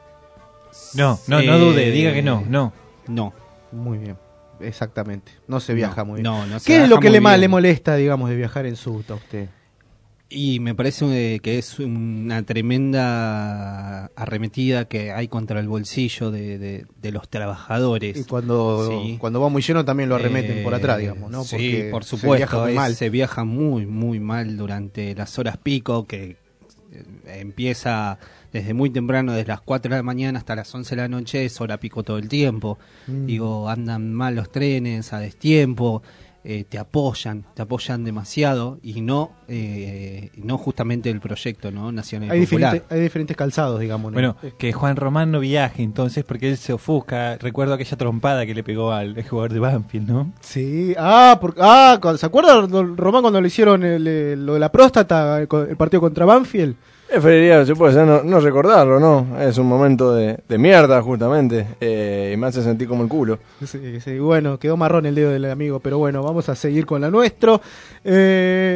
No, no, no dude, diga que no, no. No. Muy bien, exactamente. No se viaja No, muy bien. no, no se ¿Qué es viaja lo que muy le, más bien. le molesta, digamos, de viajar en subte a usted? Y me parece eh, que es una tremenda arremetida que hay contra el bolsillo de, de- de los trabajadores. Y cuando, Sí. cuando va muy lleno también lo arremeten por atrás, Eh, digamos, ¿no? Sí, Porque por se supuesto. viaja muy es- mal. Se viaja muy, muy mal durante las horas pico, que eh, empieza desde muy temprano, desde las cuatro de la mañana hasta las once de la noche, es hora pico todo el tiempo. Mm. Digo, andan mal los trenes, a destiempo. Eh, te apoyan, te apoyan demasiado y no eh, no justamente el proyecto no nacional Hay, y popular. diferente- hay diferentes calzados, digamos, ¿no? Bueno, que Juan Román no viaje entonces porque él se ofusca. Recuerdo aquella trompada que le pegó al el jugador de Banfield, ¿no? Sí, ah, por- ah, cu- ¿se acuerda don Román cuando le hicieron el, el- lo de la próstata, el, co- el partido contra Banfield? Preferiría, se puede ser, no, no recordarlo, ¿no? Es un momento de, de mierda, justamente, eh, y me hace sentir como el culo. Sí, sí, bueno, quedó marrón el dedo del amigo, pero bueno, vamos a seguir con la nuestro. Eh,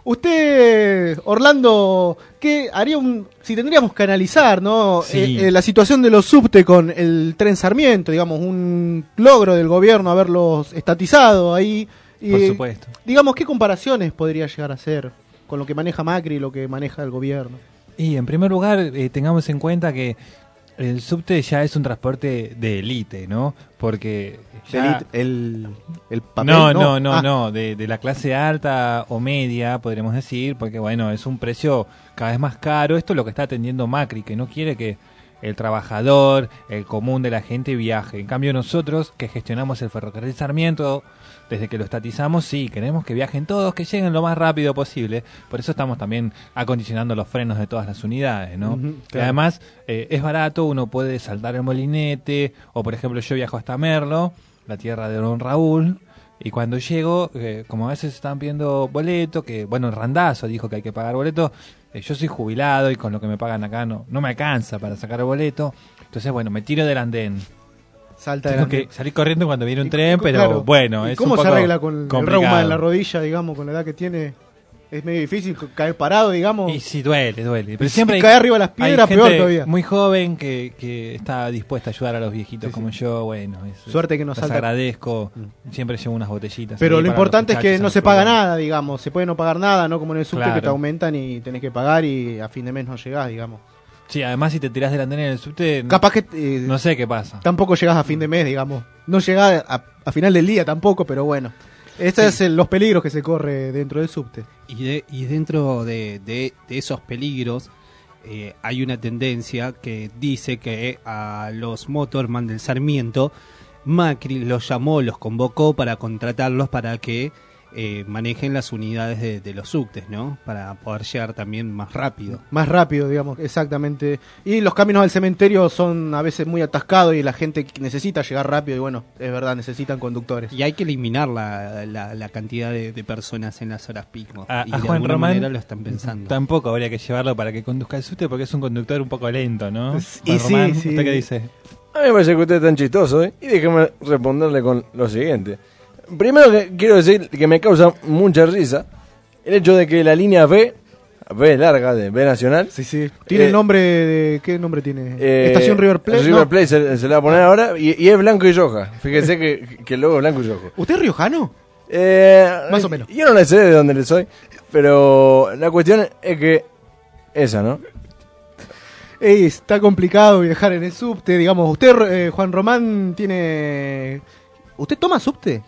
usted, Orlando, ¿qué haría un, si tendríamos que analizar, ¿no? Sí. Eh, eh, la situación de los subte con el tren Sarmiento, digamos, un logro del gobierno haberlos estatizado ahí. Y, Por supuesto. Digamos, ¿qué comparaciones podría llegar a hacer con lo que maneja Macri y lo que maneja el gobierno? Y en primer lugar, eh, tengamos en cuenta que el subte ya es un transporte de élite, ¿no? Porque ya... Elite, el, el papel, no, ¿no? no, no, Ah. no, de, de la clase alta o media, podríamos decir, porque bueno, es un precio cada vez más caro. Esto es lo que está atendiendo Macri, que no quiere que el trabajador, el común de la gente viaje. En cambio nosotros, que gestionamos el ferrocarril Sarmiento, desde que lo estatizamos, sí, queremos que viajen todos, que lleguen lo más rápido posible. Por eso estamos también acondicionando los frenos de todas las unidades, ¿no? Ujú, Y claro. además eh, es barato, uno puede saltar el molinete, o por ejemplo yo viajo hasta Merlo, la tierra de Don Raúl, y cuando llego, eh, como a veces están pidiendo boleto, que bueno, el Randazo dijo que hay que pagar boleto, eh, yo soy jubilado y con lo que me pagan acá no, no me alcanza para sacar el boleto, entonces bueno, me tiro del andén. Salta Tengo del andén. que salir corriendo cuando viene un Y- tren, pero claro. bueno, ¿Y es cómo un se poco arregla con el complicado. reuma en la rodilla, digamos, con la edad que tiene? Es medio difícil caer parado, digamos. Y sí, duele, duele. Pero Y si siempre hay, cae arriba de las piedras, hay peor gente todavía. muy joven que, que está dispuesta a ayudar a los viejitos como yo. Bueno, es- Suerte que nos les salta- agradezco. Siempre llevo unas botellitas. Pero ahí lo para importante los es que muchachos no en se los paga furgones. nada, digamos. Se puede no pagar nada, ¿no? Como en el subte que te Claro. aumentan y tenés que pagar y a fin de mes no llegás, digamos. Sí, además si te tirás del andén en el subte, Capaz que... eh, no sé qué pasa. Tampoco llegás a fin de mes, digamos. No llegás a, a final del día tampoco, pero bueno. Estos Sí. es el- los peligros que se corre dentro del subte. Y, de- y dentro de, de- de esos peligros eh, hay una tendencia que dice que a los motorman del Sarmiento, Macri los llamó, los convocó para contratarlos para que eh, manejen las unidades de, de los subtes, ¿no? Para poder llegar también más rápido. Más rápido, digamos, exactamente. Y los caminos al cementerio son a veces muy atascados y la gente necesita llegar rápido y bueno, es verdad, necesitan conductores. Y hay que eliminar la, la- la cantidad de, de personas en las horas pico. A, y a de Juan alguna Román manera lo están pensando. tampoco habría que llevarlo para que conduzca el subte porque es un conductor un poco lento, ¿no? Y Juan sí, Román, sí. ¿usted qué dice? A mí me parece que usted es tan chistoso, ¿eh? Y déjeme responderle con lo siguiente. Primero que quiero decir que me causa mucha risa el hecho de que la línea B, B larga de B Nacional... Sí, sí. ¿Tiene eh, el nombre de... ¿Qué nombre tiene? eh, Estación River Plate. River ¿no? Plate se, se le va a poner ahora y, y es blanco y roja. Fíjese que, que el logo es blanco y rojo. ¿Usted es riojano? Eh, Más o menos. Yo no le sé de dónde le soy, pero la cuestión es que esa, ¿no? Ey, está complicado viajar en el subte, digamos. Usted, eh, Juan Román, tiene... ¿Usted toma subte?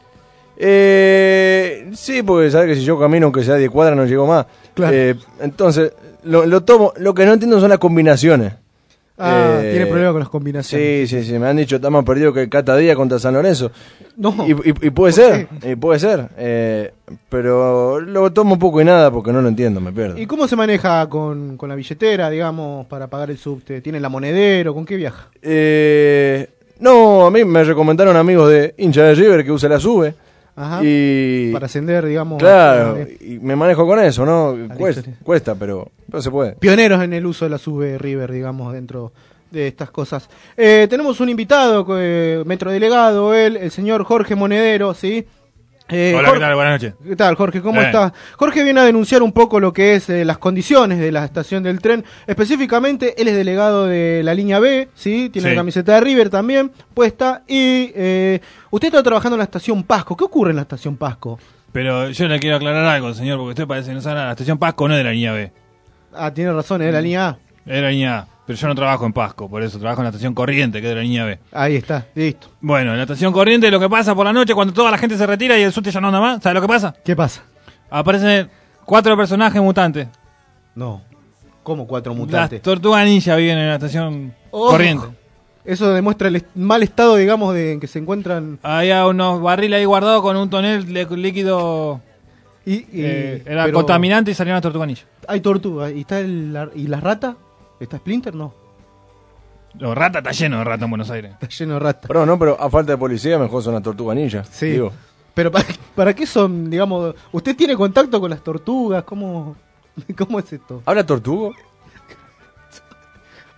Eh, sí, porque sabe que si yo camino aunque sea diez cuadras no llego más. Claro. Eh, entonces, lo, lo tomo. Lo que no entiendo son las combinaciones. Ah, Eh, tiene problema con las combinaciones. Sí, sí, sí. Me han dicho, está más perdido que el Cata Díaz contra San Lorenzo. No. Y, y- y puede ser, y puede ser. eh, pero lo tomo poco y nada porque no lo entiendo, me pierdo. ¿Y cómo se maneja con, con la billetera, digamos, para pagar el subte? ¿Tiene la monedero? ¿Con qué viaja? Eh, no, a mí me recomendaron amigos de hincha de River que use la sube. Ajá. Y Para ascender, digamos. claro, a- y me manejo con eso, ¿no? Ah, Cuesta, listo. cuesta pero, pero se puede. Pioneros en el uso de la sube River, digamos, dentro de estas cosas. Eh, tenemos un invitado, eh, metrodelegado, él, el señor Jorge Monedero, ¿sí? Eh, Hola, Jorge- ¿qué tal? Buenas noches. ¿Qué tal, Jorge? ¿Cómo Eh. estás? Jorge viene a denunciar un poco lo que es eh, las condiciones de la estación del tren. Específicamente, él es delegado de la línea B, ¿sí? Tiene Sí. la camiseta de River también puesta. Y eh, usted está trabajando en la estación Pasco. ¿Qué ocurre en la estación Pasco? Pero yo le quiero aclarar algo, señor, porque usted parece que no sabe nada. La estación Pasco no es de la línea B. Ah, tiene razón, es de la línea A. Es de la línea A. Pero yo no trabajo en Pasco, por eso trabajo en la estación Corriente, que es de la línea B. Ahí está, listo. Bueno, en la estación Corriente lo que pasa por la noche cuando toda la gente se retira y el subte ya no anda más, ¿sabe lo que pasa? ¿Qué pasa? Aparecen cuatro personajes mutantes. No. ¿Cómo cuatro Las mutantes? tortugas ninja viven en la estación Oh, Corriente. Eso demuestra el est- mal estado, digamos, de en que se encuentran. Había unos barriles ahí guardados con un tonel de líquido. Y, y- eh, era pero contaminante y salieron las tortugas ninja. Hay tortugas. ¿Y está el, la- y las ratas? ¿Está Splinter? No. Los rata está lleno de rata en Buenos Aires. Está lleno de ratas. Pero no, pero a falta de policía mejor son las tortugas ninja. Sí. Digo. Pero ¿para, ¿para qué son, digamos? ¿Usted tiene contacto con las tortugas? ¿Cómo, cómo es esto? ¿Habla tortugo?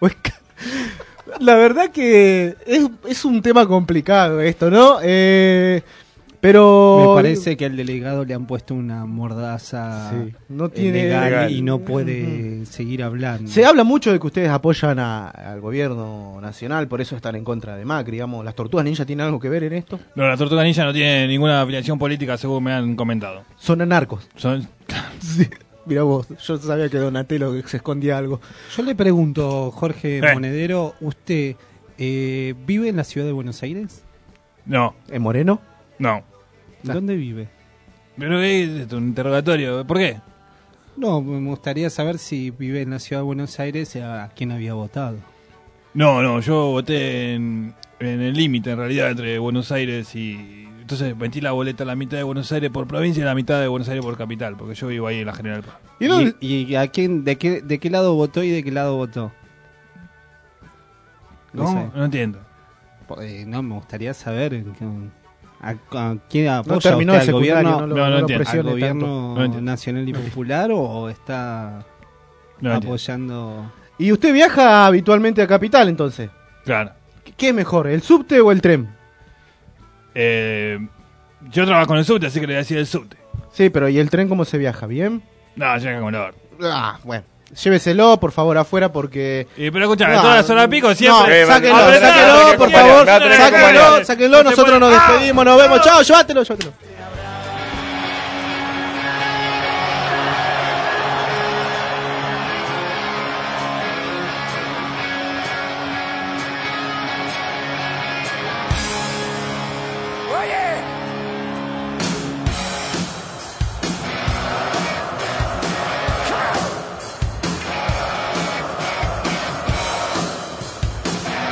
Cuenca. La verdad que es, es un tema complicado esto, ¿no? Eh, pero... Me parece que al delegado le han puesto una mordaza Sí, no tiene- legal legal. y no puede seguir hablando. Se habla mucho de que ustedes apoyan a- al gobierno nacional, por eso están en contra de Macri, digamos. ¿Las tortugas ninja tienen algo que ver en esto? No, la Tortuga Ninja no tiene ninguna afiliación política, según me han comentado. Son anarcos. Son... Sí. Mirá vos, yo sabía que Donatello se escondía algo. Yo le pregunto, Jorge Eh. Monedero, ¿usted eh, vive en la ciudad de Buenos Aires? No. ¿En Moreno? No. ¿Dónde vive? Pero es un interrogatorio. ¿Por qué? No, me gustaría saber si vive en la ciudad de Buenos Aires, a quién había votado. No, no, yo voté en, en el límite, en realidad, entre Buenos Aires y... Entonces metí la boleta la mitad de Buenos Aires por provincia y la mitad de Buenos Aires por capital, porque yo vivo ahí en la General Paz. ¿Y, y a quién, de qué, de qué lado votó y de qué lado votó? ¿Cómo? No entiendo. Eh, no, me gustaría saber en qué- a, a quién apoya terminó usted, el al secundario, gobierno, no lo- No, no no lo entiendo. presione al gobierno tanto. No entiendo. nacional y popular o está No entiendo. apoyando... ¿Y usted viaja habitualmente a Capital, entonces? Claro. ¿Qué es mejor, el subte o el tren? Eh, yo trabajo con el subte, así que le voy a decir el subte. Sí, pero ¿y el tren cómo se viaja? ¿Bien? No, llega como la Ah, bueno. Lléveselo, por favor, afuera porque... Y pero escucha, No, toda la zona pico siempre... No, sáquenlo, Ah, pero sáquenlo, no, por que favor. quiera, date, Sáquenlo, date, sáquenlo. date. Nosotros nos Ah, despedimos, nos vemos. Chao, llévatelo, llévatelo.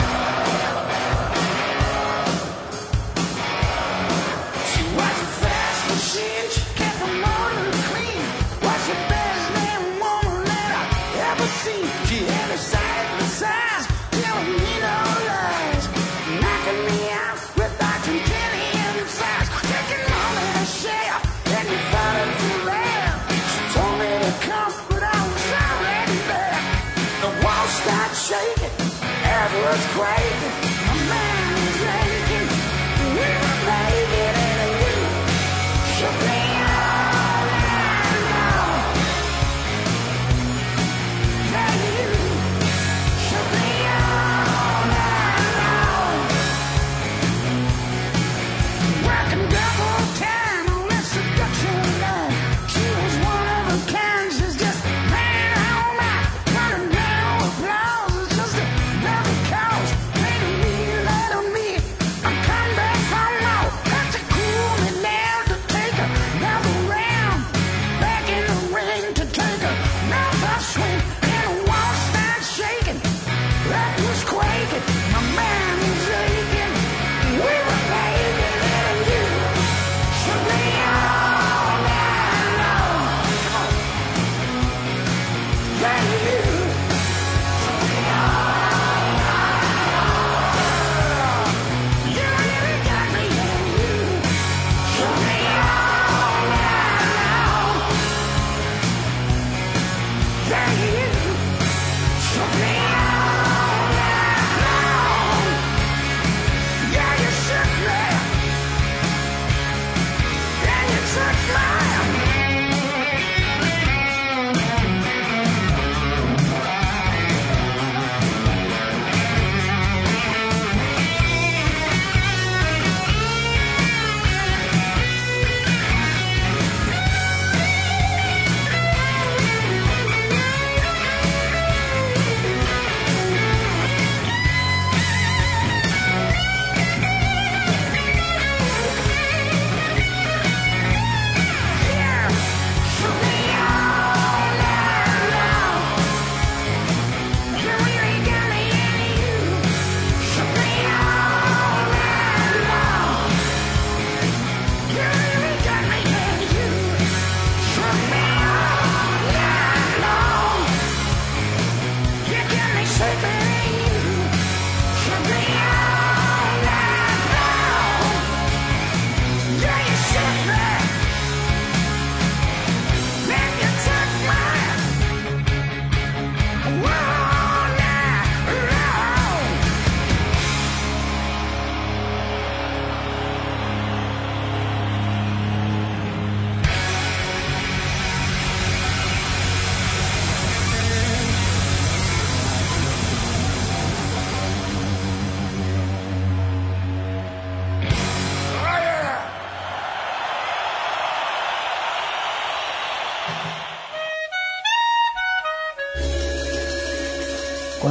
She wasn't fast.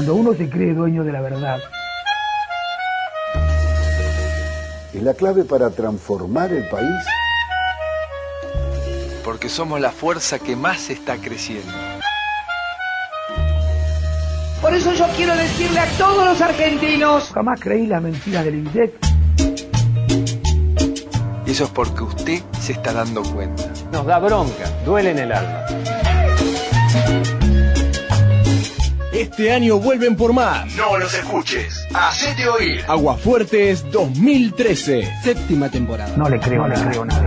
Cuando uno se cree dueño de la verdad, es la clave para transformar el país. Porque somos la fuerza que más está creciendo. por eso yo quiero decirle a todos los argentinos, jamás creí la mentira del INDEC. Y eso es porque usted se está dando cuenta. Nos da bronca, duele en el alma. Este año vuelven por más. No los escuches. Hacete oír. Aguafuertes dos mil trece. Séptima temporada. No le creo, no le creo nada.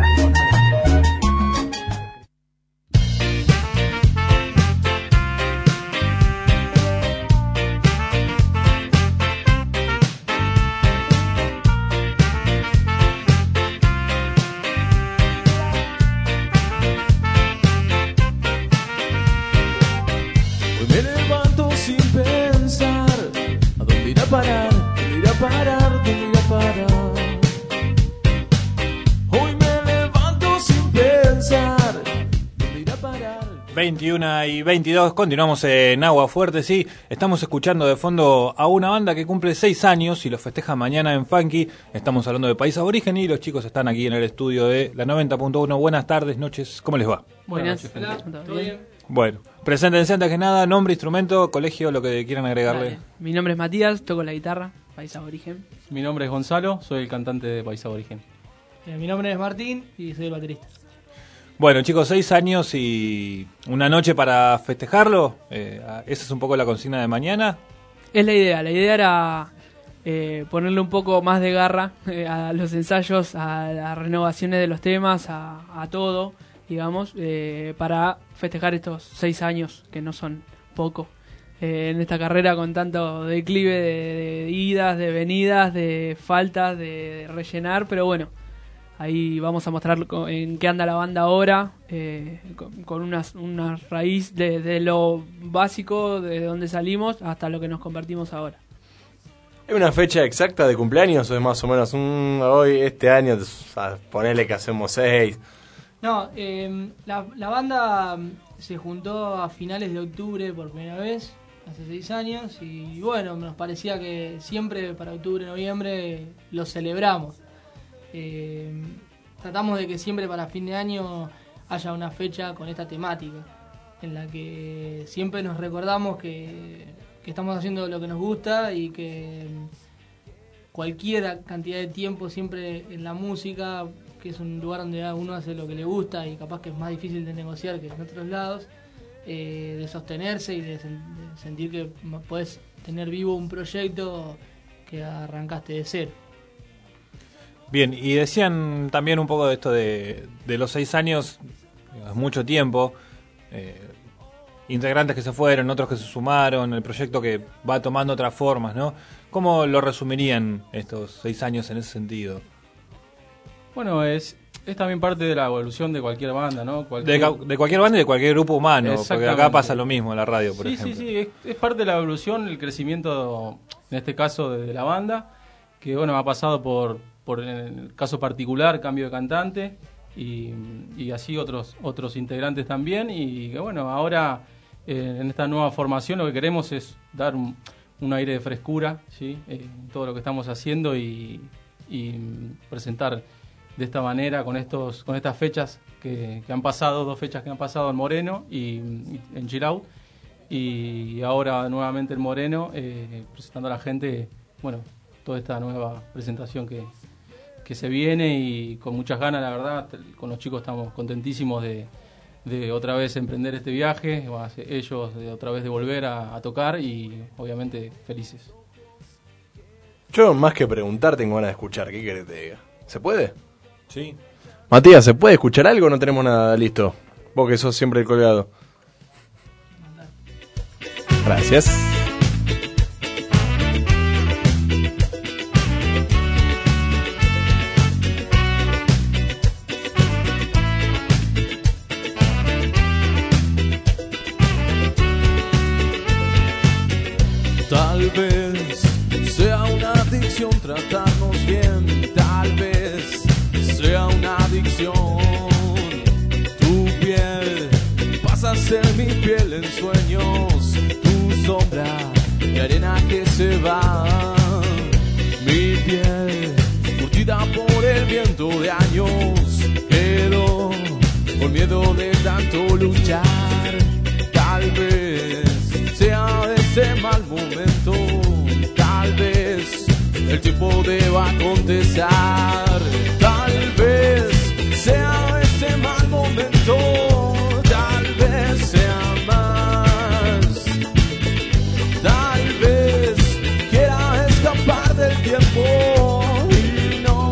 veintiuna y veintidós, continuamos en Aguafuerte, sí, estamos escuchando de fondo a una banda que cumple seis años y lo festeja mañana en Funky. Estamos hablando de País Aborigen y los chicos están aquí en el estudio de la noventa punto uno. Buenas tardes, noches, ¿cómo les va? Buenas, Buenas noches, ¿todo bien? Bueno, preséntense antes que nada, nombre, instrumento, colegio, lo que quieran agregarle. Dale. Mi nombre es Matías, toco la guitarra, País Aborigen. Mi nombre es Gonzalo, soy el cantante de País Aborigen. Eh, mi nombre es Martín y soy el baterista. Bueno, chicos, seis años y una noche para festejarlo. Eh, ¿Esa es un poco la consigna de mañana? Es la idea. La idea era eh, ponerle un poco más de garra eh, a los ensayos, a las renovaciones de los temas, a, a todo, digamos, eh, para festejar estos seis años, que no son poco, eh, en esta carrera con tanto declive de, de idas, de venidas, de faltas, de, de rellenar, pero bueno. Ahí vamos a mostrar en qué anda la banda ahora, eh, con, con una, una raíz de, de lo básico, de donde salimos, hasta lo que nos convertimos ahora. ¿Hay una fecha exacta de cumpleaños o es más o menos un hoy, este año, ponele que hacemos seis? No, eh, la, la banda se juntó a finales de octubre por primera vez, hace seis años, y bueno, nos parecía que siempre para octubre, noviembre lo celebramos. Eh, tratamos de que siempre para fin de año haya una fecha con esta temática en la que siempre nos recordamos que, que estamos haciendo lo que nos gusta y que cualquier cantidad de tiempo siempre en la música, que es un lugar donde uno hace lo que le gusta y capaz que es más difícil de negociar que en otros lados, eh, de sostenerse y de, sen- de sentir que podés tener vivo un proyecto que arrancaste de cero. Bien, y decían también un poco de esto de, de los seis años, es mucho tiempo, eh, integrantes que se fueron, otros que se sumaron, el proyecto que va tomando otras formas, ¿no? ¿Cómo lo resumirían estos seis años en ese sentido? Bueno, es, es también parte de la evolución de cualquier banda, ¿no? Cualquier... De, de cualquier banda y de cualquier grupo humano, porque acá pasa lo mismo en la radio, por sí, ejemplo. Sí, sí, es, es parte de la evolución, el crecimiento, en este caso, de, de la banda, que bueno, ha pasado por... por en el caso particular, cambio de cantante y, y así otros otros integrantes también, y que bueno, ahora eh, en esta nueva formación lo que queremos es dar un, un aire de frescura, ¿sí? Eh, en todo lo que estamos haciendo y, y presentar de esta manera con estos con estas fechas que, que han pasado, dos fechas que han pasado en Moreno y, y en Chirau, y ahora nuevamente en Moreno, eh, presentando a la gente, bueno, toda esta nueva presentación que que se viene y con muchas ganas, la verdad, con los chicos estamos contentísimos de, de otra vez emprender este viaje, ellos de otra vez de volver a, a tocar y obviamente felices. Yo más que preguntar tengo ganas de escuchar, ¿qué querés que te diga? ¿Se puede? Sí. Matías, ¿se puede escuchar algo o no tenemos nada listo? Vos que sos siempre el colgado. Gracias. Tal vez sea una adicción tratarnos bien, tal vez sea una adicción. Tu piel pasa a ser mi piel en sueños, tu sombra me haría arena que se va. Mi piel, curtida por el viento de años, quedó con miedo de tanto luchar. Tal vez sea ese mal momento, tal vez el tiempo deba contestar. Tal vez sea ese mal momento, tal vez sea más. Tal vez quiera escapar del tiempo y no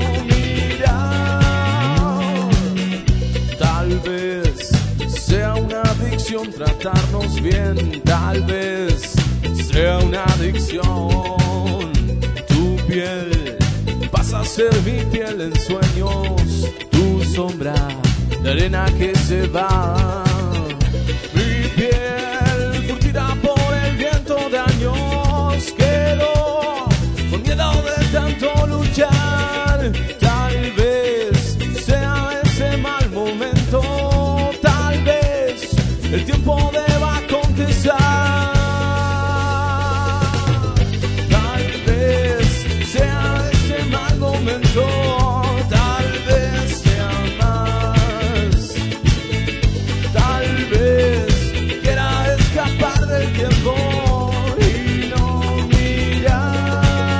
mirar. Tal vez sea una adicción tratarnos bien, tal vez sea una adicción. Tu piel pasa a ser mi piel en sueños, tu sombra de arena que se va. Mi piel curtida por el viento de años, quedó con miedo de tanto luchar. Tal vez sea ese mal momento, tal vez el tiempo deba contestar. Tal vez sea ese mal momento, tal vez sea más. Tal vez quiera escapar del tiempo y no mirar.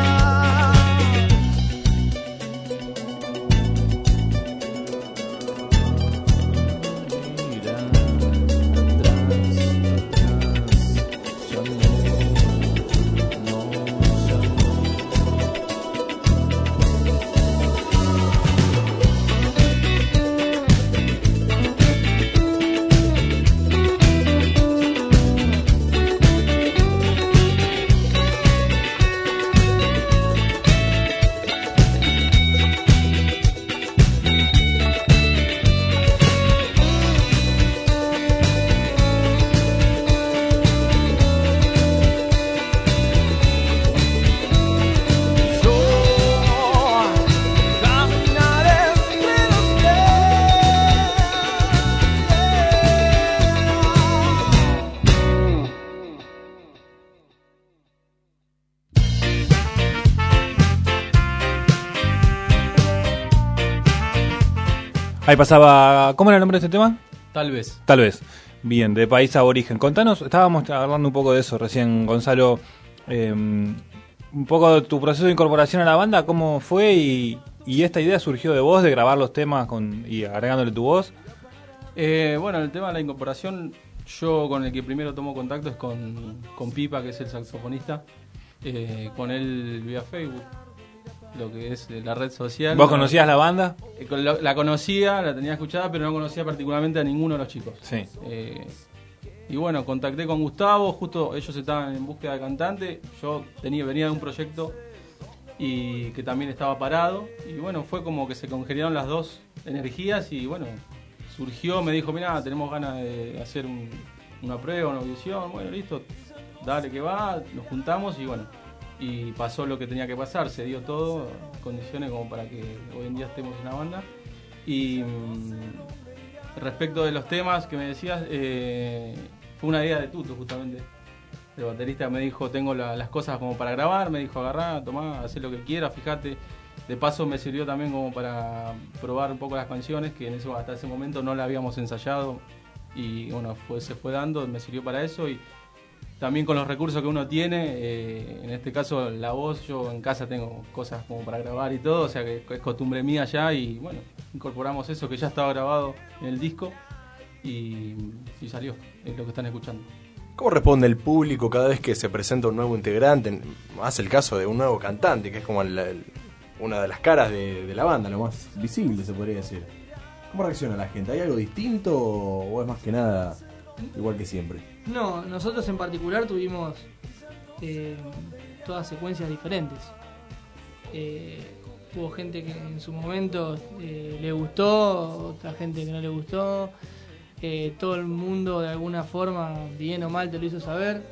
Mira atrás, atrás, ya no, no, ya no. Ahí pasaba. ¿Cómo era el nombre de este tema? Tal vez. Tal vez. Bien, de país aborigen. Contanos, estábamos hablando un poco de eso recién, Gonzalo. Eh, un poco de tu proceso de incorporación a la banda, ¿cómo fue? Y, y esta idea surgió de vos, de grabar los temas con y agregándole tu voz. Eh, bueno, el tema de la incorporación, yo con el que primero tomo contacto es con, con Pipa, que es el saxofonista. Eh, con él vía Facebook, lo que es la red social. ¿Vos conocías la banda? Eh, la, la conocía, la tenía escuchada, pero no conocía particularmente a ninguno de los chicos. Sí. Eh, y bueno, contacté con Gustavo, justo ellos estaban en búsqueda de cantante. Yo tenía, venía de un proyecto y que también estaba parado. Y bueno, fue como que se congeniaron las dos energías y bueno, surgió, me dijo, mirá, tenemos ganas de hacer un, una prueba, una audición. Bueno, listo, dale que va, nos juntamos y bueno, y pasó lo que tenía que pasar, se dio todo, condiciones como para que hoy en día estemos en la banda. Y mmm, respecto de los temas que me decías, eh, fue una idea de Tuto justamente. El baterista me dijo, tengo la, las cosas como para grabar, me dijo, agarrá, tomá, hacé lo que quieras, fíjate. De paso me sirvió también como para probar un poco las canciones, que en eso, hasta ese momento no la habíamos ensayado. Y bueno, fue, se fue dando, me sirvió para eso. Y también con los recursos que uno tiene, eh, en este caso la voz, yo en casa tengo cosas como para grabar y todo, o sea que es costumbre mía ya y bueno, incorporamos eso que ya estaba grabado en el disco y, y salió, es lo que están escuchando. ¿Cómo responde el público cada vez que se presenta un nuevo integrante? Más el caso de un nuevo cantante, que es como el, el, una de las caras de, de la banda, lo más visible se podría decir. ¿Cómo reacciona la gente? ¿Hay algo distinto o es más que nada igual que siempre? No, nosotros en particular tuvimos eh, todas secuencias diferentes. Eh, hubo gente que en su momento eh, le gustó, otra gente que no le gustó. Eh, todo el mundo de alguna forma, bien o mal, te lo hizo saber.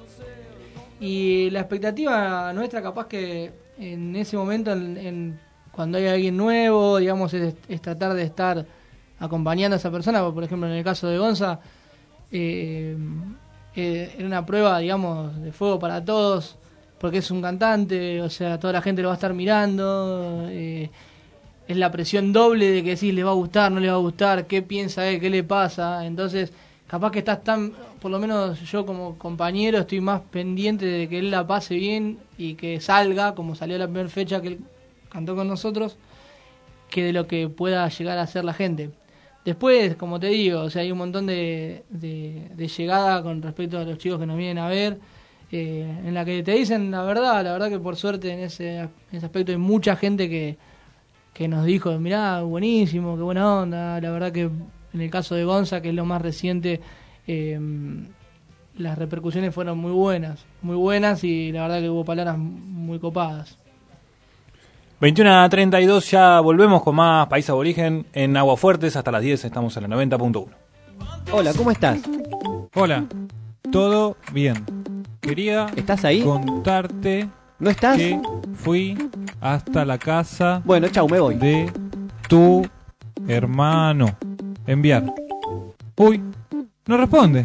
Y la expectativa nuestra capaz que en ese momento, en, en, cuando hay alguien nuevo, digamos, es, es tratar de estar acompañando a esa persona. Por ejemplo, en el caso de Gonza, eh, eh, era una prueba, digamos, de fuego para todos. porque es un cantante, o sea, toda la gente lo va a estar mirando, eh, es la presión doble de que decís le va a gustar, no le va a gustar, qué piensa él, qué le pasa, entonces capaz que estás tan, por lo menos yo como compañero estoy más pendiente de que él la pase bien y que salga, como salió la primera fecha que él cantó con nosotros, que de lo que pueda llegar a ser la gente. Después, como te digo, o sea, hay un montón de, de, de llegada con respecto a los chicos que nos vienen a ver, eh, en la que te dicen la verdad, la verdad que por suerte en ese, en ese aspecto hay mucha gente que, que nos dijo, mirá, buenísimo, qué buena onda, la verdad que en el caso de Gonza, que es lo más reciente, eh, las repercusiones fueron muy buenas, muy buenas y la verdad que hubo palabras muy copadas. veintiuno a treinta y dos, ya volvemos con más País Aborigen en Aguafuertes. Hasta las diez estamos en la noventa punto uno. Hola, ¿cómo estás? Hola, todo bien. Quería ¿Estás ahí? contarte ¿No estás? que fui hasta la casa bueno, chau, me voy. de tu hermano. Enviar. Uy, no responde.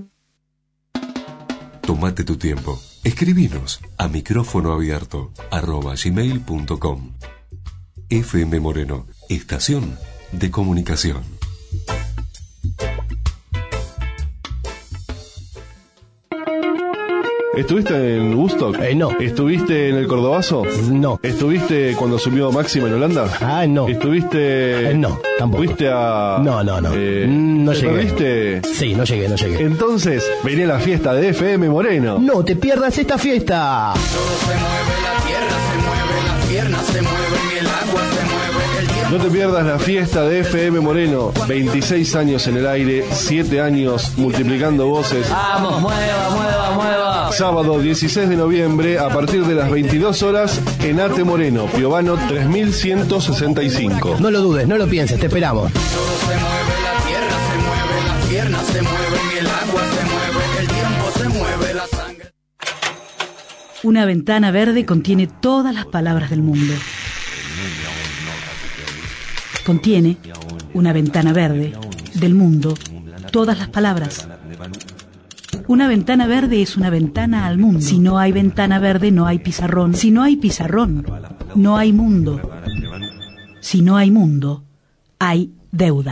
Tómate tu tiempo. Escribinos a micrófono abierto arroba gmail punto com. F M Moreno, estación de comunicación. ¿Estuviste en Woodstock? Eh, no. ¿Estuviste en el Cordobazo? No. ¿Estuviste cuando subió Máxima en Holanda? Ah, no. ¿Estuviste...? Eh, no, tampoco. ¿Fuiste a...? No, no, no. Eh, no ¿te llegué. perdiste? Sí, no llegué, no llegué. Entonces, vení a la fiesta de F M Moreno. No te pierdas esta fiesta. Se mueve la tierra, se mueve las piernas, se mueve el agua, se mueve el tiempo. No te pierdas la fiesta de F M Moreno. veintiséis años en el aire, siete años multiplicando voces. Vamos, mueva, mueva, mueva. Sábado dieciséis de noviembre a partir de las veintidós horas en Ate Moreno, Piovano tres mil ciento sesenta y cinco. No lo dudes, no lo pienses, te esperamos. Todo se mueve la tierra, se mueve las piernas, se mueve el agua, se mueve el tiempo, se mueve la sangre. Una ventana verde contiene todas las palabras del mundo. Contiene una ventana verde del mundo, todas las palabras. Una ventana verde es una ventana al mundo. Si no hay ventana verde, no hay pizarrón. Si no hay pizarrón, no hay mundo. Si no hay mundo, hay deuda.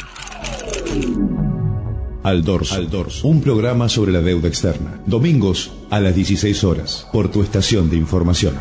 Al Dorso, Al Dorso, un programa sobre la deuda externa. Domingos a las dieciséis horas, por tu estación de información.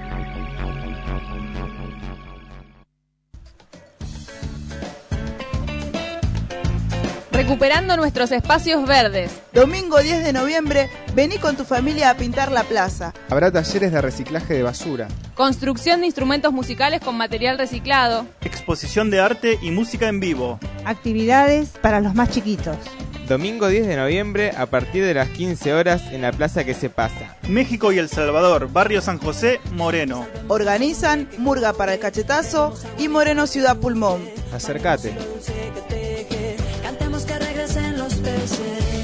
Recuperando nuestros espacios verdes. Domingo diez de noviembre, vení con tu familia a pintar la plaza. Habrá talleres de reciclaje de basura. Construcción de instrumentos musicales con material reciclado. Exposición de arte y música en vivo. Actividades para los más chiquitos. Domingo diez de noviembre a partir de las quince horas en la plaza que se pasa. México y El Salvador, Barrio San José, Moreno. Organizan Murga para el Cachetazo y Moreno Ciudad Pulmón. Acércate. Cantemos que regresen los peces.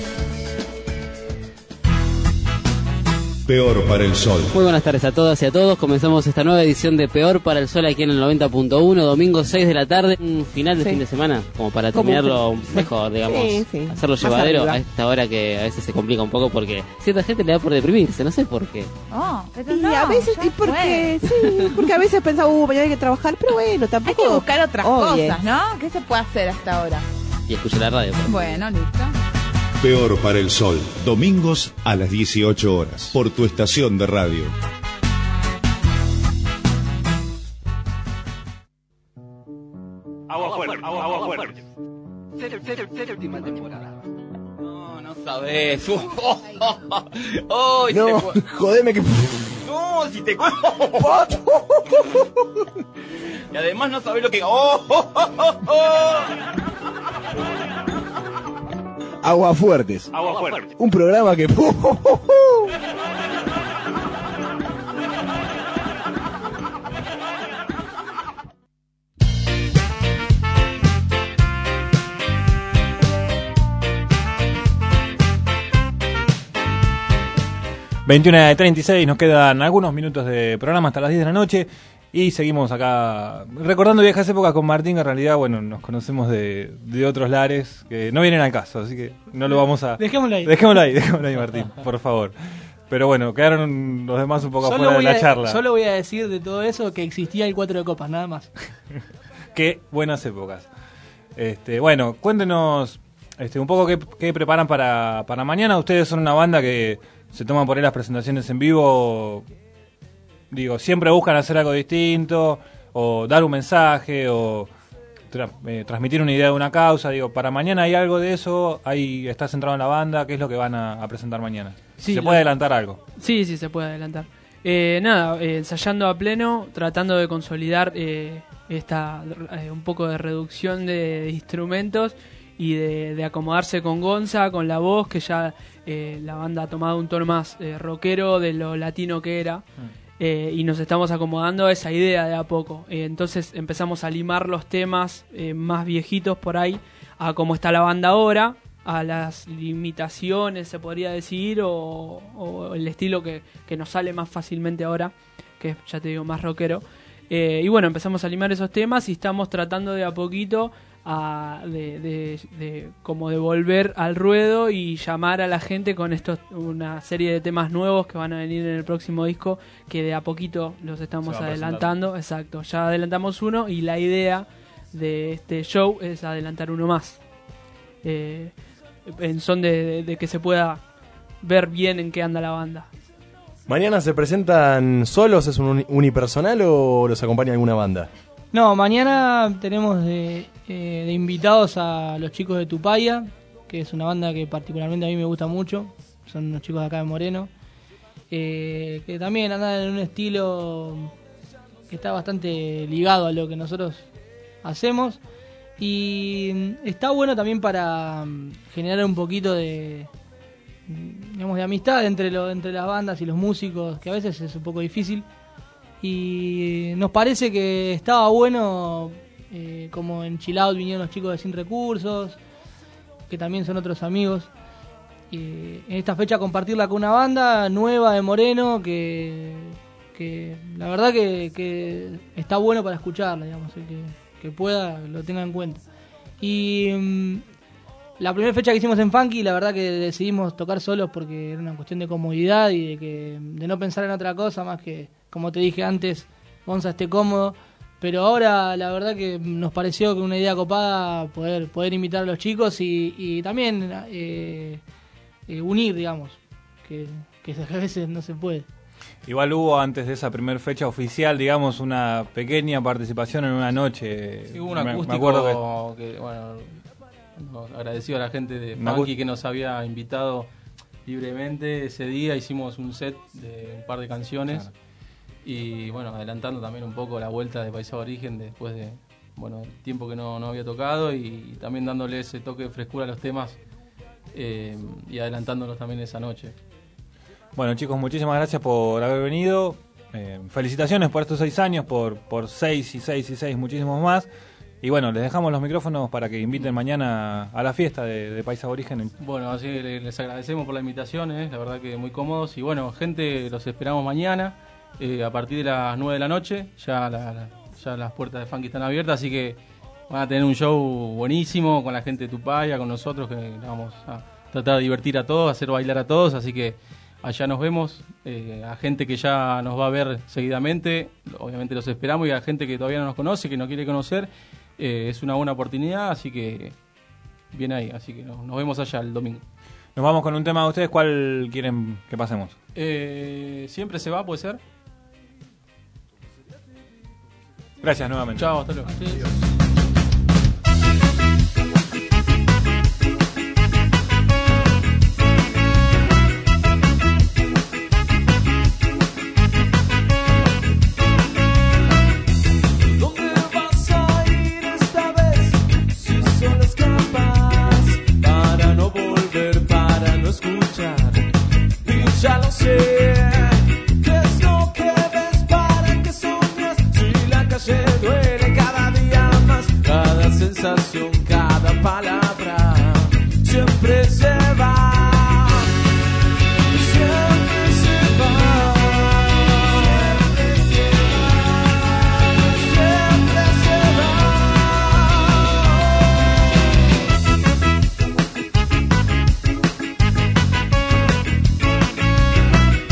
Peor para el Sol. Muy buenas tardes a todas y a todos. Comenzamos esta nueva edición de Peor para el Sol aquí en el noventa punto uno, domingo seis de la tarde, un final de sí. fin de semana, como para terminarlo mejor, digamos, sí, sí. hacerlo Más llevadero arriba. A esta hora que a veces se complica un poco porque cierta gente le da por deprimirse, no sé por qué. Oh, y no, a veces, y porque, sí, porque a veces pensaba, uh, mañana hay que trabajar, pero bueno, tampoco. Hay que buscar otras Oye. cosas, ¿no? ¿Qué se puede hacer hasta ahora? Y escucha la radio. Pues. Bueno, listo. Peor para el Sol, domingos a las dieciocho horas, por tu estación de radio. Agua fuerte, agua, agua fuerte. Séptima temporada. No, no sabés. Oh, oh, oh, oh, no, te... jodeme que... No, si te... Y además no sabés lo que... Oh, oh, oh, oh, oh. Agua Fuertes. Agua Fuerte. Un programa que... veintiuno de treinta y seis, nos quedan algunos minutos de programa hasta las diez de la noche. Y seguimos acá recordando viejas épocas con Martín, que en realidad, bueno, nos conocemos de, de otros lares que no vienen al caso, así que no lo vamos a... Dejémoslo ahí. Dejémoslo ahí, dejémoslo ahí, Martín, por favor. Pero bueno, quedaron los demás un poco Solo afuera de voy la a- charla. Solo voy a decir de todo eso que existía el cuatro de copas, nada más. Qué buenas épocas. Este, bueno, cuéntenos este, un poco qué, qué preparan para, para mañana. Ustedes son una banda que se toman por ahí las presentaciones en vivo. Digo, siempre buscan hacer algo distinto, o dar un mensaje, o tra- eh, transmitir una idea de una causa. Digo, para mañana hay algo de eso, ahí está centrado en la banda. ¿Qué es lo que van a, a presentar mañana? Sí, ¿Se lo- puede adelantar algo? Sí, sí, se puede adelantar. Eh, nada, eh, ensayando a pleno, tratando de consolidar eh, esta eh, un poco de reducción de, de instrumentos y de, de acomodarse con Gonza, con la voz, que ya eh, la banda ha tomado un tono más eh, rockero de lo latino que era. Eh, y nos estamos acomodando a esa idea de a poco. Eh, entonces empezamos a limar los temas eh, más viejitos por ahí a cómo está la banda ahora, a las limitaciones, se podría decir, o, o el estilo que, que nos sale más fácilmente ahora, que es, ya te digo, más rockero. Eh, y bueno, empezamos a limar esos temas y estamos tratando de a poquito a, de, de, de como de volver al ruedo y llamar a la gente con estos una serie de temas nuevos que van a venir en el próximo disco, que de a poquito los estamos Se van adelantando. Exacto, ya adelantamos uno y la idea de este show es adelantar uno más. Eh, en son de, de, de que se pueda ver bien en qué anda la banda. ¿Mañana se presentan solos? ¿Es un uni- unipersonal o los acompaña alguna banda? No, mañana tenemos de, eh, de invitados a los chicos de Tupaya, que es una banda que particularmente a mí me gusta mucho. Son unos chicos de acá de Moreno, eh, que también andan en un estilo que está bastante ligado a lo que nosotros hacemos. Y mm, está bueno también para mm, generar un poquito de, mm, digamos, de amistad entre, lo, entre las bandas y los músicos, que a veces es un poco difícil. Y nos parece que estaba bueno, eh, como en Chill Out vinieron los chicos de Sin Recursos, que también son otros amigos. Y en esta fecha compartirla con una banda nueva de Moreno, que, que la verdad que, que está bueno para escucharla, digamos, el que, que pueda lo tenga en cuenta. Y mm, la primera fecha que hicimos en Funky, la verdad que decidimos tocar solos porque era una cuestión de comodidad y de, que, de no pensar en otra cosa más que, como te dije antes, Gonza esté cómodo. Pero ahora la verdad que nos pareció que una idea copada poder poder invitar a los chicos y, y también eh, eh, unir, digamos, que, que a veces no se puede. Igual hubo antes de esa primera fecha oficial, digamos, una pequeña participación en una noche. Sí, hubo un Me- me acústico acuerdo que, bueno, nos agradecido a la gente de Un Funky acú- que nos había invitado libremente ese día. Hicimos un set de un par de canciones. Claro. Y bueno, adelantando también un poco la vuelta de Paisado Origen después de, bueno, el tiempo que no, no había tocado, y también dándole ese toque de frescura a los temas, eh, y adelantándolos también esa noche. Bueno, chicos, muchísimas gracias por haber venido. Eh, felicitaciones por estos seis años, por, por seis y seis y seis, muchísimos más. Y bueno, les dejamos los micrófonos para que inviten mañana a la fiesta de, de Paisa Origen. Bueno, así que le- les agradecemos por la invitación, eh, la verdad que muy cómodos. Y bueno, gente, los esperamos mañana eh, a partir de las nueve de la noche. Ya, la- la- ya las puertas de Funky están abiertas, así que van a tener un show buenísimo con la gente de Tupaya, con nosotros, que le vamos a tratar de divertir a todos, hacer bailar a todos. Así que allá nos vemos. Eh, a gente que ya nos va a ver seguidamente, obviamente los esperamos. Y a gente que todavía no nos conoce, que no quiere conocer, eh, es una buena oportunidad, así que bien ahí. Así que nos, nos vemos allá el domingo. Nos vamos con un tema de ustedes. ¿Cuál quieren que pasemos? Eh, siempre se va, puede ser. Gracias nuevamente. Chao, hasta luego. ¿Dónde vas a ir esta vez? Si solo escapas para no volver, para no escuchar. Y ya lo sé, ¿qué es lo que ves? ¿Para qué soñas? Si la calle duele cada día más, cada sensación, cada palabra siempre se va. Siempre se va. Siempre se va.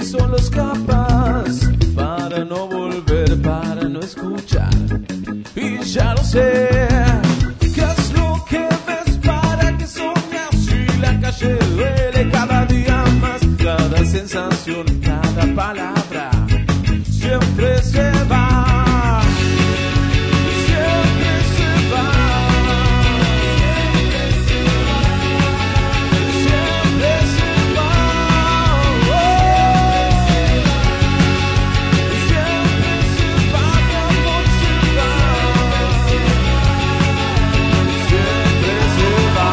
solo escapas para no volver, para no escuchar. Y ya lo sé, ¿qué es lo que ves? ¿Para que soñas? Si la calle duele cada día más, cada sensación, cada palabra siempre se va, siempre se va, siempre se va, oh, siempre se va, mi amor se va, siempre se va.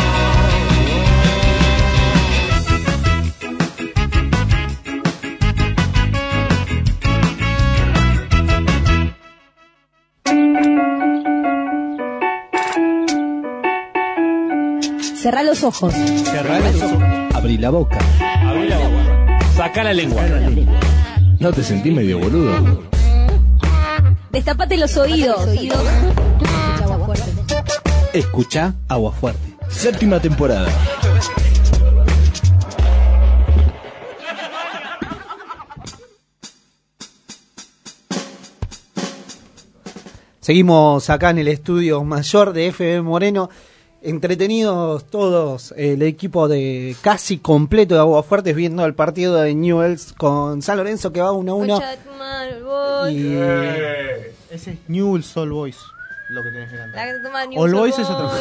Cerrá los ojos. Cerrá los ojos. Abrí la boca. Abrí la boca. Sacá la lengua. ¿No te sentís medio boludo? Destapate los oídos. Escucha Agua Fuerte. Séptima temporada. Seguimos acá en el estudio mayor de F M Moreno, entretenidos todos, el equipo de casi completo de Aguafuertes viendo el partido de Newell's con San Lorenzo que va uno a uno. Y ese es Newell's All Boys, lo que tenés que cantar. All Boys es otra cosa.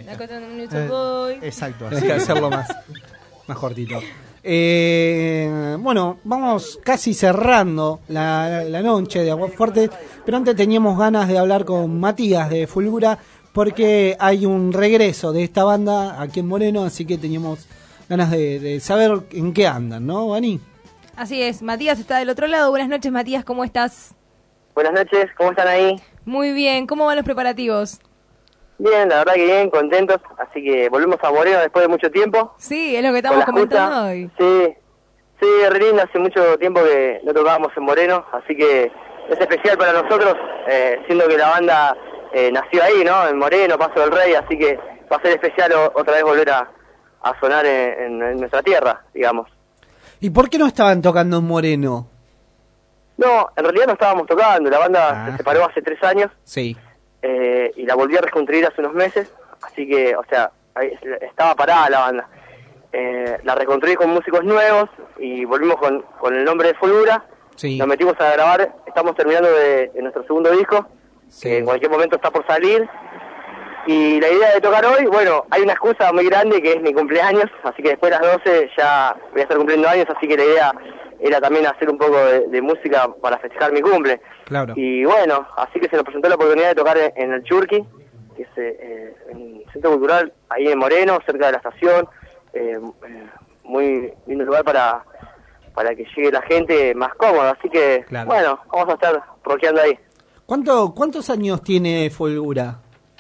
Eh, exacto, tenés que hacerlo más, más cortito. Eh, bueno, vamos casi cerrando la, la noche de Aguafuerte, pero antes teníamos ganas de hablar con Matías de Fulgura porque hay un regreso de esta banda aquí en Moreno, así que teníamos ganas de, de saber en qué andan, ¿no, Vani? Así es, Matías está del otro lado. Buenas noches, Matías, ¿cómo estás? Buenas noches, ¿cómo están ahí? Muy bien, ¿cómo van los preparativos? Bien, la verdad que bien, contentos, así que volvemos a Moreno después de mucho tiempo. Sí, es lo que estamos comentando justa. hoy. Sí, sí, re lindo, hace mucho tiempo que no tocábamos en Moreno, así que es especial para nosotros, eh, siendo que la banda eh, nació ahí, ¿no? En Moreno, Paso del Rey, así que va a ser especial o, otra vez volver a, a sonar en, en, en nuestra tierra, digamos. ¿Y por qué no estaban tocando en Moreno? No, en realidad no estábamos tocando, la banda ah. se separó hace tres años. Sí. Eh, y la volví a reconstruir hace unos meses, así que, o sea, ahí estaba parada la banda. Eh, la reconstruí con músicos nuevos y volvimos con, con el nombre de Fulgura. Sí. Nos metimos a grabar, estamos terminando de, de nuestro segundo disco, sí. que en cualquier momento está por salir. Y la idea de tocar hoy, bueno, hay una excusa muy grande que es mi cumpleaños, así que después de las doce ya voy a estar cumpliendo años, así que la idea era también hacer un poco de, de música para festejar mi cumple. Claro. Y bueno, así que se nos presentó la oportunidad de tocar en, en el Churqui, que es eh, un centro cultural ahí en Moreno, cerca de la estación, eh, eh, muy lindo lugar para para que llegue la gente más cómoda, así que claro. Bueno, vamos a estar rockeando ahí. ¿Cuánto, ¿Cuántos años tiene Fulgura?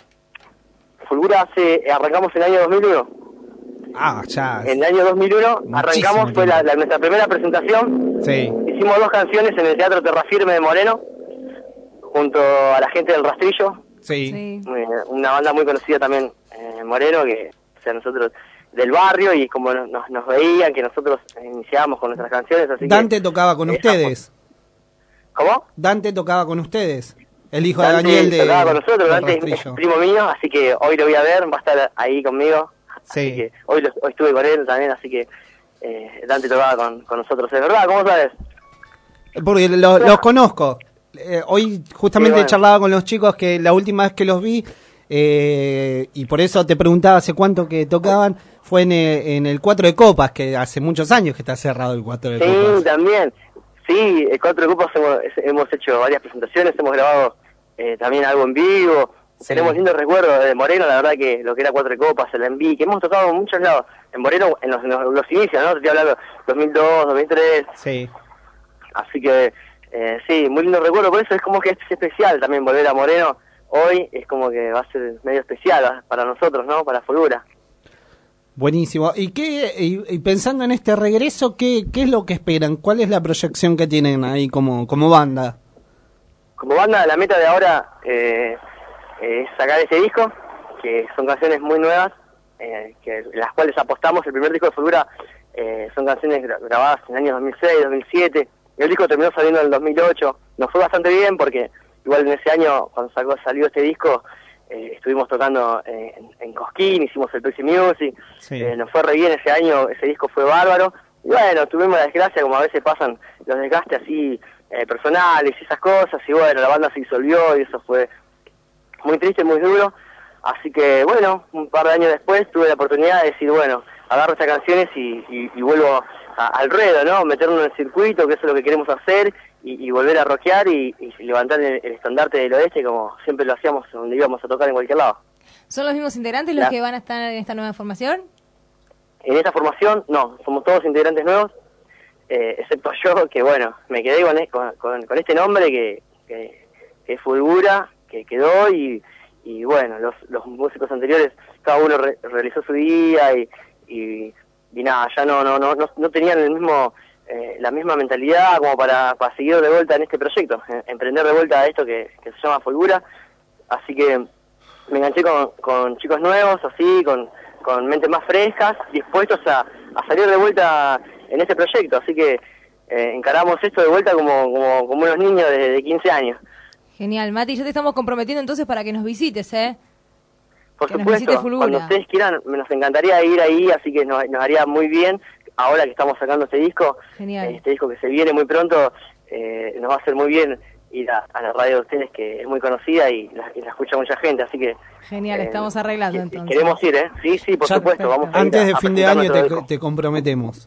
Fulgura hace, arrancamos en el año dos mil uno. Ah, ya. En el año dos mil uno arrancamos, fue la, la, nuestra primera presentación. Sí. Hicimos dos canciones en el Teatro Terrafirme de Moreno, junto a la gente del Rastrillo. Sí. sí. Una banda muy conocida también en Moreno, que, o sea, nosotros del barrio, y como nos, nos veían, que nosotros iniciábamos con nuestras canciones. Así Dante que, tocaba con ustedes. ¿Cómo? Dante tocaba con ustedes. El hijo Dante de Daniel de tocaba con nosotros, Dante es, es primo mío, así que hoy lo voy a ver, va a estar ahí conmigo. Sí. Así que hoy, lo, hoy estuve con él también, así que eh, Dante tocaba con, con nosotros. ¿Es verdad? ¿Cómo sabes? Porque lo, los conozco. Eh, hoy justamente sí, bueno. charlaba con los chicos que la última vez que los vi, eh, y por eso te preguntaba hace cuánto que tocaban, fue en el, en el Cuatro de Copas, que hace muchos años que está cerrado el Cuatro de sí, Copas. Sí, también. Sí, el Cuatro de Copas hemos, hemos hecho varias presentaciones, hemos grabado eh, también algo en vivo. Sí. Tenemos lindos recuerdos de Moreno, la verdad que lo que era Cuatro de Copas, el Enví, que hemos tocado en muchos lados. En Moreno, en los, en los, los inicios, ¿no? Te estoy hablando dos mil dos, dos mil tres. Sí. Así que, eh, sí, muy lindo recuerdo. Por eso es como que es especial también volver a Moreno. Hoy es como que va a ser medio especial para nosotros, ¿no? Para Fulgura. Buenísimo. ¿Y qué y, y pensando en este regreso, qué qué es lo que esperan? ¿Cuál es la proyección que tienen ahí como como banda? Como banda, la meta de ahora eh, es sacar este disco, que son canciones muy nuevas, eh, que las cuales apostamos. El primer disco de Fulgura Eh, son canciones gra- grabadas en el año dos mil seis, dos mil siete. El disco terminó saliendo en el dos mil ocho. Nos fue bastante bien porque igual en ese año, cuando sacó, salió este disco, eh, estuvimos tocando eh, en, en Cosquín, hicimos el Pepsi Music. Sí. Eh, nos fue re bien ese año, ese disco fue bárbaro. Y bueno, tuvimos la desgracia, como a veces pasan los desgastes así eh, personales y esas cosas. Y bueno, la banda se disolvió y eso fue muy triste, muy duro. Así que bueno, un par de años después tuve la oportunidad de decir, bueno, agarro estas canciones y, y, y vuelvo a, al ruedo, ¿no? Meternos en el circuito, que eso es lo que queremos hacer, y, y volver a rockear y, y levantar el, el estandarte del oeste como siempre lo hacíamos donde íbamos a tocar en cualquier lado. ¿Son los mismos integrantes los La- que van a estar en esta nueva formación? En esta formación, no, somos todos integrantes nuevos, eh, excepto yo, que bueno, me quedé con, con, con, con este nombre que, que, que es Fulgura, que quedó y, y bueno, los, los músicos anteriores, cada uno re- realizó su día y, y, y nada, ya no, no, no, no, no tenían el mismo, eh, la misma mentalidad como para, para seguir de vuelta en este proyecto, eh, emprender de vuelta esto que, que se llama Fulgura, así que me enganché con, con chicos nuevos, así, con, con mentes más frescas, dispuestos a, a salir de vuelta en este proyecto, así que eh, encaramos esto de vuelta como, como, como unos niños de, de quince años. Genial, Mati, ya te estamos comprometiendo entonces para que nos visites, ¿eh? Por Que nos supuesto, visite Fulgura. cuando ustedes quieran, nos encantaría ir ahí, así que nos, nos haría muy bien, ahora que estamos sacando este disco, Genial. este disco que se viene muy pronto, eh, nos va a hacer muy bien ir a, a la radio de ustedes, que es muy conocida y la, y la escucha mucha gente, así que Genial, eh, estamos arreglando entonces. queremos ir, ¿eh? Sí, sí, por Ya- supuesto, vamos a ir Antes a- de a fin de presentar año nuestro te, disco. te comprometemos.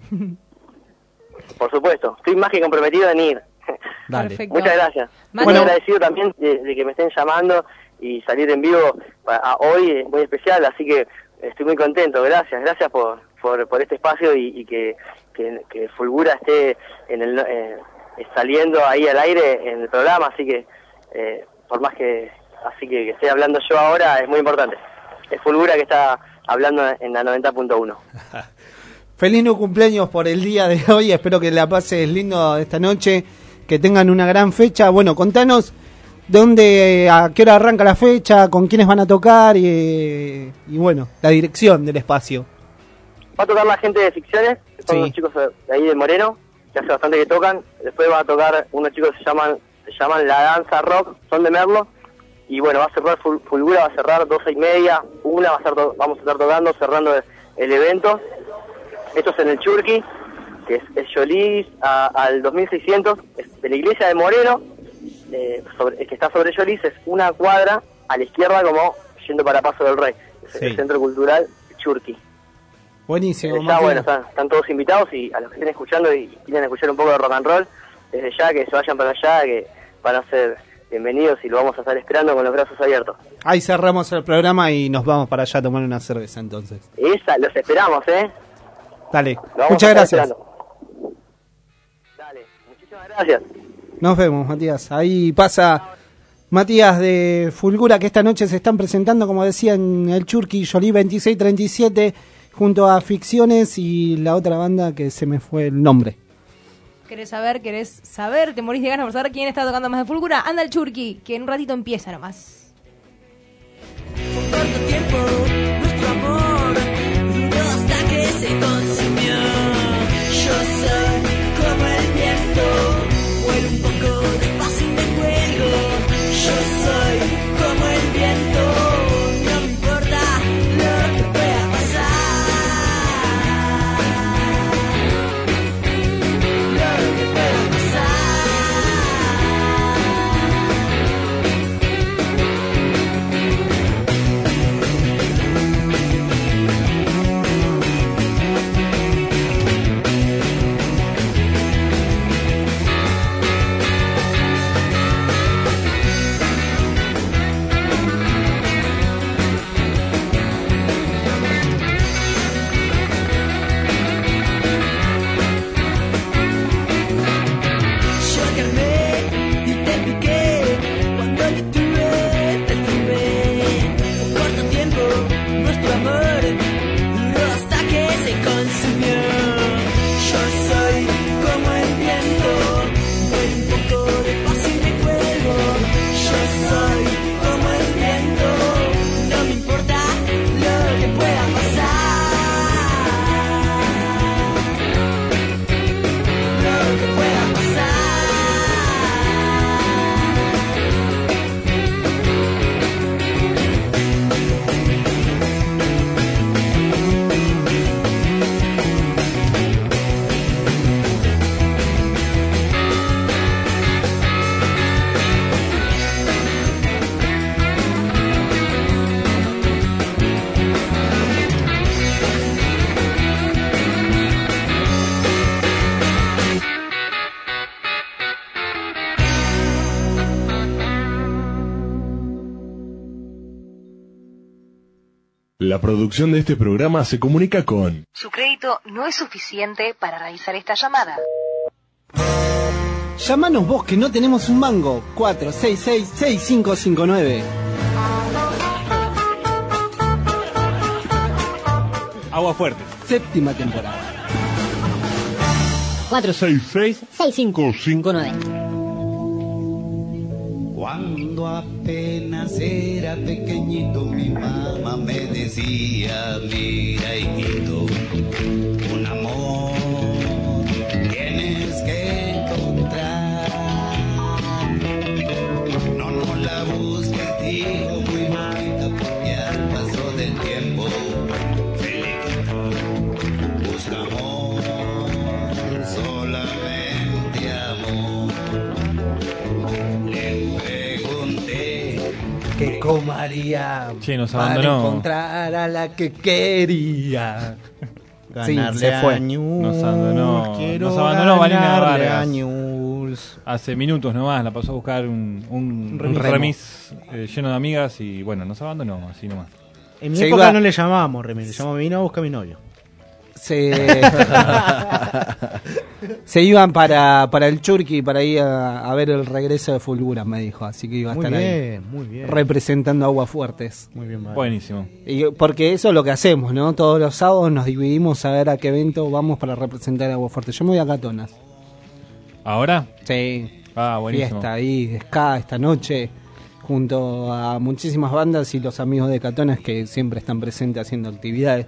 Por supuesto, estoy más que comprometido en ir. Dale. Perfecto. Muchas gracias. Mati- Muy agradecido también de, de que me estén llamando y salir en vivo a, a hoy es muy especial, así que estoy muy contento. Gracias, gracias por, por, por este espacio y, y que, que, que Fulgura esté en el, eh, saliendo ahí al aire en el programa, así que eh, por más que así que, que esté hablando yo ahora es muy importante. Es Fulgura que está hablando en la noventa punto uno. Feliz no cumpleaños por el día de hoy. Espero que la pases lindo esta noche. Que tengan una gran fecha. Bueno, contanos dónde, a qué hora arranca la fecha, con quiénes van a tocar y, y bueno, la dirección del espacio. Va a tocar la gente de Ficciones, que son Sí. unos chicos de ahí de Moreno, que hace bastante que tocan. Después va a tocar unos chicos que se llaman, se llaman La Danza Rock, son de Merlo. Y bueno, va a cerrar Ful- Fulgura, va a cerrar doce y media, una, va a estar to- vamos a estar tocando, cerrando el, el evento. Esto es en el Churqui, que es, es Yolís a- al dos mil seiscientos, es de la iglesia de Moreno, eh, sobre, que está sobre Yolís, es una cuadra a la izquierda como yendo para Paso del Rey, es Sí. el Centro Cultural Churqui. Buenísimo. Ya Mati. bueno, están, están todos invitados y a los que estén escuchando y quieren escuchar un poco de rock and roll, desde ya que se vayan para allá, que van a ser bienvenidos y lo vamos a estar esperando con los brazos abiertos. Ahí cerramos el programa y nos vamos para allá a tomar una cerveza entonces. Esa, los esperamos, ¿eh? Dale. Lo vamos Muchas a estar gracias. esperando. Dale, muchísimas gracias. Nos vemos, Matías. Ahí pasa Matías de Fulgura, que esta noche se están presentando, como decía, en el Churqui, Jolie veintiséis treinta y siete, junto a Ficciones y la otra banda que se me fue el nombre. ¿Querés saber? ¿Querés saber? ¿Te morís de ganas por saber quién está tocando más de Fulgura? Anda al Churqui, que en un ratito empieza nomás. Corto tiempo, nuestro amor duró hasta que se consumió. Yo soy como el viento, vuelo un poco despacio y me cuelgo. Yo soy como el viento, no me importa lo que pueda pasar. Lo que pueda pasar. La producción de este programa se comunica con... Su crédito no es suficiente para realizar esta llamada. Llámanos vos que no tenemos un mango. cuatro seis seis, seis cinco cinco nueve. Agua Fuerte. Séptima temporada. cuatro seis seis, seis cinco cinco nueve. Cuando apenas era pequeñito, mi mamá me decía, mira hijito, un amor tienes que encontrar. No, no la busques, hijo, muy bonita, porque al paso del tiempo se le quita. Busca amor, solamente amor. Le pregunté que cómo haría Che, nos para abandonó. encontrar a la que quería. Sí, se fue. Nos abandonó. Quiero Nos abandonó Vanina ganarle Vargas. a Ñuls. Hace minutos nomás la pasó a buscar un, un, un remis. remis eh, lleno de amigas y bueno, nos abandonó así nomás. En mi Se época iba- no le llamábamos Remy, le llamábamos vino a buscar a mi novio. Se, se iban para, para el Churqui para ir a, a ver el regreso de Fulgura, me dijo. Así que iba a Muy estar ahí bien, muy bien. representando Aguas Fuertes. Muy bien, Mario. Buenísimo. Y porque eso es lo que hacemos, ¿no? Todos los sábados nos dividimos a ver a qué evento vamos para representar a Aguas Fuertes. Yo me voy a Catonas. ¿Ahora? Sí. Ah, buenísimo. Fiesta ahí, de ska esta noche, junto a muchísimas bandas y los amigos de Catonas que siempre están presentes haciendo actividades.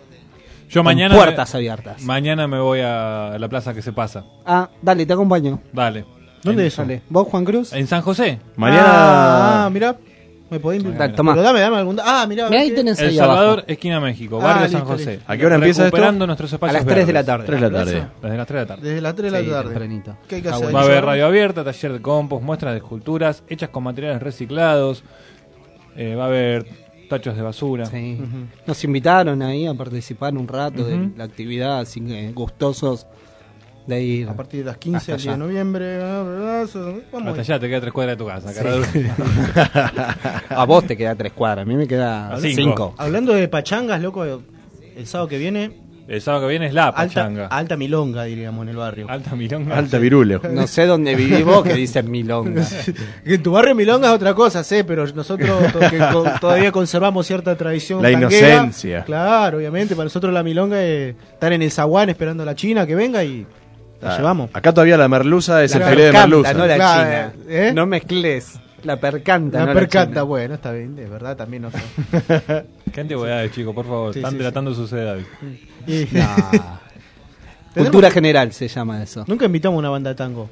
Yo con mañana. puertas abiertas. Mañana me voy a la plaza que se pasa. Ah, dale, te acompaño. Dale. ¿Dónde En- es eso? Dale. ¿Vos, Juan Cruz? En San José. Ah, ah, mirá. Me podés invitar. Dale, tomá. Pero dame, dame algún. Ah, mirá. Mirá, a ver ahí qué- tenés El ahí Salvador, abajo. esquina México, Ah, barrio listo, San José. listo. ¿A qué hora empieza esto? Recuperando nuestros espacios A las tres de la verdes. tarde. tres de la tarde. Desde las tres de la tarde. Desde las tres de la Sí, tarde. tempranito. ¿Qué hay que Está hacer? bueno. Va a haber radio abierta, taller de compost, muestras de esculturas hechas con materiales reciclados. Eh, va a haber tachos de basura. Sí. Nos invitaron ahí a participar un rato de Ujú. la actividad, así que gustosos de ir. A partir de las quince hasta del día de allá. noviembre. ah, ah, Vamos Hasta ahí. allá te queda tres cuadras de tu casa, Sí. cara dura. A vos te queda tres cuadras, a mí me queda A cinco. cinco. Hablando de pachangas, loco, el sábado que viene, El sábado que viene es la alta, pachanga. alta milonga, diríamos, en el barrio. Alta milonga. Alta virule. No sé dónde vivís vos que dices milonga. En tu barrio milonga es otra cosa, sé, pero nosotros to- que co- todavía conservamos cierta tradición. La tanguera. inocencia. Claro, obviamente, para nosotros la milonga es estar en el zaguán esperando a la China que venga y la Ah, llevamos. Acá todavía la merluza es La el filé de Percanta, merluza. no la Claro, china. ¿eh? No mezcles la percanta, La no percanta, la bueno, está bien, de verdad también no sé. Qué antigüedades, chicos, por favor. Sí, Están sí, delatando sus edades. Y- china. Tenemos- Cultura general se llama eso. Nunca invitamos a una banda de tango.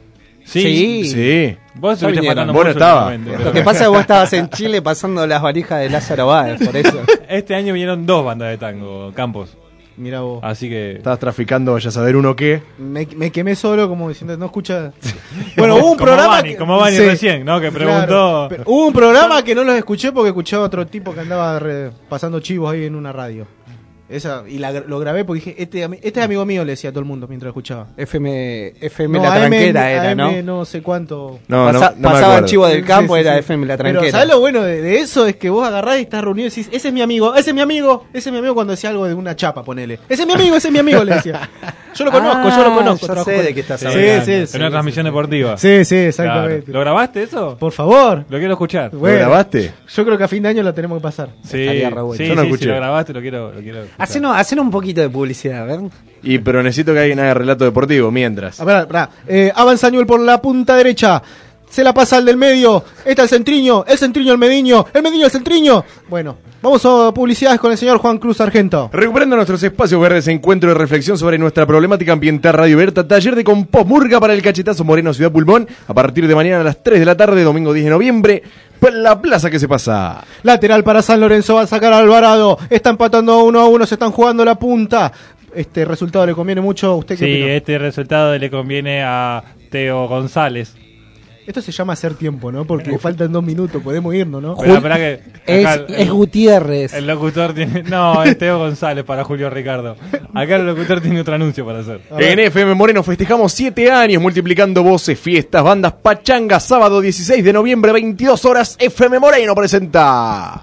Sí. Sí. Vos Ya estuviste vinieron. faltando Vos no mucho estabas. últimamente, Lo pero- que pasa es que vos estabas en Chile pasando las valijas de Lázaro Báez, por eso. Este año vinieron dos bandas de tango, Campos. Mira vos. Así que. Estabas traficando, vaya a saber uno qué. Me, me quemé solo como diciendo, no escucha. Bueno, hubo un Como programa. Bani, que- como Bani Sí. recién, ¿no? Que preguntó. Claro, pero hubo un programa que no los escuché porque escuchaba a otro tipo que andaba re- pasando chivos ahí en una radio. Esa, y la, lo grabé porque dije, este, ami- este es amigo mío, le decía a todo el mundo mientras escuchaba. F M, F M No, la A M, tranquera era, A M ¿no? no sé cuánto. No, no, Pasa- no me pasaban acuerdo. chivo del campo, Sí, sí, era sí. F M la Pero tranquera. ¿sabes lo bueno de, de eso? Es que vos agarrás y estás reunido y decís, ese es mi amigo, ese es mi amigo, ese es mi amigo cuando decía algo de una chapa, ponele. Ese es mi amigo, ese es mi amigo, le decía. Yo lo conozco, yo lo Ah, conozco. ya trabajo sé con de él. qué estás Sí, hablando. sí, En sí, una sí, transmisión sí. deportiva. Sí, sí, exactamente. Claro. ¿Lo grabaste eso? Por favor. Lo quiero escuchar. Bueno, ¿Lo grabaste? Yo creo que a fin de año lo tenemos que pasar. Sí, Estaría re bueno. sí, Yo no sí, escuché. si lo grabaste, lo quiero, lo quiero escuchar. Hacenos, hacenos un poquito de publicidad, a ver. Y pero necesito que alguien haga relato deportivo mientras. A ver, pará. Eh, avanza Newell por la punta derecha. Se la pasa al del medio. Está el centriño. El centriño, el mediño. El mediño, el centriño. Bueno, vamos a publicidades con el señor Juan Cruz Sargento. Recuperando nuestros espacios verdes, encuentro de reflexión sobre nuestra problemática ambiental Radio Berta, taller de compost murga para el Cachetazo Moreno Ciudad Pulmón, a partir de mañana a las tres de la tarde, domingo diez de noviembre, en la plaza que se pasa. Lateral para San Lorenzo. Va a sacar a Alvarado. Está empatando uno a uno. Se están jugando la punta. Este resultado le conviene mucho a usted. ¿Qué Sí, opina? este resultado le conviene a Teo González. Esto se llama hacer tiempo, ¿no? Porque faltan dos minutos. Podemos irnos, ¿no? Pero esperá que Es, acá el- es Gutiérrez. El locutor tiene. No, es Teo González para Julio Ricardo. Acá el locutor tiene otro anuncio para hacer. En F M Moreno festejamos siete años multiplicando voces, fiestas, bandas, pachangas, sábado dieciséis de noviembre, veintidós horas, F M Moreno presenta...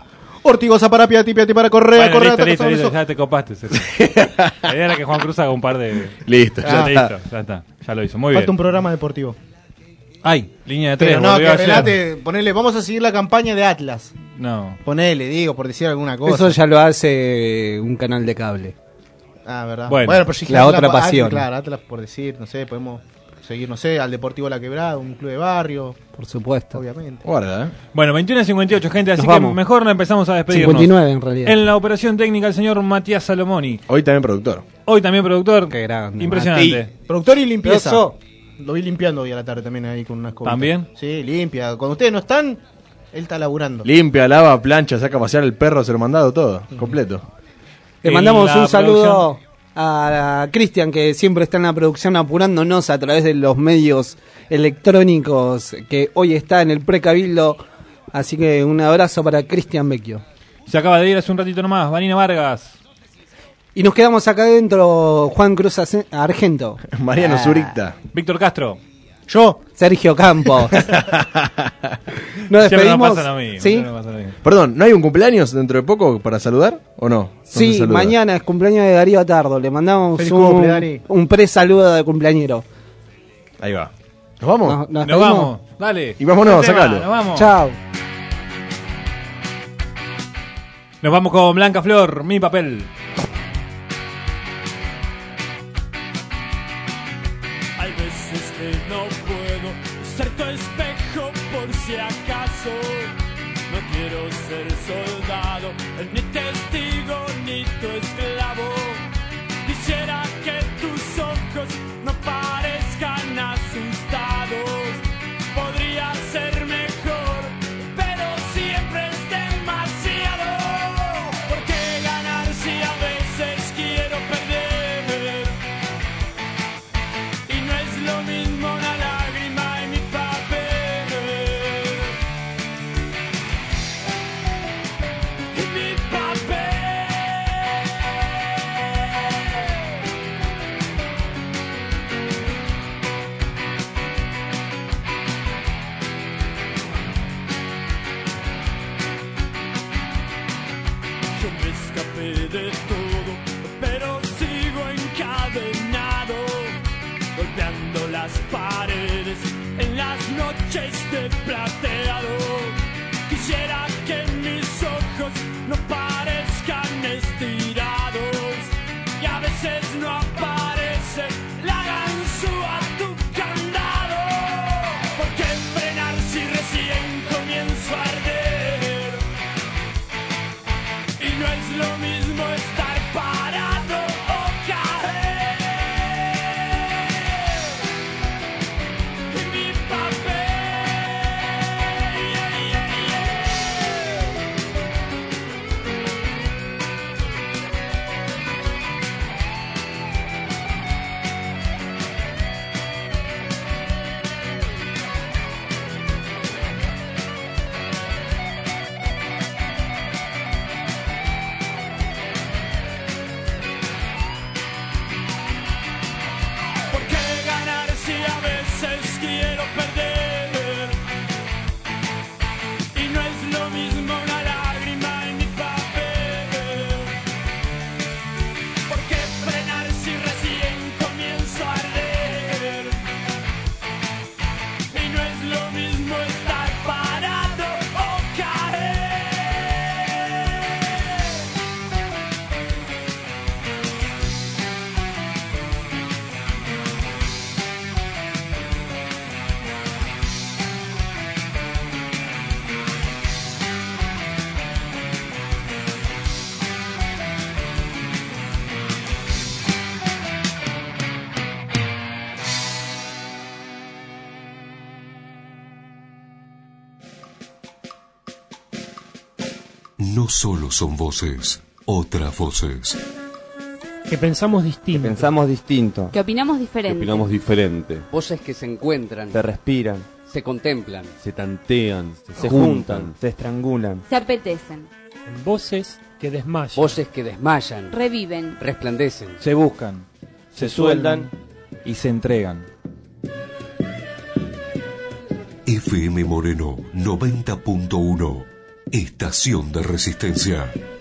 Ortigosa para Piatti, Piatti para Correa, Bueno, Correa, listo, taca listo, sobre listo, eso. ya te copaste. Sergio. La idea era que Juan Cruz haga un par de... Listo, ya ya listo, está. ya está. Ya lo hizo, muy Falta bien. un programa deportivo. Ay, línea de tres. Pero no, volvió que ayer. relate, ponele, vamos a seguir la campaña de Atlas. No. Ponele, digo, por decir alguna cosa. Eso ya lo hace un canal de cable. Ah, verdad. Bueno, pero yo dije la Atlas, otra Atlas, pasión. claro, Atlas por decir, no sé, podemos seguir, no sé, al Deportivo La Quebrada, un club de barrio. Por supuesto. Obviamente. Guarda, ¿eh? Bueno, veintiuno a cincuenta y ocho, gente, así Nos que vamos. mejor no empezamos a despedirnos. cincuenta y nueve en realidad. En la operación técnica, el señor Matías Salomoni. Hoy también productor. Hoy también productor. Qué grande. Impresionante. Mati. Productor y limpieza. Eso. Lo vi limpiando hoy a la tarde también ahí con unas cosas. ¿También? Sí, limpia. Cuando ustedes no están, él está laburando. Limpia, lava, plancha, saca a pasear el perro, se lo mandado todo, completo. Le En mandamos la un saludo producción- a Cristian, que siempre está en la producción apurándonos a través de los medios electrónicos, que hoy está en el precabildo. Así que un abrazo para Cristian Vecchio. Se acaba de ir hace un ratito nomás. Vanina Vargas. Y nos quedamos acá adentro, Juan Cruz Ace- Argento. Mariano Ah. Zuricta. Víctor Castro. Yo. Sergio Campos. Nos Siempre despedimos. nos pasa lo mismo, ¿Sí? siempre nos pasa lo mismo. Perdón, ¿no hay un cumpleaños dentro de poco para saludar o no? ¿No se Sí, saluda? mañana es cumpleaños de Darío Tardo. Le mandamos Feliz un, cumple, Dari. un pre-saludo de cumpleañero. Ahí va. ¿Nos vamos? Nos, nos Nos despedimos. vamos. Dale. Y vámonos, Este tema, sacalo. Nos vamos. Chao. Nos vamos con Blanca Flor, Mi Papel. Hay veces que no puedo ser tu espejo por si acaso. No quiero ser soldado, ni testigo, ni tu esclavo. Quisiera que tus ojos no parezcan asustados. Podría ser mejor, pero siempre es demasiado. ¿Por qué ganar si a veces quiero perder? Y no es lo mismo una lágrima en mi papel. En mi papel. Yo me escapé de todo, pero sigo encadenado, golpeando las paredes en las noches de plateado. Quisiera que mis ojos no parezcan estirados y a veces no aparece la ganzúa a tu candado. ¿Por qué frenar si recién comienzo a arder? Y no es lo mismo estar parado o caer. En mi papel. Yeah, yeah, ¿Por qué ganar si a veces quiero perder? Y no es lo mismo una lágrima en mi papel. ¿Por qué frenar si recién comienzo a arder? Y no es lo mismo estar parado o caer. No solo son voces, otras voces. Que pensamos distinto. Pensamos distinto. Que opinamos Que diferente. opinamos diferente. Voces que se encuentran, Se respiran, se contemplan, se tantean, Se juntan, juntan. se estrangulan. se apetecen, Voces que desmayan. voces que desmayan, reviven, resplandecen. Se buscan, se sueldan y se entregan. F M Moreno noventa punto uno. Estación de Resistencia.